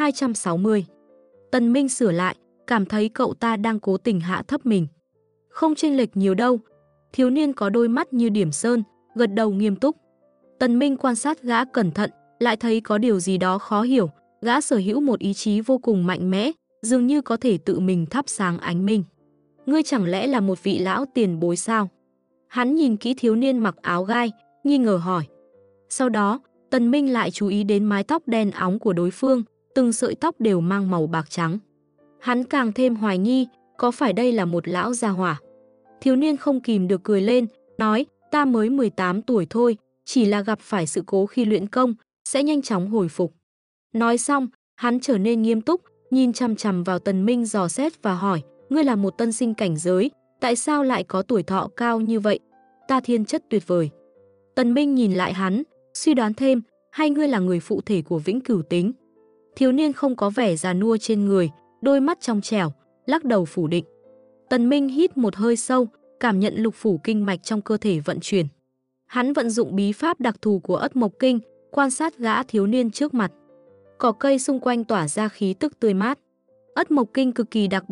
260. Tần Minh sửa lại, cảm thấy cậu ta đang cố tình hạ thấp mình. Không chênh lệch nhiều đâu. Thiếu niên có đôi mắt như điểm sơn, gật đầu nghiêm túc. Tần Minh quan sát gã cẩn thận, lại thấy có điều gì đó khó hiểu. Gã sở hữu một ý chí vô cùng mạnh mẽ, dường như có thể tự mình thắp sáng ánh minh. Ngươi chẳng lẽ là một vị lão tiền bối sao? Hắn nhìn kỹ thiếu niên mặc áo gai, nghi ngờ hỏi. Sau đó, Tần Minh lại chú ý đến mái tóc đen óng của đối phương, từng sợi tóc đều mang màu bạc trắng. Hắn càng thêm hoài nghi, có phải đây là một lão gia hỏa? Thiếu niên không kìm được cười lên, nói, ta mới 18 tuổi thôi, chỉ là gặp phải sự cố khi luyện công, sẽ nhanh chóng hồi phục. Nói xong, hắn trở nên nghiêm túc, nhìn chằm chằm vào Tần Minh dò xét và hỏi, ngươi là một tân sinh cảnh giới, tại sao lại có tuổi thọ cao như vậy? Ta thiên chất tuyệt vời. Tần Minh nhìn lại hắn, suy đoán thêm, hay ngươi là người phụ thể của Vĩnh Cửu Tính? Thiếu niên không có vẻ già nua trên người, đôi mắt trong trẻo, lắc đầu phủ định. Tần Minh hít một hơi sâu, cảm nhận lục phủ kinh mạch trong cơ thể vận chuyển. Hắn vận dụng bí pháp đặc thù của Ất Mộc Kinh, quan sát gã thiếu niên trước mặt. Cỏ cây xung quanh tỏa ra khí tức tươi mát. Ất Mộc Kinh cực kỳ đặc biệt,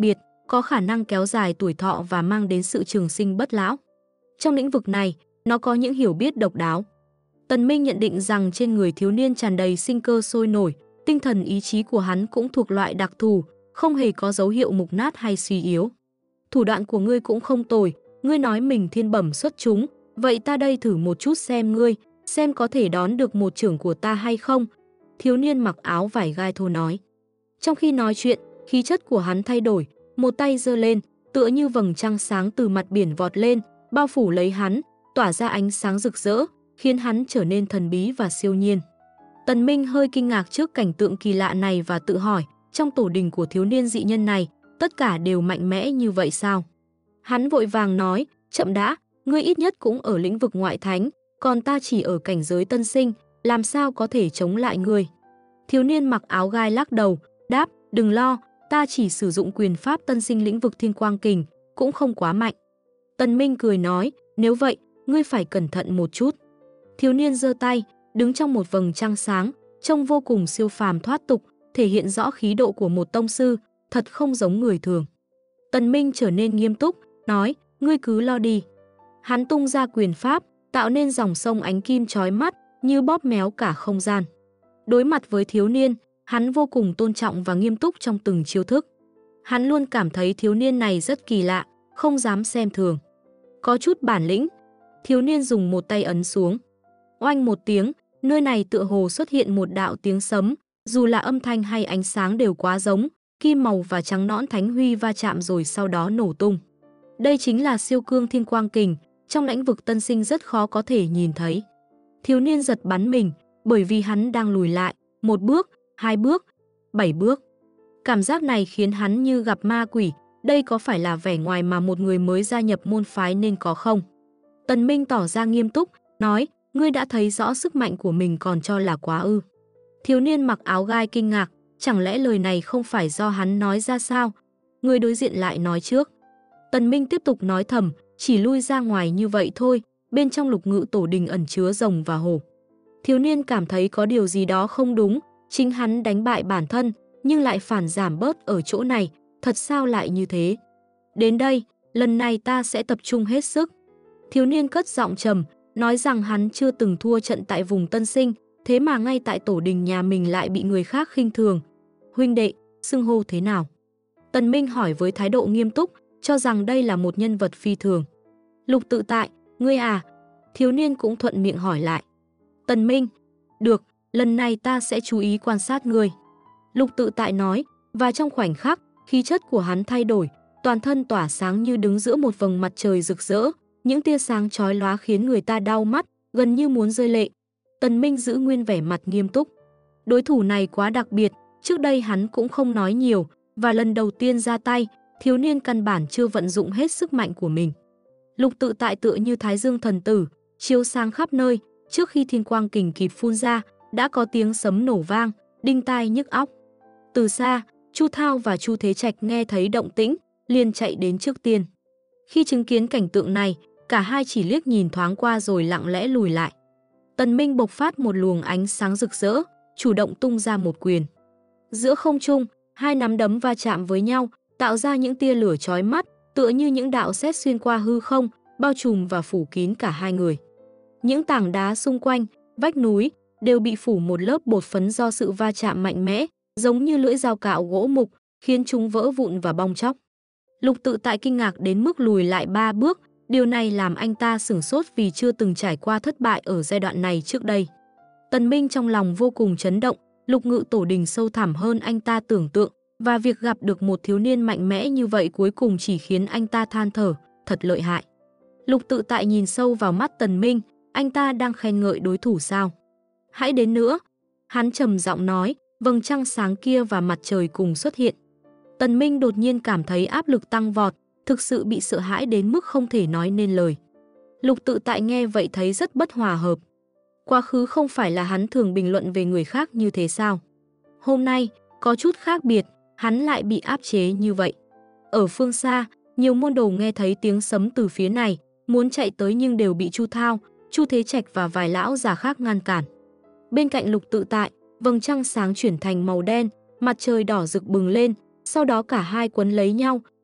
có khả năng kéo dài tuổi thọ và mang đến sự trường sinh bất lão. Trong lĩnh vực này, nó có những hiểu biết độc đáo. Tần Minh nhận định rằng trên người thiếu niên tràn đầy sinh cơ sôi nổi, tinh thần ý chí của hắn cũng thuộc loại đặc thù, không hề có dấu hiệu mục nát hay suy yếu. Thủ đoạn của ngươi cũng không tồi, ngươi nói mình thiên bẩm xuất chúng, vậy ta đây thử một chút xem ngươi, xem có thể đón được một chưởng của ta hay không. Thiếu niên mặc áo vải gai thô nói. Trong khi nói chuyện, khí chất của hắn thay đổi, một tay giơ lên, tựa như vầng trăng sáng từ mặt biển vọt lên, bao phủ lấy hắn, tỏa ra ánh sáng rực rỡ, khiến hắn trở nên thần bí và siêu nhiên. Tần Minh hơi kinh ngạc trước cảnh tượng kỳ lạ này và tự hỏi, trong tổ đình của thiếu niên dị nhân này, tất cả đều mạnh mẽ như vậy sao? Hắn vội vàng nói, chậm đã, ngươi ít nhất cũng ở lĩnh vực ngoại thánh, còn ta chỉ ở cảnh giới tân sinh, làm sao có thể chống lại ngươi? Thiếu niên mặc áo gai lắc đầu, đáp, đừng lo, ta chỉ sử dụng quyền pháp tân sinh lĩnh vực thiên quang kình, cũng không quá mạnh. Tần Minh cười nói, nếu vậy, ngươi phải cẩn thận một chút. Thiếu niên giơ tay, đứng trong một vầng trăng sáng, trông vô cùng siêu phàm thoát tục, thể hiện rõ khí độ của một tông sư, thật không giống người thường. Tần Minh trở nên nghiêm túc, nói, ngươi cứ lo đi. Hắn tung ra quyền pháp, tạo nên dòng sông ánh kim chói mắt, như bóp méo cả không gian. Đối mặt với thiếu niên, hắn vô cùng tôn trọng và nghiêm túc trong từng chiêu thức. Hắn luôn cảm thấy thiếu niên này rất kỳ lạ, không dám xem thường. Có chút bản lĩnh. Thiếu niên dùng một tay ấn xuống. Oanh một tiếng, nơi này tựa hồ xuất hiện một đạo tiếng sấm, dù là âm thanh hay ánh sáng đều quá giống, kim màu và trắng nõn thánh huy va chạm rồi sau đó nổ tung. Đây chính là siêu cương thiên quang kình, trong lĩnh vực tân sinh rất khó có thể nhìn thấy. Thiếu niên giật bắn mình, bởi vì hắn đang lùi lại, 1 bước, 2 bước, 7 bước. Cảm giác này khiến hắn như gặp ma quỷ, đây có phải là vẻ ngoài mà một người mới gia nhập môn phái nên có không? Tần Minh tỏ ra nghiêm túc, nói, ngươi đã thấy rõ sức mạnh của mình còn cho là quá ư. Thiếu niên mặc áo gai kinh ngạc, chẳng lẽ lời này không phải do hắn nói ra sao? Người đối diện lại nói trước. Tần Minh tiếp tục nói thầm, chỉ lui ra ngoài như vậy thôi, bên trong lục ngự tổ đình ẩn chứa rồng và hổ. Thiếu niên cảm thấy có điều gì đó không đúng, chính hắn đánh bại bản thân, nhưng lại phản giảm bớt ở chỗ này, thật sao lại như thế? Đến đây, lần này ta sẽ tập trung hết sức. Thiếu niên cất giọng trầm, nói rằng hắn chưa từng thua trận tại vùng tân sinh, thế mà ngay tại tổ đình nhà mình lại bị người khác khinh thường. Huynh đệ, xưng hô thế nào? Tần Minh hỏi với thái độ nghiêm túc, cho rằng đây là một nhân vật phi thường. Lục Tự Tại, ngươi à? Thiếu niên cũng thuận miệng hỏi lại. Tần Minh, được, lần này ta sẽ chú ý quan sát ngươi. Lục Tự Tại nói, và trong khoảnh khắc, khí chất của hắn thay đổi, toàn thân tỏa sáng như đứng giữa một vầng mặt trời rực rỡ, những tia sáng chói lóa khiến người ta đau mắt, gần như muốn rơi lệ. Tần Minh giữ nguyên vẻ mặt nghiêm túc. Đối thủ này quá đặc biệt, trước đây hắn cũng không nói nhiều, và lần đầu tiên ra tay, thiếu niên căn bản chưa vận dụng hết sức mạnh của mình. Lục Tự Tại tựa như Thái Dương thần tử, chiếu sáng khắp nơi, trước khi thiên quang kình kịp phun ra, đã có tiếng sấm nổ vang, đinh tai nhức óc. Từ xa, Chu Thao và Chu Thế Trạch nghe thấy động tĩnh, liền chạy đến trước tiên. Khi chứng kiến cảnh tượng này, cả hai chỉ liếc nhìn thoáng qua rồi lặng lẽ lùi lại. Tần Minh bộc phát một luồng ánh sáng rực rỡ, chủ động tung ra một quyền. Giữa không trung, hai nắm đấm va chạm với nhau, tạo ra những tia lửa chói mắt, tựa như những đạo sét xuyên qua hư không, bao trùm và phủ kín cả hai người. Những tảng đá xung quanh, vách núi, đều bị phủ một lớp bột phấn do sự va chạm mạnh mẽ, giống như lưỡi dao cạo gỗ mục, khiến chúng vỡ vụn và bong tróc. Lục Tự Tại kinh ngạc đến mức lùi lại 3 bước, điều này làm anh ta sửng sốt vì chưa từng trải qua thất bại ở giai đoạn này trước đây. Tần Minh trong lòng vô cùng chấn động, lục ngự tổ đình sâu thẳm hơn anh ta tưởng tượng, và việc gặp được một thiếu niên mạnh mẽ như vậy cuối cùng chỉ khiến anh ta than thở, thật lợi hại. Lục Tự Tại nhìn sâu vào mắt Tần Minh, anh ta đang khen ngợi đối thủ sao? Hãy đến nữa. Hắn trầm giọng nói, vầng trăng sáng kia và mặt trời cùng xuất hiện. Tần Minh đột nhiên cảm thấy áp lực tăng vọt, thực sự bị sợ hãi đến mức không thể nói nên lời. Lục Tự Tại nghe vậy thấy rất bất hòa hợp. Quá khứ không phải là hắn thường bình luận về người khác như thế sao? Hôm nay, có chút khác biệt, hắn lại bị áp chế như vậy. Ở phương xa, nhiều môn đồ nghe thấy tiếng sấm từ phía này, muốn chạy tới nhưng đều bị Chu Thao, Chu Thế Trạch và vài lão già khác ngăn cản. Bên cạnh Lục Tự Tại, vầng trăng sáng chuyển thành màu đen, mặt trời đỏ rực bừng lên, sau đó cả hai quấn lấy nhau,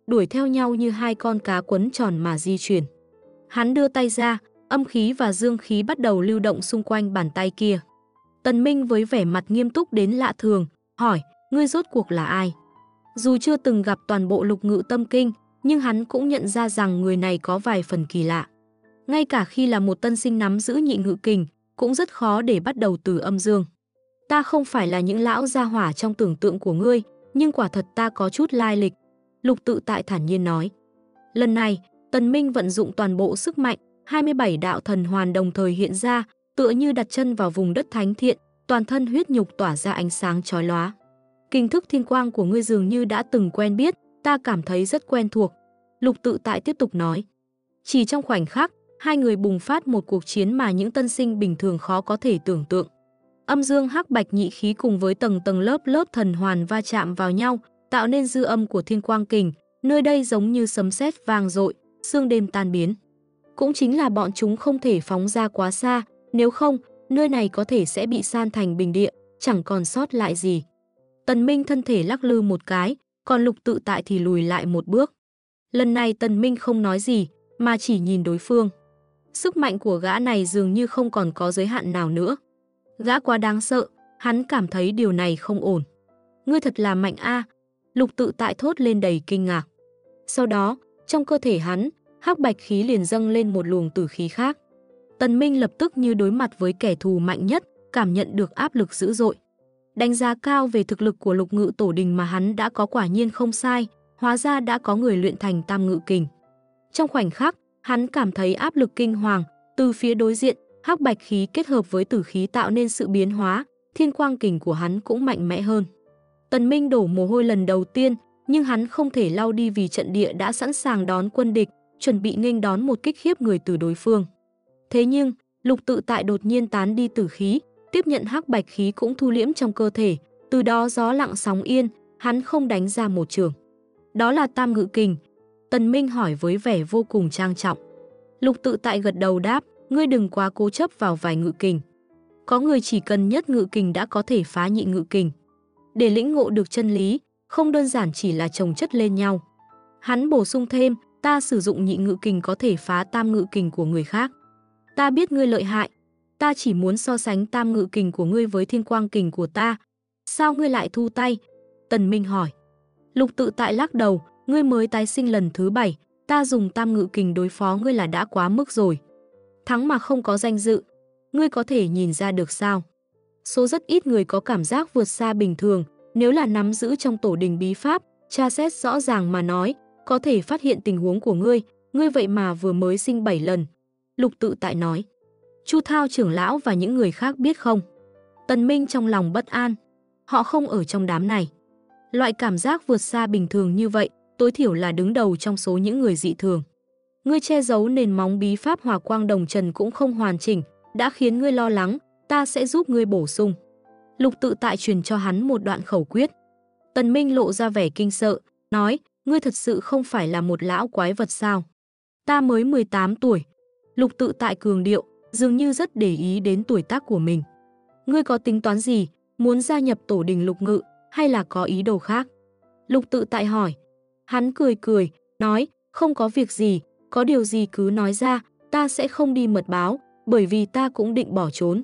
đuổi theo nhau như hai con cá quấn tròn mà di chuyển. Hắn đưa tay ra, âm khí và dương khí bắt đầu lưu động xung quanh bàn tay kia. Tần Minh với vẻ mặt nghiêm túc đến lạ thường, hỏi, ngươi rốt cuộc là ai? Dù chưa từng gặp toàn bộ lục ngự tâm kinh, nhưng hắn cũng nhận ra rằng người này có vài phần kỳ lạ. Ngay cả khi là một tân sinh nắm giữ nhị ngự kình, cũng rất khó để bắt đầu từ âm dương. Ta không phải là những lão gia hỏa trong tưởng tượng của ngươi, nhưng quả thật ta có chút lai lịch. Lục Tự Tại thản nhiên nói. Lần này, Tần Minh vận dụng toàn bộ sức mạnh, 27 đạo thần hoàn đồng thời hiện ra, tựa như đặt chân vào vùng đất thánh thiện, toàn thân huyết nhục tỏa ra ánh sáng chói lóa. Kinh thức thiên quang của ngươi dường như đã từng quen biết, ta cảm thấy rất quen thuộc. Lục Tự Tại tiếp tục nói. Chỉ trong khoảnh khắc, hai người bùng phát một cuộc chiến mà những tân sinh bình thường khó có thể tưởng tượng. Âm dương hắc bạch nhị khí cùng với tầng tầng lớp lớp thần hoàn va chạm vào nhau, tạo nên dư âm của thiên quang kình, nơi đây giống như sấm sét vang dội, sương đêm tan biến. Cũng chính là bọn chúng không thể phóng ra quá xa, nếu không, nơi này có thể sẽ bị san thành bình địa, chẳng còn sót lại gì. Tần Minh thân thể lắc lư một cái, còn Lục Tự Tại thì lùi lại một bước. Lần này Tần Minh không nói gì, mà chỉ nhìn đối phương. Sức mạnh của gã này dường như không còn có giới hạn nào nữa. Gã quá đáng sợ, hắn cảm thấy điều này không ổn. Ngươi thật là mạnh a, Lục Tự Tại thốt lên đầy kinh ngạc. Sau đó, trong cơ thể hắn, hắc bạch khí liền dâng lên một luồng tử khí khác. Tần Minh lập tức như đối mặt với kẻ thù mạnh nhất, cảm nhận được áp lực dữ dội. Đánh giá cao về thực lực của Lục Ngự Tổ Đình mà hắn đã có quả nhiên không sai, hóa ra đã có người luyện thành Tam Ngự Kình. Trong khoảnh khắc, hắn cảm thấy áp lực kinh hoàng, từ phía đối diện, hắc bạch khí kết hợp với tử khí tạo nên sự biến hóa, thiên quang kình của hắn cũng mạnh mẽ hơn. Tần Minh đổ mồ hôi lần đầu tiên, nhưng hắn không thể lau đi vì trận địa đã sẵn sàng đón quân địch, chuẩn bị nghênh đón một kích khiếp người từ đối phương. Thế nhưng, Lục Tự Tại đột nhiên tán đi tử khí, tiếp nhận hắc bạch khí cũng thu liễm trong cơ thể, từ đó gió lặng sóng yên, hắn không đánh ra một trường. Đó là Tam Ngự Kình. Tần Minh hỏi với vẻ vô cùng trang trọng. Lục Tự Tại gật đầu đáp, ngươi đừng quá cố chấp vào vài ngự kình. Có người chỉ cần nhất ngự kình đã có thể phá nhị ngự kình. Để lĩnh ngộ được chân lý, không đơn giản chỉ là chồng chất lên nhau. Hắn bổ sung thêm, ta sử dụng nhị ngự kình có thể phá tam ngự kình của người khác. Ta biết ngươi lợi hại, ta chỉ muốn so sánh tam ngự kình của ngươi với thiên quang kình của ta. Sao ngươi lại thu tay? Tần Minh hỏi. Lục Tự Tại lắc đầu, ngươi mới tái sinh lần thứ 7, ta dùng tam ngự kình đối phó ngươi là đã quá mức rồi. Thắng mà không có danh dự, ngươi có thể nhìn ra được sao? Số rất ít người có cảm giác vượt xa bình thường, nếu là nắm giữ trong tổ đình bí pháp, tra xét rõ ràng mà nói, có thể phát hiện tình huống của ngươi vậy mà vừa mới sinh 7 lần. Lục Tự Tại nói. Chu Thao trưởng lão và những người khác biết không? Tần Minh trong lòng bất an. Họ không ở trong đám này. Loại cảm giác vượt xa bình thường như vậy, tối thiểu là đứng đầu trong số những người dị thường. Ngươi che giấu nền móng bí pháp Hỏa Quang Đồng Trần cũng không hoàn chỉnh, đã khiến ngươi lo lắng, ta sẽ giúp ngươi bổ sung. Lục Tự Tại truyền cho hắn một đoạn khẩu quyết. Tần Minh lộ ra vẻ kinh sợ, nói, ngươi thật sự không phải là một lão quái vật sao? Ta mới 18 tuổi. Lục Tự Tại cường điệu, dường như rất để ý đến tuổi tác của mình. Ngươi có tính toán gì, muốn gia nhập tổ đình Lục Ngự, hay là có ý đồ khác? Lục Tự Tại hỏi. Hắn cười cười, nói, không có việc gì, có điều gì cứ nói ra, ta sẽ không đi mật báo, bởi vì ta cũng định bỏ trốn.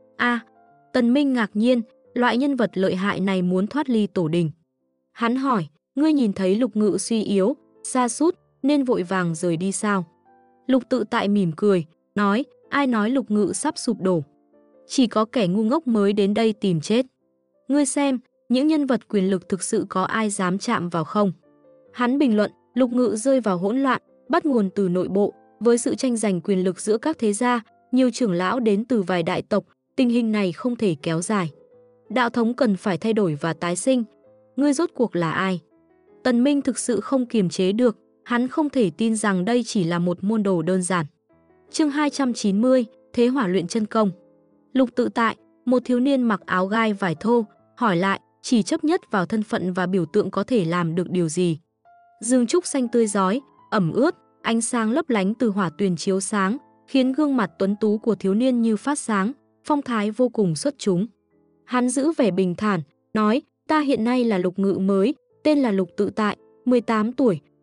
Tần Minh ngạc nhiên, loại nhân vật lợi hại này muốn thoát ly tổ đình. Hắn hỏi, ngươi nhìn thấy Lục Ngự suy yếu, sa sút nên vội vàng rời đi sao? Lục Tự Tại mỉm cười, nói, ai nói Lục Ngự sắp sụp đổ? Chỉ có kẻ ngu ngốc mới đến đây tìm chết. Ngươi xem, những nhân vật quyền lực thực sự có ai dám chạm vào không? Hắn bình luận, Lục Ngự rơi vào hỗn loạn, bắt nguồn từ nội bộ, với sự tranh giành quyền lực giữa các thế gia, nhiều trưởng lão đến từ vài đại tộc, tình hình này không thể kéo dài. Đạo thống cần phải thay đổi và tái sinh. Ngươi rốt cuộc là ai? Tần Minh thực sự không kiềm chế được, hắn không thể tin rằng đây chỉ là một môn đồ đơn giản. Chương 290, Thế Hỏa Luyện Chân Công. Lục Tự Tại, một thiếu niên mặc áo gai vải thô, hỏi lại, chỉ chấp nhất vào thân phận và biểu tượng có thể làm được điều gì? Rừng trúc xanh tươi rói, ẩm ướt, ánh sáng lấp lánh từ hỏa tuyền chiếu sáng, khiến gương mặt tuấn tú của thiếu niên như phát sáng, phong thái vô cùng xuất chúng. Hắn giữ vẻ bình thản, nói, ta hiện nay là Lục Ngự mới, tên là Lục Tự Tại, 18 tuổi,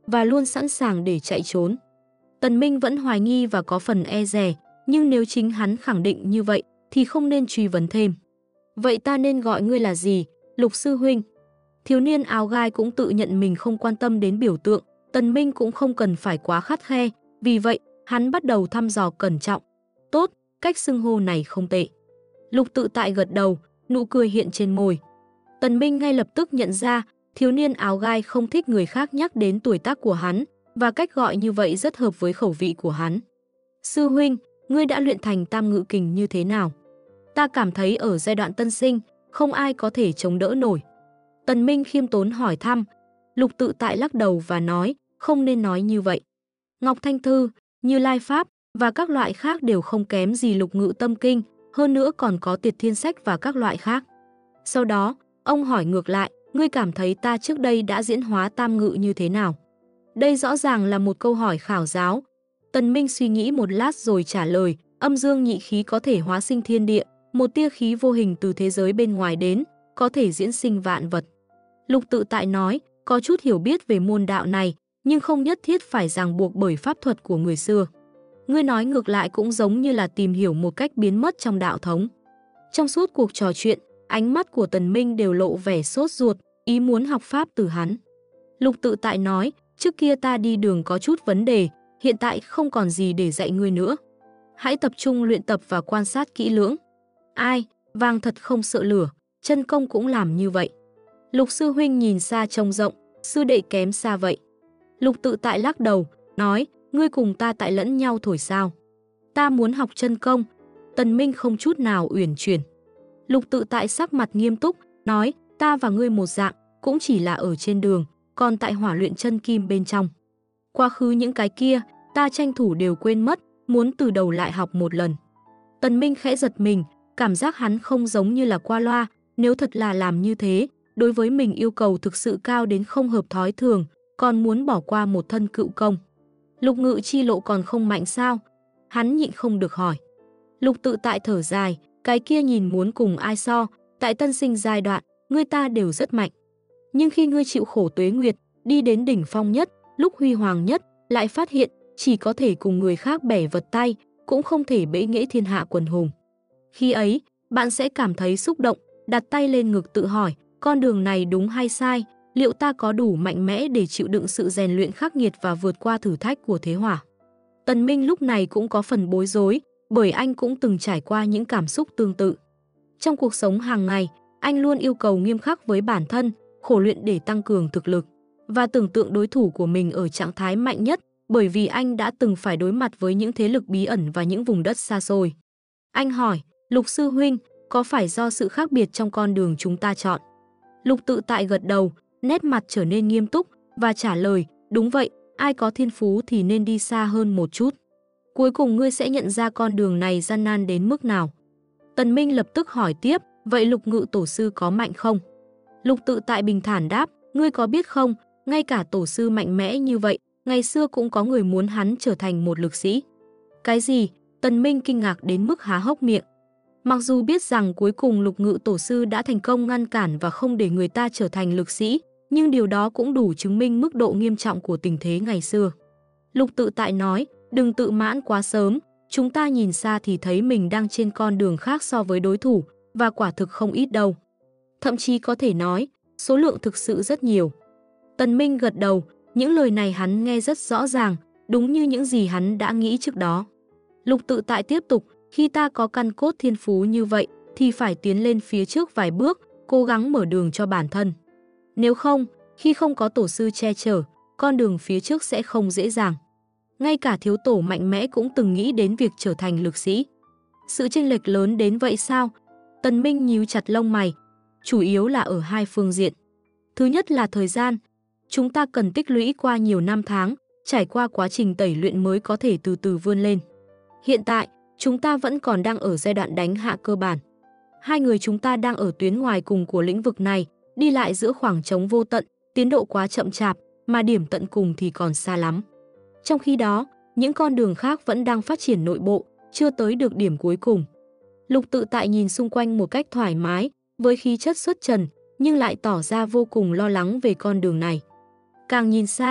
và luôn sẵn sàng để chạy trốn. Tần Minh vẫn hoài nghi và có phần e dè, nhưng nếu chính hắn khẳng định như vậy thì không nên truy vấn thêm. Vậy ta nên gọi ngươi là gì, Lục sư huynh? Thiếu niên áo gai cũng tự nhận mình không quan tâm đến biểu tượng, Tần Minh cũng không cần phải quá khắt khe, vì vậy hắn bắt đầu thăm dò cẩn trọng. Tốt, cách xưng hô này không tệ. Lục Tự Tại gật đầu, nụ cười hiện trên môi. Tần Minh ngay lập tức nhận ra, thiếu niên áo gai không thích người khác nhắc đến tuổi tác của hắn, và cách gọi như vậy rất hợp với khẩu vị của hắn. Sư huynh, ngươi đã luyện thành tam ngự kình như thế nào? Ta cảm thấy ở giai đoạn tân sinh, không ai có thể chống đỡ nổi. Tần Minh khiêm tốn hỏi thăm. Lục Tự Tại lắc đầu và nói, không nên nói như vậy. Ngọc Thanh Thư, Như Lai Pháp và các loại khác đều không kém gì Lục Ngự Tâm Kinh, hơn nữa còn có Tiệt Thiên Sách và các loại khác. Sau đó, ông hỏi ngược lại, ngươi cảm thấy ta trước đây đã diễn hóa tam ngự như thế nào? Đây rõ ràng là một câu hỏi khảo giáo. Tần Minh suy nghĩ một lát rồi trả lời, âm dương nhị khí có thể hóa sinh thiên địa, một tia khí vô hình từ thế giới bên ngoài đến, có thể diễn sinh vạn vật. Lục Tự Tại nói, có chút hiểu biết về môn đạo này, nhưng không nhất thiết phải ràng buộc bởi pháp thuật của người xưa. Ngươi nói ngược lại cũng giống như là tìm hiểu một cách biến mất trong đạo thống. Trong suốt cuộc trò chuyện, ánh mắt của Tần Minh đều lộ vẻ sốt ruột, ý muốn học pháp từ hắn. Lục Tự Tại nói, trước kia ta đi đường có chút vấn đề, hiện tại không còn gì để dạy ngươi nữa. Hãy tập trung luyện tập và quan sát kỹ lưỡng. Ai, vàng thật không sợ lửa, chân công cũng làm như vậy. Lục sư huynh nhìn xa trông rộng, sư đệ kém xa vậy. Lục Tự Tại lắc đầu, nói, ngươi cùng ta tại lẫn nhau thổi sao. Ta muốn học chân công. Tần Minh không chút nào uyển chuyển. Lục Tự Tại sắc mặt nghiêm túc, nói, ta và ngươi một dạng, cũng chỉ là ở trên đường, còn tại hỏa luyện chân kim bên trong. Quá khứ những cái kia, ta tranh thủ đều quên mất, muốn từ đầu lại học một lần. Tần Minh khẽ giật mình, cảm giác hắn không giống như là qua loa, nếu thật là làm như thế, đối với mình yêu cầu thực sự cao đến không hợp thói thường, còn muốn bỏ qua một thân cựu công. Lục Ngự chi lộ còn không mạnh sao? Hắn nhịn không được hỏi. Lục Tự Tại thở dài, cái kia nhìn muốn cùng ai so, tại tân sinh giai đoạn, ngươi ta đều rất mạnh. Nhưng khi ngươi chịu khổ tuế nguyệt, đi đến đỉnh phong nhất, lúc huy hoàng nhất, lại phát hiện chỉ có thể cùng người khác bẻ vật tay, cũng không thể bẽ nghễ thiên hạ quần hùng. Khi ấy, bạn sẽ cảm thấy xúc động, đặt tay lên ngực tự hỏi, con đường này đúng hay sai, liệu ta có đủ mạnh mẽ để chịu đựng sự rèn luyện khắc nghiệt và vượt qua thử thách của thế hỏa. Tần Minh lúc này cũng có phần bối rối, bởi anh cũng từng trải qua những cảm xúc tương tự. Trong cuộc sống hàng ngày, anh luôn yêu cầu nghiêm khắc với bản thân, khổ luyện để tăng cường thực lực, và tưởng tượng đối thủ của mình ở trạng thái mạnh nhất, bởi vì anh đã từng phải đối mặt với những thế lực bí ẩn và những vùng đất xa xôi. Anh hỏi, Lục sư huynh, có phải do sự khác biệt trong con đường chúng ta chọn? Lục Tự Tại gật đầu, nét mặt trở nên nghiêm túc và trả lời, đúng vậy, ai có thiên phú thì nên đi xa hơn một chút. Cuối cùng ngươi sẽ nhận ra con đường này gian nan đến mức nào. Tần Minh lập tức hỏi tiếp, vậy Lục Ngự tổ sư có mạnh không? Lục Tự Tại bình thản đáp, ngươi có biết không, ngay cả tổ sư mạnh mẽ như vậy, ngày xưa cũng có người muốn hắn trở thành một lực sĩ. Cái gì? Tần Minh kinh ngạc đến mức há hốc miệng. Mặc dù biết rằng cuối cùng Lục Ngự tổ sư đã thành công ngăn cản và không để người ta trở thành lực sĩ, nhưng điều đó cũng đủ chứng minh mức độ nghiêm trọng của tình thế ngày xưa. Lục Tự Tại nói, đừng tự mãn quá sớm, chúng ta nhìn xa thì thấy mình đang trên con đường khác so với đối thủ, và quả thực không ít đâu. Thậm chí có thể nói, số lượng thực sự rất nhiều. Tần Minh gật đầu, những lời này hắn nghe rất rõ ràng, đúng như những gì hắn đã nghĩ trước đó. Lục Tự Tại tiếp tục, khi ta có căn cốt thiên phú như vậy, thì phải tiến lên phía trước vài bước, cố gắng mở đường cho bản thân. Nếu không, khi không có tổ sư che chở, con đường phía trước sẽ không dễ dàng. Ngay cả thiếu tổ mạnh mẽ cũng từng nghĩ đến việc trở thành lực sĩ. Sự chênh lệch lớn đến vậy sao? Tần Minh nhíu chặt lông mày, chủ yếu là ở hai phương diện. Thứ nhất là thời gian. Chúng ta cần tích lũy qua nhiều năm tháng, trải qua quá trình tẩy luyện mới có thể từ từ vươn lên. Hiện tại, chúng ta vẫn còn đang ở giai đoạn đánh hạ cơ bản. Hai người chúng ta đang ở tuyến ngoài cùng của lĩnh vực này, đi lại giữa khoảng trống vô tận, tiến độ quá chậm chạp, mà điểm tận cùng thì còn xa lắm. Trong khi đó, những con đường khác vẫn đang phát triển nội bộ, chưa tới được điểm cuối cùng. Lục Tự Tại nhìn xung quanh một cách thoải mái, với khí chất xuất trần, nhưng lại tỏ ra vô cùng lo lắng về con đường này. Càng nhìn xa,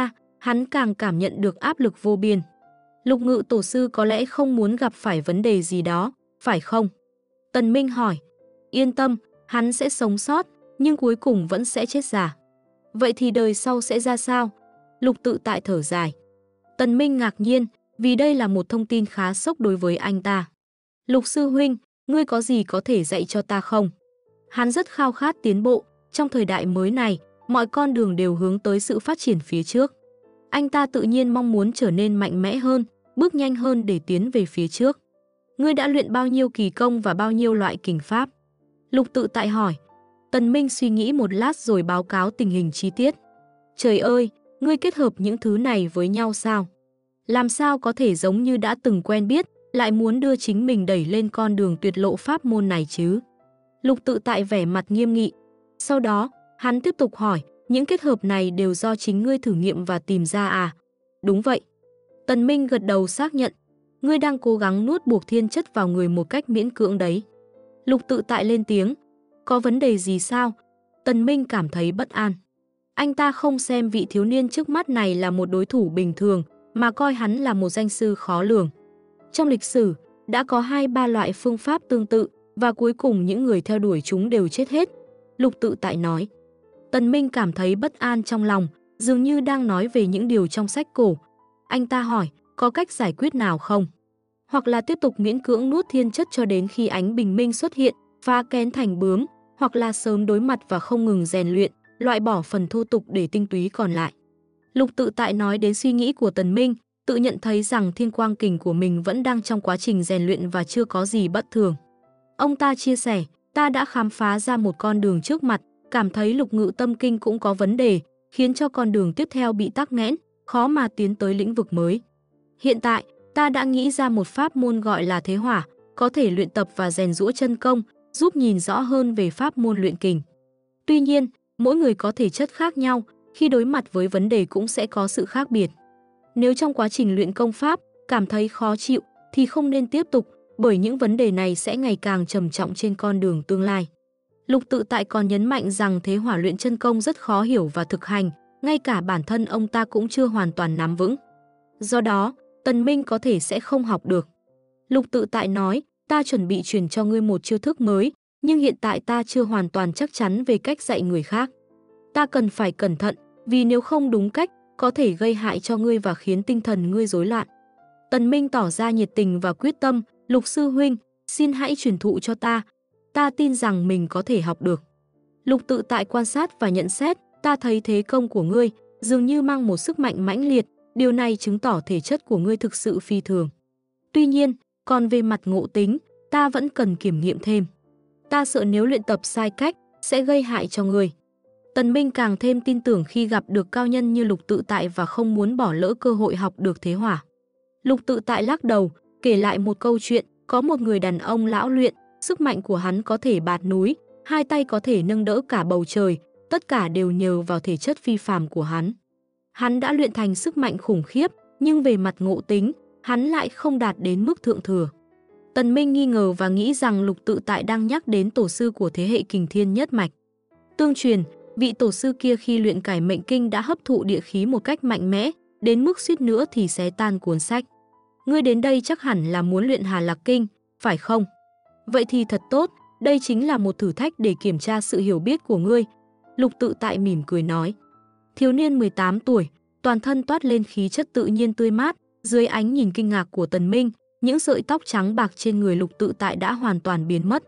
hắn càng cảm nhận được áp lực vô biên. Lục Ngự tổ sư có lẽ không muốn gặp phải vấn đề gì đó, phải không? Tần Minh hỏi. Yên tâm, hắn sẽ sống sót, nhưng cuối cùng vẫn sẽ chết già. Vậy thì đời sau sẽ ra sao? Lục Tự Tại thở dài. Tần Minh ngạc nhiên, vì đây là một thông tin khá sốc đối với anh ta. Lục sư huynh, ngươi có gì có thể dạy cho ta không? Hắn rất khao khát tiến bộ, trong thời đại mới này, mọi con đường đều hướng tới sự phát triển phía trước. Anh ta tự nhiên mong muốn trở nên mạnh mẽ hơn, bước nhanh hơn để tiến về phía trước. Ngươi đã luyện bao nhiêu kỳ công và bao nhiêu loại kình pháp? Lục Tự Tại hỏi. Tần Minh suy nghĩ một lát rồi báo cáo tình hình chi tiết. Trời ơi, ngươi kết hợp những thứ này với nhau sao? Làm sao có thể giống như đã từng quen biết, lại muốn đưa chính mình đẩy lên con đường tuyệt lộ pháp môn này chứ? Lục Tự Tại vẻ mặt nghiêm nghị. Sau đó, hắn tiếp tục hỏi, những kết hợp này đều do chính ngươi thử nghiệm và tìm ra à? Đúng vậy. Tần Minh gật đầu xác nhận. Ngươi đang cố gắng nuốt buộc thiên chất vào người một cách miễn cưỡng đấy. Lục Tự Tại lên tiếng. Có vấn đề gì sao? Tần Minh cảm thấy bất an. Anh ta không xem vị thiếu niên trước mắt này là một đối thủ bình thường, mà coi hắn là một danh sư khó lường. Trong lịch sử, đã có 2-3 loại phương pháp tương tự, và cuối cùng những người theo đuổi chúng đều chết hết. Lục Tự Tại nói. Tần Minh cảm thấy bất an trong lòng, dường như đang nói về những điều trong sách cổ. Anh ta hỏi, có cách giải quyết nào không? Hoặc là tiếp tục miễn cưỡng nuốt thiên chất cho đến khi ánh bình minh xuất hiện, phá kén thành bướm, hoặc là sớm đối mặt và không ngừng rèn luyện, loại bỏ phần thô tục để tinh túy còn lại. Lục Tự Tại nói đến suy nghĩ của Tần Minh, tự nhận thấy rằng thiên quang kình của mình vẫn đang trong quá trình rèn luyện và chưa có gì bất thường. Ông ta chia sẻ, ta đã khám phá ra một con đường trước mặt, cảm thấy Lục Ngự tâm kinh cũng có vấn đề, khiến cho con đường tiếp theo bị tắc nghẽn, khó mà tiến tới lĩnh vực mới. Hiện tại, ta đã nghĩ ra một pháp môn gọi là thế hỏa, có thể luyện tập và rèn giũa chân công, giúp nhìn rõ hơn về pháp môn luyện kình. Tuy nhiên, mỗi người có thể chất khác nhau, khi đối mặt với vấn đề cũng sẽ có sự khác biệt. Nếu trong quá trình luyện công pháp, cảm thấy khó chịu, thì không nên tiếp tục, bởi những vấn đề này sẽ ngày càng trầm trọng trên con đường tương lai. Lục Tự Tại còn nhấn mạnh rằng thế hỏa luyện chân công rất khó hiểu và thực hành, ngay cả bản thân ông ta cũng chưa hoàn toàn nắm vững. Do đó, Tần Minh có thể sẽ không học được. Lục Tự Tại nói, ta chuẩn bị truyền cho ngươi một chiêu thức mới, nhưng hiện tại ta chưa hoàn toàn chắc chắn về cách dạy người khác. Ta cần phải cẩn thận, vì nếu không đúng cách, có thể gây hại cho ngươi và khiến tinh thần ngươi rối loạn. Tần Minh tỏ ra nhiệt tình và quyết tâm, Lục sư huynh, xin hãy truyền thụ cho ta tin rằng mình có thể học được. Lục Tự Tại quan sát và nhận xét, ta thấy thế công của ngươi dường như mang một sức mạnh mãnh liệt, điều này chứng tỏ thể chất của ngươi thực sự phi thường. Tuy nhiên, còn về mặt ngộ tính, ta vẫn cần kiểm nghiệm thêm. Ta sợ nếu luyện tập sai cách, sẽ gây hại cho ngươi. Tần Minh càng thêm tin tưởng khi gặp được cao nhân như Lục Tự Tại và không muốn bỏ lỡ cơ hội học được thế hỏa. Lục Tự Tại lắc đầu, kể lại một câu chuyện, có một người đàn ông lão luyện, sức mạnh của hắn có thể bạt núi, hai tay có thể nâng đỡ cả bầu trời, tất cả đều nhờ vào thể chất phi phàm của hắn. Hắn đã luyện thành sức mạnh khủng khiếp, nhưng về mặt ngộ tính, hắn lại không đạt đến mức thượng thừa. Tần Minh nghi ngờ và nghĩ rằng Lục Tự Tại đang nhắc đến tổ sư của thế hệ Kình Thiên nhất mạch. Tương truyền, vị tổ sư kia khi luyện cải mệnh kinh đã hấp thụ địa khí một cách mạnh mẽ, đến mức suýt nữa thì xé tan cuốn sách. Ngươi đến đây chắc hẳn là muốn luyện Hà Lạc Kinh, phải không? Vậy thì thật tốt, đây chính là một thử thách để kiểm tra sự hiểu biết của ngươi. Lục Tự Tại mỉm cười nói. Thiếu niên 18 tuổi, toàn thân toát lên khí chất tự nhiên tươi mát, dưới ánh nhìn kinh ngạc của Tần Minh, những sợi tóc trắng bạc trên người Lục Tự Tại đã hoàn toàn biến mất.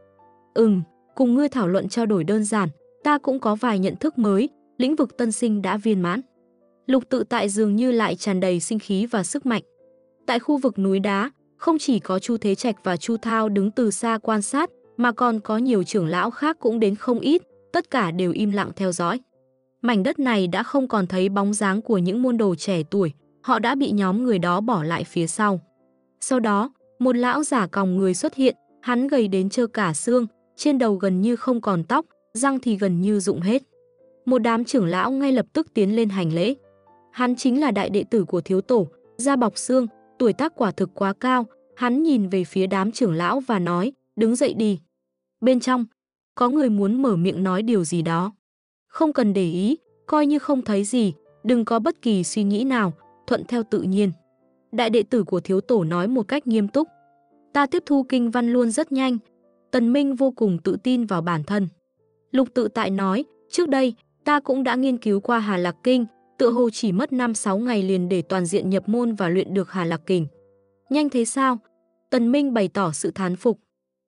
Cùng ngươi thảo luận trao đổi đơn giản, ta cũng có vài nhận thức mới, lĩnh vực tân sinh đã viên mãn. Lục Tự Tại dường như lại tràn đầy sinh khí và sức mạnh. Tại khu vực núi đá, không chỉ có Chu Thế Trạch và Chu Thao đứng từ xa quan sát, mà còn có nhiều trưởng lão khác cũng đến không ít, tất cả đều im lặng theo dõi. Mảnh đất này đã không còn thấy bóng dáng của những môn đồ trẻ tuổi, họ đã bị nhóm người đó bỏ lại phía sau. Sau đó, một lão giả còng người xuất hiện, hắn gầy đến trơ cả xương, trên đầu gần như không còn tóc, răng thì gần như rụng hết. Một đám trưởng lão ngay lập tức tiến lên hành lễ. Hắn chính là đại đệ tử của thiếu tổ, da bọc xương, tuổi tác quả thực quá cao. Hắn nhìn về phía đám trưởng lão và nói, đứng dậy đi. Bên trong, có người muốn mở miệng nói điều gì đó. Không cần để ý, coi như không thấy gì, đừng có bất kỳ suy nghĩ nào, thuận theo tự nhiên. Đại đệ tử của thiếu tổ nói một cách nghiêm túc. Ta tiếp thu kinh văn luôn rất nhanh. Tần Minh vô cùng tự tin vào bản thân. Lục Tự Tại nói, trước đây, ta cũng đã nghiên cứu qua Hà Lạc Kinh, tựa hồ chỉ mất 5-6 ngày liền để toàn diện nhập môn và luyện được Hà Lạc Kình. Nhanh thế sao? Tần Minh bày tỏ sự thán phục.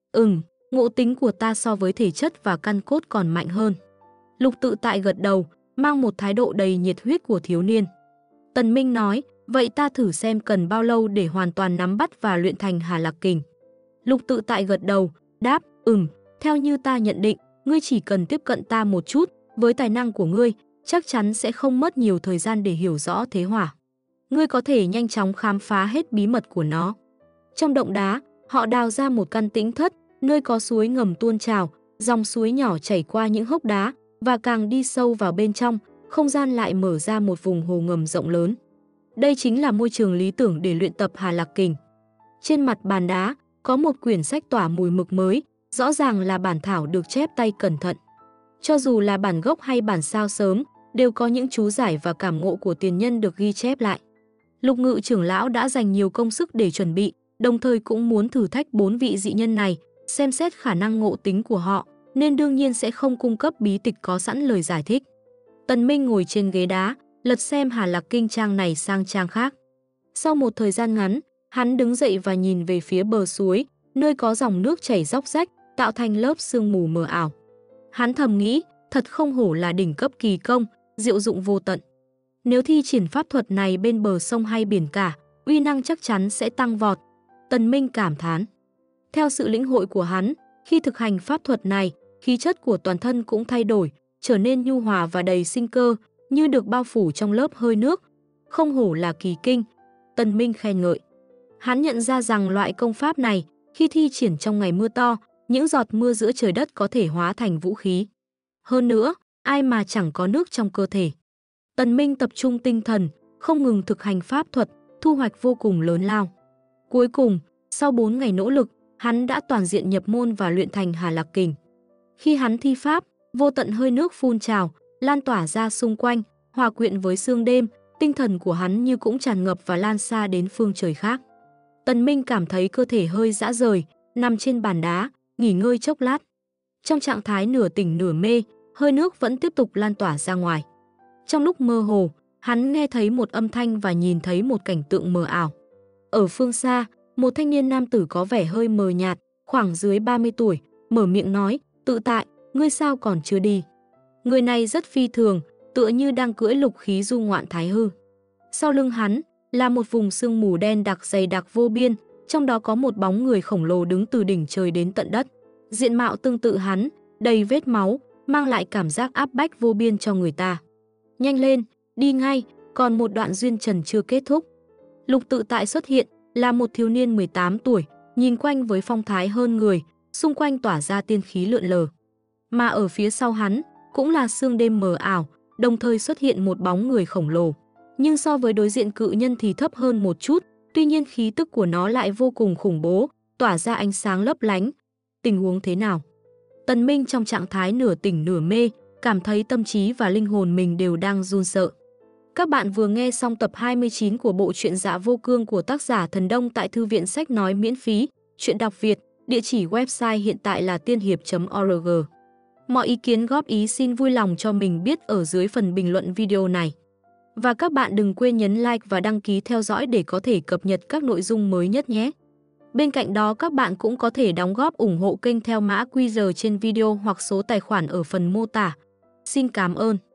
Ngộ tính của ta so với thể chất và căn cốt còn mạnh hơn. Lục Tự Tại gật đầu, mang một thái độ đầy nhiệt huyết của thiếu niên. Tần Minh nói, vậy ta thử xem cần bao lâu để hoàn toàn nắm bắt và luyện thành Hà Lạc Kình. Lục Tự Tại gật đầu, đáp, theo như ta nhận định, ngươi chỉ cần tiếp cận ta một chút, với tài năng của ngươi, chắc chắn sẽ không mất nhiều thời gian để hiểu rõ thế hỏa. Ngươi có thể nhanh chóng khám phá hết bí mật của nó. Trong động đá, họ đào ra một căn tĩnh thất, nơi có suối ngầm tuôn trào, dòng suối nhỏ chảy qua những hốc đá, và càng đi sâu vào bên trong, không gian lại mở ra một vùng hồ ngầm rộng lớn. Đây chính là môi trường lý tưởng để luyện tập Hà Lạc Kình. Trên mặt bàn đá, có một quyển sách tỏa mùi mực mới, rõ ràng là bản thảo được chép tay cẩn thận. Cho dù là bản gốc hay bản sao sớm, đều có những chú giải và cảm ngộ của tiền nhân được ghi chép lại. Lục Ngự trưởng lão đã dành nhiều công sức để chuẩn bị, đồng thời cũng muốn thử thách 4 vị dị nhân này, xem xét khả năng ngộ tính của họ, nên đương nhiên sẽ không cung cấp bí tịch có sẵn lời giải thích. Tần Minh ngồi trên ghế đá, lật xem Hà Lạc Kinh trang này sang trang khác. Sau một thời gian ngắn, hắn đứng dậy và nhìn về phía bờ suối, nơi có dòng nước chảy róc rách, tạo thành lớp sương mù mờ ảo. Hắn thầm nghĩ, thật không hổ là đỉnh cấp kỳ công, diệu dụng vô tận. Nếu thi triển pháp thuật này bên bờ sông hay biển cả, uy năng chắc chắn sẽ tăng vọt. Tần Minh cảm thán. Theo sự lĩnh hội của hắn, khi thực hành pháp thuật này, khí chất của toàn thân cũng thay đổi, trở nên nhu hòa và đầy sinh cơ, như được bao phủ trong lớp hơi nước. Không hổ là kỳ kinh, Tần Minh khen ngợi. Hắn nhận ra rằng loại công pháp này, khi thi triển trong ngày mưa to, những giọt mưa giữa trời đất có thể hóa thành vũ khí. Hơn nữa, ai mà chẳng có nước trong cơ thể. Tần Minh tập trung tinh thần, không ngừng thực hành pháp thuật, thu hoạch vô cùng lớn lao. Cuối cùng, sau 4 ngày nỗ lực, hắn đã toàn diện nhập môn và luyện thành Hà Lạc Kình. Khi hắn thi pháp, vô tận hơi nước phun trào, lan tỏa ra xung quanh, hòa quyện với sương đêm, tinh thần của hắn như cũng tràn ngập và lan xa đến phương trời khác. Tần Minh cảm thấy cơ thể hơi rã rời, nằm trên bàn đá, nghỉ ngơi chốc lát. Trong trạng thái nửa tỉnh nửa mê, hơi nước vẫn tiếp tục lan tỏa ra ngoài. Trong lúc mơ hồ, hắn nghe thấy một âm thanh và nhìn thấy một cảnh tượng mờ ảo. Ở phương xa, một thanh niên nam tử có vẻ hơi mờ nhạt, khoảng dưới 30 tuổi, mở miệng nói, Tự Tại, ngươi sao còn chưa đi? Người này rất phi thường, tựa như đang cưỡi lục khí du ngoạn thái hư. Sau lưng hắn là một vùng sương mù đen đặc dày đặc vô biên, trong đó có một bóng người khổng lồ đứng từ đỉnh trời đến tận đất. Diện mạo tương tự hắn, đầy vết máu, mang lại cảm giác áp bách vô biên cho người ta. Nhanh lên, đi ngay, còn một đoạn duyên trần chưa kết thúc. Lục Tự Tại xuất hiện, là một thiếu niên 18 tuổi, nhìn quanh với phong thái hơn người, xung quanh tỏa ra tiên khí lượn lờ. Mà ở phía sau hắn, cũng là sương đêm mờ ảo, đồng thời xuất hiện một bóng người khổng lồ. Nhưng so với đối diện cự nhân thì thấp hơn một chút, tuy nhiên khí tức của nó lại vô cùng khủng bố, tỏa ra ánh sáng lấp lánh. Tình huống thế nào? Tần Minh trong trạng thái nửa tỉnh nửa mê, cảm thấy tâm trí và linh hồn mình đều đang run sợ. Các bạn vừa nghe xong tập 29 của bộ truyện Dạ Vô Cương của tác giả Thần Đông tại Thư viện Sách Nói miễn phí, truyện đọc Việt, địa chỉ website hiện tại là tiên hiệp.org. Mọi ý kiến góp ý xin vui lòng cho mình biết ở dưới phần bình luận video này. Và các bạn đừng quên nhấn like và đăng ký theo dõi để có thể cập nhật các nội dung mới nhất nhé. Bên cạnh đó các bạn cũng có thể đóng góp ủng hộ kênh theo mã QR trên video hoặc số tài khoản ở phần mô tả. Xin cảm ơn.